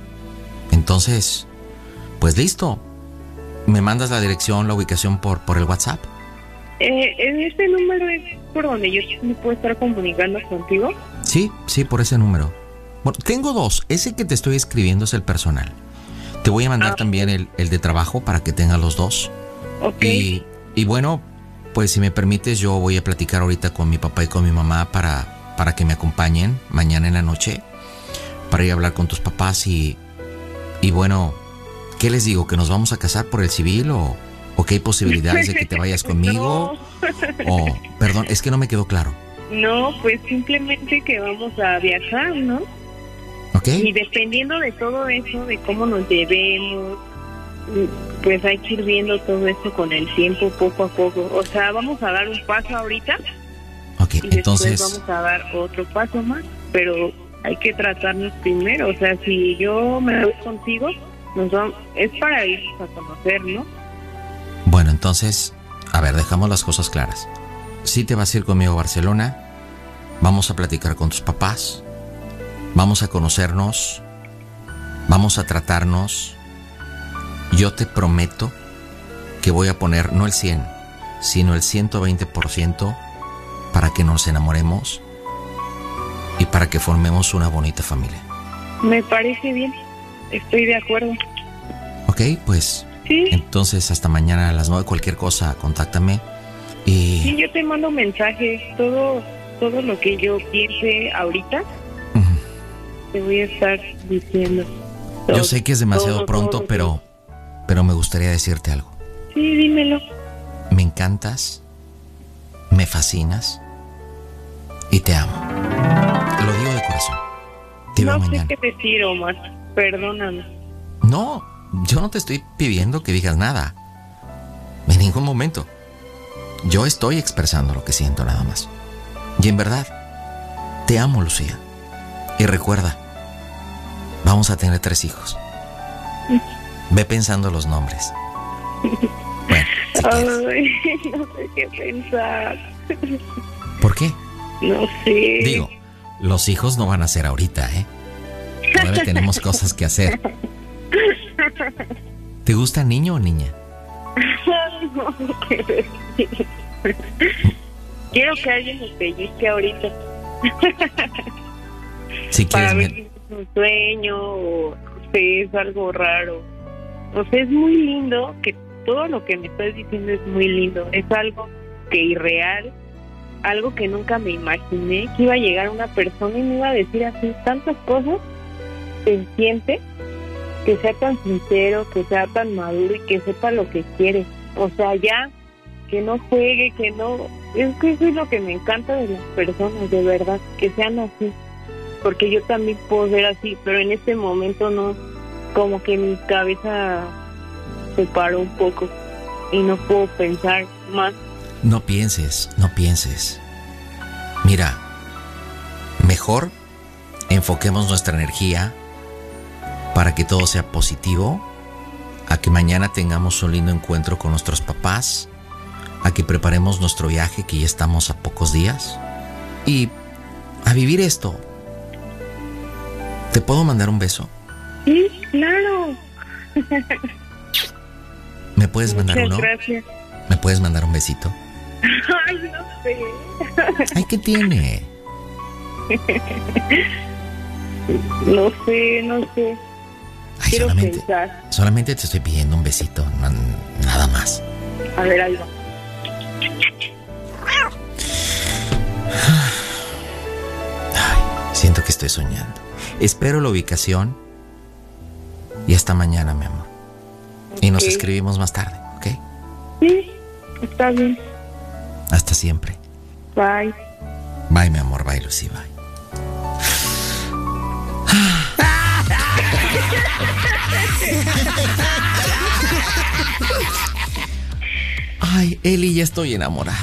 Entonces, pues listo. ¿Me mandas la dirección, la ubicación por, por el WhatsApp? Eh, ¿En este número es por donde yo me puedo estar comunicando contigo? Sí, sí, por ese número. Bueno, tengo dos. Ese que te estoy escribiendo es el personal. Te voy a mandar ah, también el, el de trabajo para que tengas los dos. Ok. Y, y bueno, pues si me permites, yo voy a platicar ahorita con mi papá y con mi mamá para... para que me acompañen mañana en la noche para ir a hablar con tus papás y, y bueno, ¿qué les digo? ¿Que nos vamos a casar por el civil o, o que hay posibilidades de que te vayas conmigo? No. O, perdón, es que no me quedó claro. No, pues simplemente que vamos a viajar, ¿no? Ok. Y dependiendo de todo eso, de cómo nos llevemos, pues hay que ir viendo todo eso con el tiempo, poco a poco. O sea, vamos a dar un paso ahorita. Ok, y entonces después vamos a dar otro paso más, pero hay que tratarnos primero. O sea, si yo me voy contigo, nos vamos, es para irnos a conocer, ¿no? Bueno, entonces, a ver, dejamos las cosas claras. Si te vas a ir conmigo a Barcelona, vamos a platicar con tus papás, vamos a conocernos, vamos a tratarnos. Yo te prometo que voy a poner no el cien, sino el ciento veinte por ciento para que nos enamoremos y para que formemos una bonita familia. Me parece bien, estoy de acuerdo. Ok, pues sí. Entonces hasta mañana a las nueve, cualquier cosa, contáctame y... Sí, yo te mando mensajes, todo, todo lo que yo piense ahorita, uh-huh. te voy a estar diciendo. Todo, yo sé que es demasiado todo, pronto, todo, pero, pero me gustaría decirte algo. Sí, dímelo. Me encantas, me fascinas y te amo. Lo digo de corazón. Te veo no mañana. sé qué decir, Omar. Perdóname. No, yo no te estoy pidiendo que digas nada. En ningún momento. Yo estoy expresando lo que siento nada más. Y en verdad, te amo, Lucía. Y recuerda, vamos a tener tres hijos. Ve pensando los nombres. Bueno, si Ay, no sé qué pensar. ¿Por qué? No sé. Digo, los hijos no van a ser ahorita, ¿eh? Todavía tenemos cosas que hacer. ¿Te gusta niño o niña? No, no quiero decir. Quiero que alguien me pellizque ahorita. Si Para quieres, ver me- si es un sueño o no sé, es algo raro. O sea, es muy lindo, que todo lo que me estás diciendo es muy lindo. Es algo que irreal, algo que nunca me imaginé, que iba a llegar una persona y me iba a decir así tantas cosas, consciente, que sea tan sincero, que sea tan maduro y que sepa lo que quiere. O sea, ya, que no juegue, que no... Es que eso es lo que me encanta de las personas, de verdad, que sean así. Porque yo también puedo ser así, pero en este momento no, como que mi cabeza se paró un poco y no puedo pensar más. No pienses, no pienses. Mira, mejor enfoquemos nuestra energía para que todo sea positivo, a que mañana tengamos un lindo encuentro con nuestros papás, a que preparemos nuestro viaje, que ya estamos a pocos días, y a vivir esto. ¿Te puedo mandar un beso? Sí, claro. ¿Me puedes mandar Muchas uno? gracias. ¿Me puedes mandar un besito? Ay, no sé. Ay, ¿qué tiene? No sé, no sé. Ay, Quiero solamente, pensar. solamente te estoy pidiendo un besito, no- nada más. A ver, algo. Siento que estoy soñando. Espero la ubicación y hasta mañana, mi amor. Y nos Ok. escribimos más tarde, ¿ok? Sí, está bien. Hasta siempre. Bye. Bye, mi amor. Bye, Lucy. Bye. Ay, Eli, ya estoy enamorada.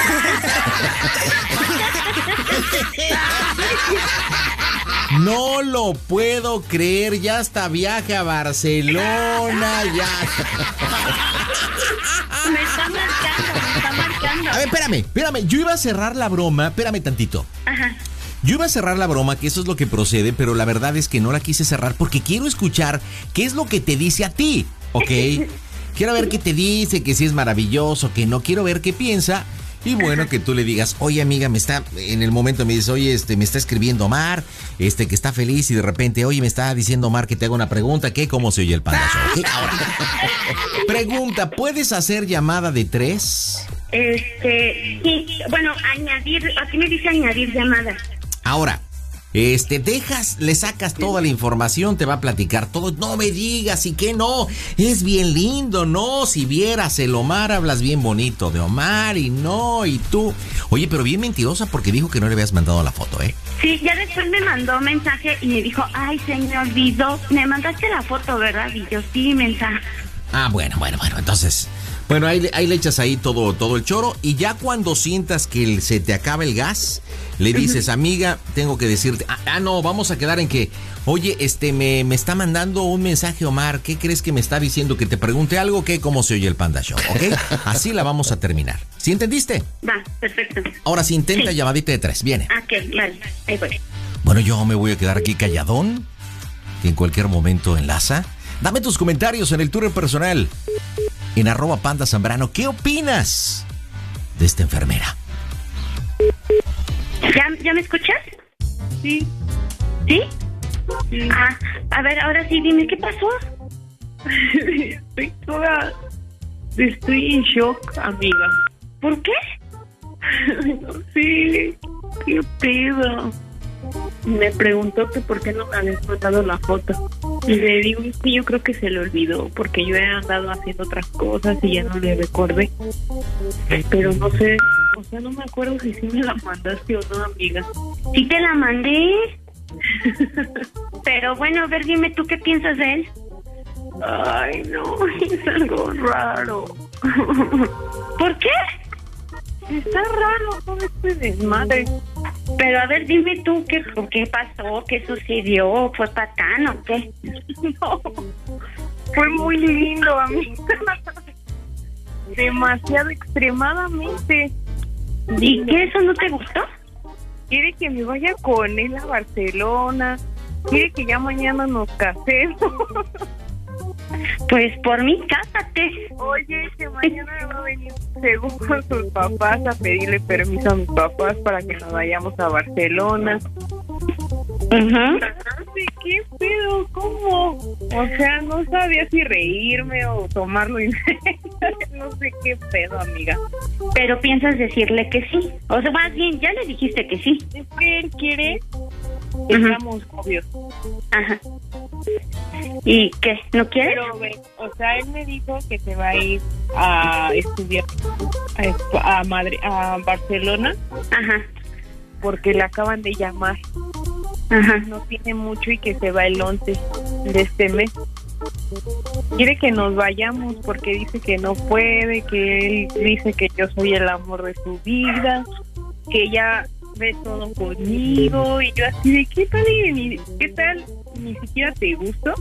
No lo puedo creer, ya hasta viaje a Barcelona, ya. Me está marcando, me está marcando. A ver, espérame, espérame, yo iba a cerrar la broma, espérame tantito. Ajá. Yo iba a cerrar la broma, que eso es lo que procede, pero la verdad es que no la quise cerrar porque quiero escuchar qué es lo que te dice a ti, ¿ok? Quiero ver qué te dice, que si es maravilloso, que no, quiero ver qué piensa. Y bueno, que tú le digas, oye amiga, me está, en el momento me dice, oye, este, me está escribiendo Omar, este, que está feliz, y de repente, oye, me está diciendo Omar que te haga una pregunta, ¿qué? ¿Cómo se oye el Panda Show? ¿Ok? Ahora, pregunta, ¿puedes hacer llamada de tres? Este, sí, bueno, añadir, aquí me dice añadir llamadas. Ahora, este, dejas, le sacas toda la información, te va a platicar todo. No me digas, ¿y qué no? Es bien lindo, ¿no? Si vieras el Omar, hablas bien bonito de Omar y no, y tú. Oye, pero bien mentirosa porque dijo que no le habías mandado la foto, ¿eh? Sí, ya después me mandó mensaje y me dijo, ay, se me olvidó. Me mandaste la foto, ¿verdad? Y yo, sí, mensaje. Ah, bueno, bueno, bueno, entonces... Bueno, ahí, ahí le echas ahí todo, todo el choro y ya cuando sientas que el- se te acaba el gas, le dices, amiga, tengo que decirte, ah, ah, no, vamos a quedar en que, oye, este, me, me está mandando un mensaje Omar, ¿qué crees que me está diciendo? Que te pregunte algo, ¿qué? ¿Cómo se oye el Panda Show? ¿Ok? Así la vamos a terminar. ¿Sí entendiste? Va, perfecto. Ahora sí, intenta Sí. llamadita de tres, viene. Ah, ok, vale, ahí voy. Bueno, yo me voy a quedar aquí calladón, que en cualquier momento enlaza. Dame tus comentarios en el Twitter personal, en arroba Panda Zambrano. ¿Qué opinas de esta enfermera? ¿Ya, ¿Ya me escuchas? Sí. ¿Sí? Ah, a ver, ahora sí, dime, ¿qué pasó? Estoy toda... Estoy en shock, amiga. ¿Por qué? No sé, qué pedo. Me preguntó que por qué no me habías mandado la foto. Y le digo, es que yo creo que se le olvidó, porque yo he andado haciendo otras cosas y ya no le recordé. Pero no sé, o sea, no me acuerdo si sí me la mandaste o no, amiga. Sí te la mandé. Pero bueno, a ver, dime tú qué piensas de él. Ay, no, es algo raro. ¿Por qué? Está raro todo este desmadre. Pero a ver, dime tú qué, qué pasó, qué sucedió, fue patán o qué. No, fue muy lindo, amiga. Demasiado, extremadamente. ¿Y qué, eso no te gustó? Quiere que me vaya con él a Barcelona. Quiere que ya mañana nos casemos. Pues por mí, cásate. Oye, que mañana va a venir según con sus papás a pedirle permiso a mis papás para que nos vayamos a Barcelona. Uh-huh. ¿Qué pedo? ¿Cómo? O sea, no sabía si reírme o tomarlo en serio. No sé qué pedo, amiga. Pero piensas decirle que sí. O sea, más bien, ya le dijiste que sí. Es que él quiere que Uh-huh. seamos novios. Ajá. ¿Y qué? ¿No quieres? Pero, ve, o sea, él me dijo que se va a ir a estudiar a, Esp- a Madrid, a Barcelona. Ajá. Porque le acaban de llamar. Ajá. No tiene mucho y que se va el once de este mes. Quiere que nos vayamos porque dice que no puede, que él dice que yo soy el amor de su vida, que ella ve todo conmigo, y yo así de ¿qué tal? Ni, ¿Qué tal? Ni siquiera te gustó.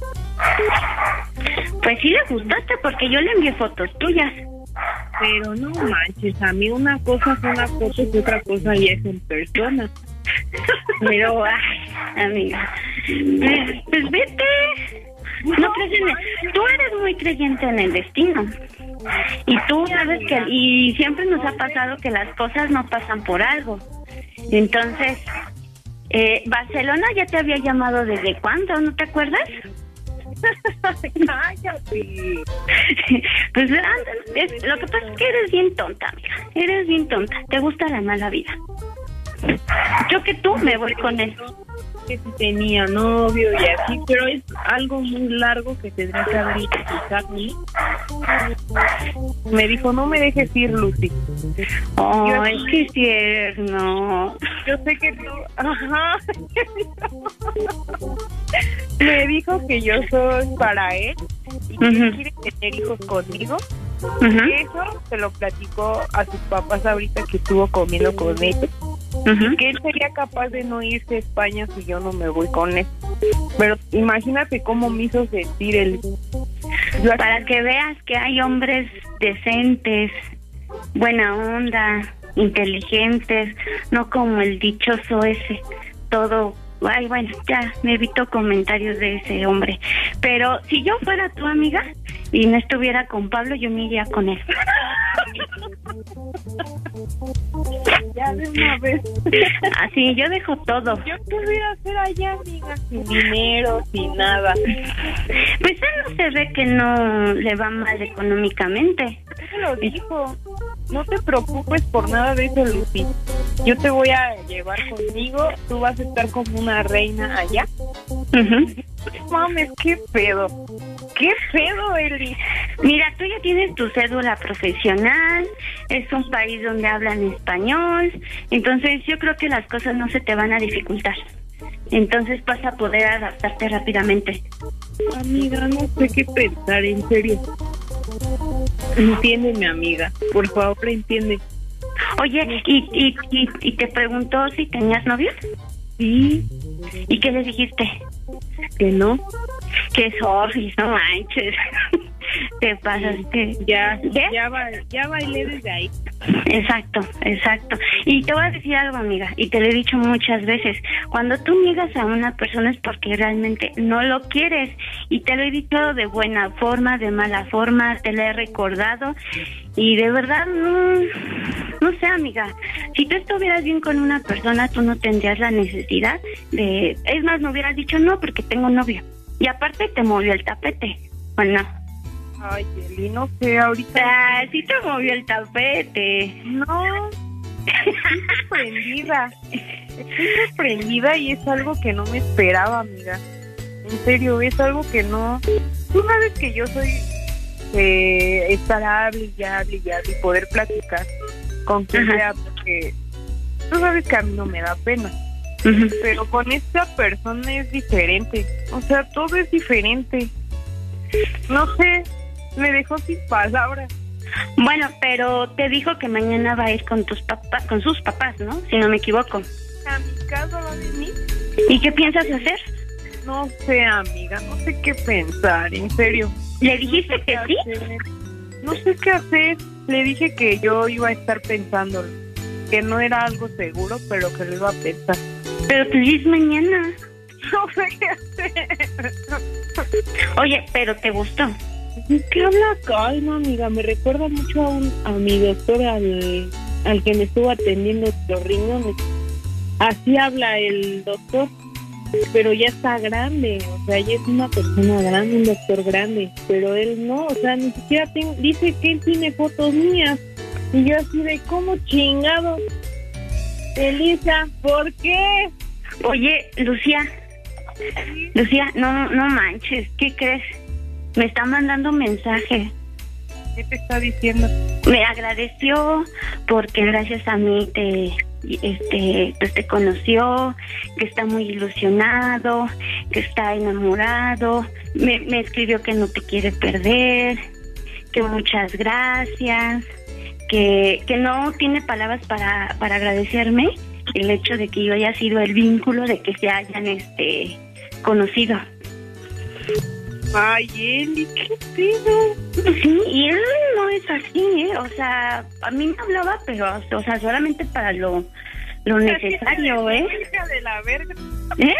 Pues sí le gustaste porque yo le envié fotos tuyas. Pero no manches, a mí una cosa es una foto y otra cosa ya es en persona. Pero, ay, amiga, pues, pues vete. No crees en el- tú eres muy creyente en el destino. Y tú sabes que, y siempre nos ha pasado que las cosas no pasan por algo. Entonces, eh, Barcelona ya te había llamado desde cuándo, ¿no te acuerdas? Cállate. Pues anda, es- lo que pasa es que eres bien tonta, amiga. Eres bien tonta. Te gusta la mala vida. Yo que tú me voy con él. Que si tenía novio y así, pero es algo muy largo que tendría que haber explicado. Me dijo, no me dejes ir, Lucy. Oh, Yo- es que tierno. Yo sé que tú... Ajá. Me dijo que yo soy para él y que Ujú. él quiere tener hijos conmigo. Ujú. Y eso se lo platicó a sus papás ahorita que estuvo comiendo con ellos. Ujú. Que él sería capaz de no irse a España si yo no me voy con él. Pero imagínate cómo me hizo sentir el... Para que veas que hay hombres decentes, buena onda, inteligentes, no como el dichoso ese, todo... Ay, bueno, ya me evito comentarios de ese hombre. Pero si yo fuera tu amiga y no estuviera con Pablo, yo me iría con él. Ya de una vez. Así, yo dejo todo. Yo quisiera hacer allá, amiga, sin dinero, sin nada. Pues él no se ve que no le va mal económicamente. Eso lo dijo. No te preocupes por nada de eso, Lucy. Yo te voy a llevar conmigo. Tú vas a estar como una reina allá. Ujú. Mames, qué pedo. Qué pedo, Eli. Mira, tú ya tienes tu cédula profesional, es un país donde hablan español, entonces yo creo que las cosas no se te van a dificultar. Entonces vas a poder adaptarte rápidamente. Amiga, no sé qué pensar, en serio. Entiéndeme, amiga. Por favor, entiende. Oye, ¿y, y, y, y te preguntó si tenías novio? Sí. ¿Y qué le dijiste? Que no. Que sorry, no manches. Te pasaste. Ya, ¿Qué? ya, ba- ya bailé desde ahí. Exacto, exacto. Y te voy a decir algo, amiga, y te lo he dicho muchas veces. Cuando tú niegas a una persona es porque realmente no lo quieres. Y te lo he dicho de buena forma, de mala forma, te lo he recordado. Y de verdad, no, no sé, amiga. Si tú estuvieras bien con una persona, tú no tendrías la necesidad de... Es más, me hubieras dicho no porque tengo novio. Y aparte te movió el tapete, ¿o no? Ay, Eli, no sé, ahorita... Ah, sí te movió el tapete. No, estoy sorprendida. Estoy sorprendida y es algo que no me esperaba, amiga. En serio, es algo que no... Tú sabes que yo soy eh, estar hable y hable y hable y poder platicar con quien Ajá. sea, porque tú sabes que a mí no me da pena. Ujú. Pero con esta persona es diferente. O sea, todo es diferente. No sé, me dejó sin palabras. Bueno, pero te dijo que mañana va a ir con tus papás, con sus papás, ¿no? Si no me equivoco. ¿A mi casa va a venir? ¿Y qué piensas hacer? No sé, amiga, no sé qué pensar, en serio. ¿Le dijiste que sí? No sé qué hacer. Le dije que yo iba a estar pensando, que no era algo seguro, pero que lo iba a pensar. Pero pues es mañana. no sé qué hacer. Oye, pero ¿te gustó? ¿Qué habla calma, amiga? Me recuerda mucho a, un, a mi doctor, al, al que me estuvo atendiendo los riñones. Así habla el doctor, pero ya está grande, o sea, ya es una persona grande, un doctor grande, pero él no, o sea, ni siquiera ten, dice que él tiene fotos mías, y yo así de, ¿cómo chingado? Elisa, ¿por qué? Oye, Lucía, Lucía, no, no manches, ¿qué crees? Me está mandando un mensaje. ¿Qué te está diciendo? Me agradeció porque gracias a mí te, este, pues te conoció, que está muy ilusionado, que está enamorado. Me, me escribió que no te quiere perder, que muchas gracias, que, que no tiene palabras para, para agradecerme el hecho de que yo haya sido el vínculo de que se hayan este conocido. Ay, Eli, qué pedo. Sí, y él no es así, ¿eh? O sea, a mí me hablaba, pero, o sea, solamente para lo, lo necesario, ¿eh? Hija de la verga. ¿Eh?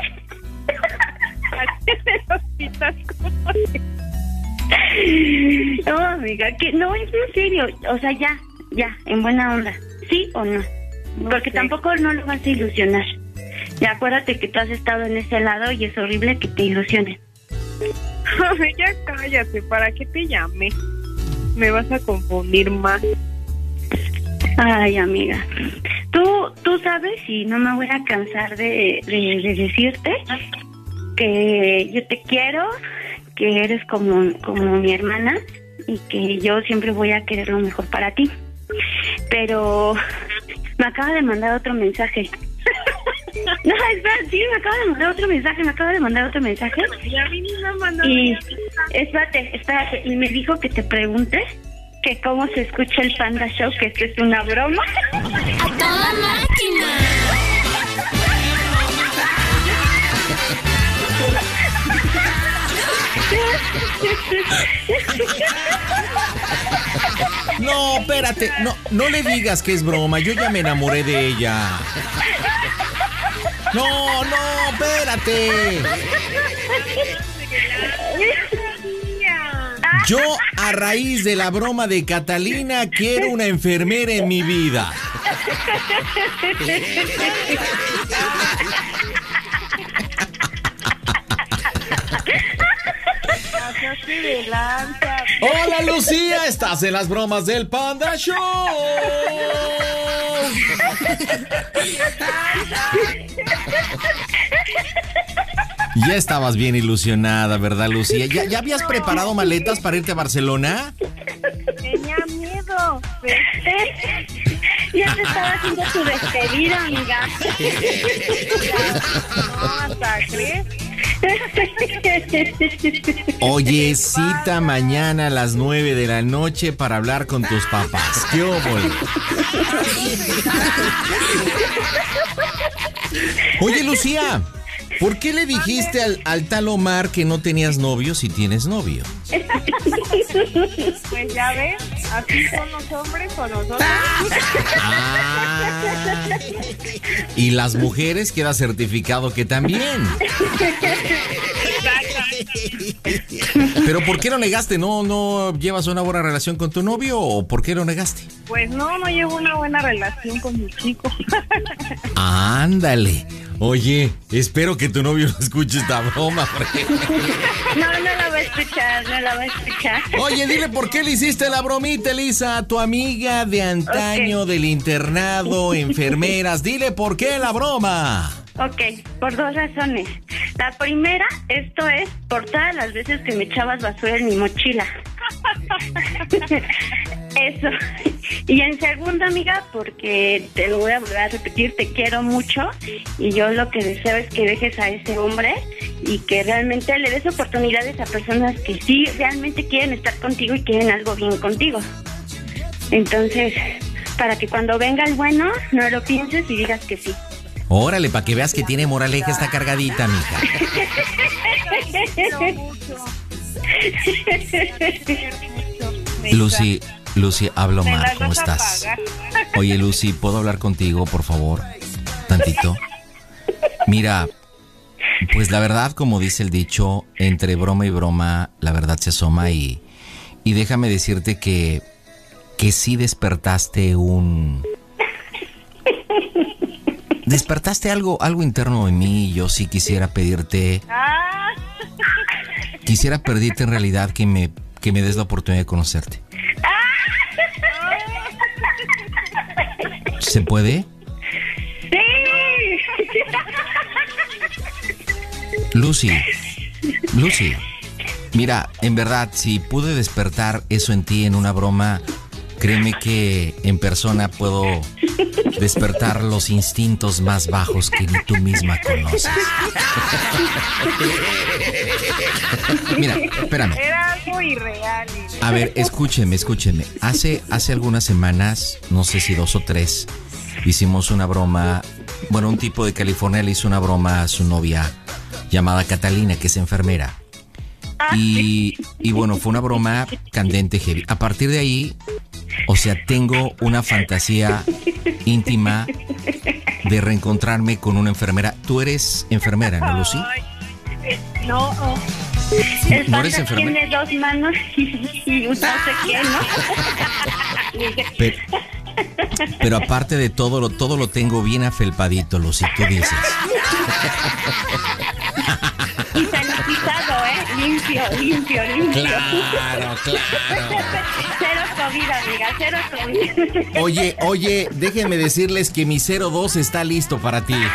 No, amiga, que no, es en serio. O sea, ya, ya, en buena onda. ¿Sí o no? no Porque sé. Tampoco no lo vas a ilusionar. Y acuérdate que tú has estado en ese lado y es horrible que te ilusionen. Ya cállate, ¿para qué te llamé? Me vas a confundir más. Ay, amiga, tú tú sabes, y no me voy a cansar de, de, de decirte que yo te quiero, que eres como, como mi hermana y que yo siempre voy a querer lo mejor para ti. Pero me acaba de mandar otro mensaje. No, espera, sí, me acaba de mandar otro mensaje, me acaba de mandar otro mensaje. Y a mí ni me mandó. Y espérate, espérate, y me dijo que te pregunte que cómo se escucha el Panda Show, que esto es una broma. ¡A toda máquina! No, espérate, no, no le digas que es broma, yo ya me enamoré de ella. No, no, espérate. Yo, a raíz de la broma de Catalina, quiero una enfermera en mi vida. Hola, Lucía, estás en las bromas del Panda Show. Ya estabas bien ilusionada, ¿verdad, Lucía? ¿Ya, ya habías preparado maletas para irte a Barcelona? Tenía miedo. Ya te estaba haciendo tu despedida, amiga. No, hasta crees. Oye, cita mañana a las nueve de la noche para hablar con tus papás. ¿Qué óvole? Oye, Lucía, ¿por qué le dijiste al, al tal Omar que no tenías novio si tienes novio? Pues ya ves, así son los hombres con nosotros. Ah, y las mujeres queda certificado que también. Pero ¿por qué lo negaste? ¿No, no llevas una buena relación con tu novio o por qué lo negaste? Pues no, no llevo una buena relación con mi chico. Ándale. Oye, espero que tu novio no escuche esta broma. Porque... No, no la va a escuchar, no la va a escuchar. Oye, dile por qué le hiciste la bromita, Elisa, a tu amiga de antaño, okay, del internado, enfermeras. Dile por qué la broma. Ok, por dos razones. La primera, esto es por todas las veces que me echabas basura en mi mochila. Eso. Y en segunda, amiga, porque te lo voy a volver a repetir, te quiero mucho y yo lo que deseo es que dejes a ese hombre y que realmente le des oportunidades a personas que sí realmente quieren estar contigo y quieren algo bien contigo. Entonces, para que cuando venga el bueno, no lo pienses y digas que sí. Órale, para que veas que tiene moraleja esta cargadita, mija. Lucy, Lucy, habla Omar, ¿cómo estás? Oye, Lucy, ¿puedo hablar contigo, por favor? Tantito. Mira, Pues la verdad, como dice el dicho, entre broma y broma, la verdad se asoma y, y déjame decirte que, que sí despertaste un... Despertaste algo, algo interno en mí y yo sí quisiera pedirte... Quisiera pedirte en realidad que me, que me des la oportunidad de conocerte. ¿Se puede? Lucy, Lucy, mira, en verdad, si pude despertar eso en ti en una broma, créeme que en persona puedo despertar los instintos más bajos que ni tú misma conoces. Mira, espérame. Era algo irreal. A ver, escúcheme, escúcheme. Hace, hace algunas semanas, no sé si dos o tres, hicimos una broma. Bueno, un tipo de California le hizo una broma a su novia llamada Catalina, que es enfermera. Y, y bueno, fue una broma candente, heavy. A partir de ahí, o sea, tengo una fantasía íntima de reencontrarme con una enfermera. Tú eres enfermera, ¿no, Lucy? No, oh. El ¿No eres panda enfermera? tiene dos manos y no sé qué, ¿no? Pero, pero aparte de todo, lo, todo lo tengo bien afelpadito, Lucy, tú dices. Y sanitizado, ¿eh? Limpio, limpio, limpio. Claro, claro. Cero COVID, amiga, cero COVID. Oye, oye, déjenme decirles que mi cero dos está listo para ti.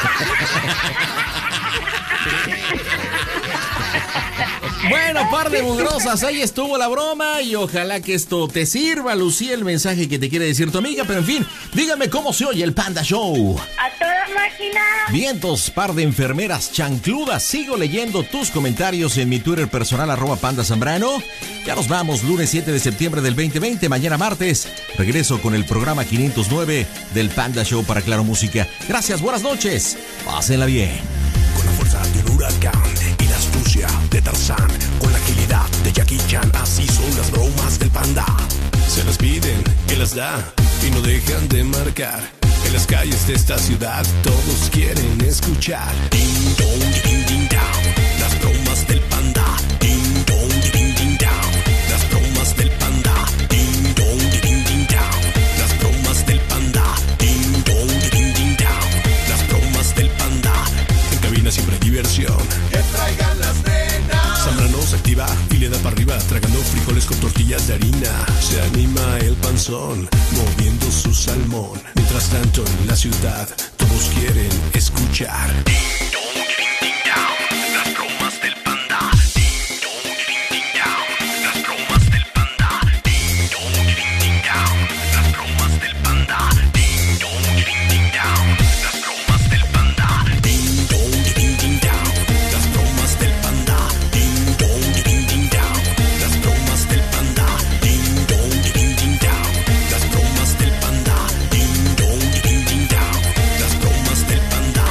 Bueno, par de mugrosas, ahí estuvo la broma y ojalá que esto te sirva, Lucía, el mensaje que te quiere decir tu amiga, pero en fin, dígame cómo se oye el Panda Show. A toda máquina. Vientos, par de enfermeras chancludas. Sigo leyendo tus comentarios en mi Twitter personal, arroba Panda Zambrano. Ya nos vamos, lunes siete de septiembre del veinte veinte, mañana martes. Regreso con el programa quinientos nueve del Panda Show para Claro Música. Gracias, buenas noches. Pásenla bien. Con la fuerza de un huracán y la astucia de Tarzán, con la agilidad de Jackie Chan, así son las bromas del Panda. Se las piden, él las da y no dejan de marcar. En las calles de esta ciudad todos quieren escuchar. Ding dong, ding ding down, las bromas del Panda. Ding dong, ding ding down, las bromas del Panda. Ding dong, ding ding down, las bromas del Panda. Ding dong, ding ding down, las bromas del Panda. En cabina siempre hay diversión. Que traigan las nenas. Zambrano se activa y le da para arriba, tragando frijoles con tortillas de harina. Se anima el panzón, moviendo su salmón. Mientras tanto en la ciudad, todos quieren escuchar. Ding dong, ding ding down, las bromas del Panda. Ding dong, ding ding down, las bromas del Panda. Ding dong, ding ding down, las bromas del Panda. Ding dong, ding ding down, las bromas del Panda. Ding dong, ding ding down, las bromas del Panda. Ding dong, ding ding down, las bromas del Panda. Ding dong, ding ding down, las bromas del Panda. Ding dong, ding ding down, las bromas del Panda.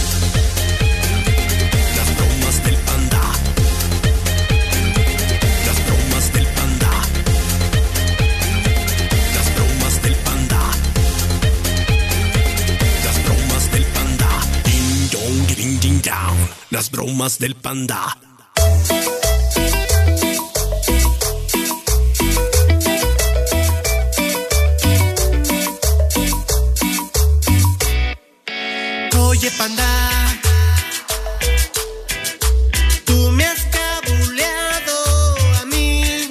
Las bromas del Panda. Las bromas del Panda. Las bromas del Panda. Las bromas del Panda. Ding dong, ding ding down, las bromas del Panda. Oye, Panda, tú me has cabuleado a mí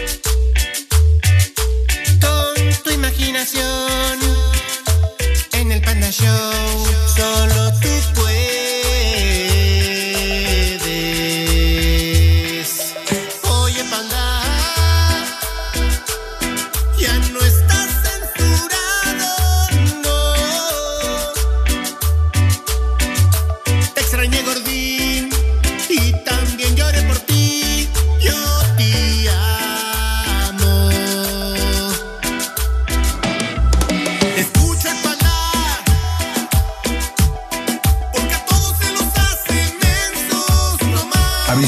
con tu imaginación. En el Panda Show solo tú puedes. Oye, Panda, ya no estás censurado, no.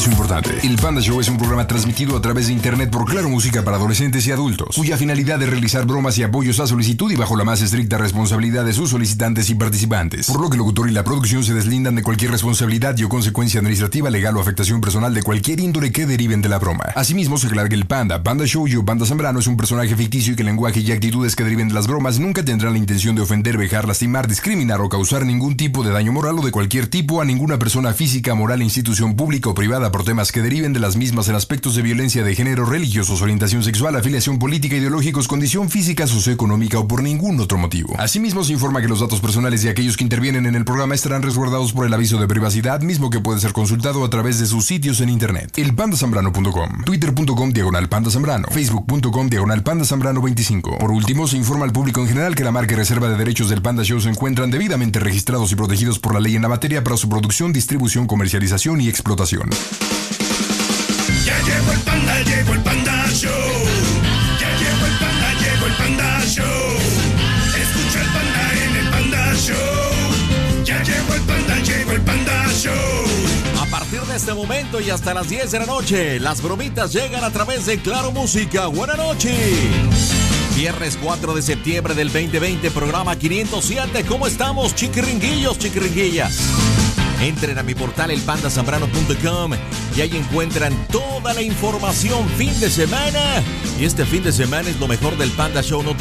aviso importante. El Panda Show es un programa transmitido a través de internet por Claro Música para adolescentes y adultos, cuya finalidad es realizar bromas y apoyos a solicitud y bajo la más estricta responsabilidad de sus solicitantes y participantes, por lo que el locutor y la producción se deslindan de cualquier responsabilidad y o consecuencia administrativa, legal o afectación personal de cualquier índole que deriven de la broma. Asimismo, se aclara que el Panda, Panda Show y o Panda Zambrano es un personaje ficticio y que el lenguaje y actitudes que deriven de las bromas nunca tendrán la intención de ofender, vejar, lastimar, discriminar o causar ningún tipo de daño moral o de cualquier tipo a ninguna persona física, moral, institución pública o privada por temas que deriven de las mismas en aspectos de violencia de género, religiosos, orientación sexual, afiliación política, ideológicos, condición física, socioeconómica o por ningún otro motivo. Asimismo, se informa que los datos personales de aquellos que intervienen en el programa estarán resguardados por el aviso de privacidad, mismo que puede ser consultado a través de sus sitios en internet. el panda zambrano punto com, twitter punto com diagonal panda zambrano, facebook punto com diagonal panda zambrano veinticinco. Por último, se informa al público en general que la marca y reserva de derechos del Panda Show se encuentran debidamente registrados y protegidos por la ley en la materia para su producción, distribución, comercialización y explotación. Ya llegó el Panda, llegó el Panda Show. Ya llegó el Panda, llegó el Panda Show. Escucha el Panda en el Panda Show. Ya llegó el Panda, llegó el Panda Show. A partir de este momento y hasta las diez de la noche, las bromitas llegan a través de Claro Música. Buenas noches. Viernes cuatro de septiembre del veinte veinte, programa quinientos siete. ¿Cómo estamos, chiquiringuillos, chiquiringuillas? Entren a mi portal el panda zambrano punto com y ahí encuentran toda la información fin de semana. Y este fin de semana es lo mejor del Panda Show. No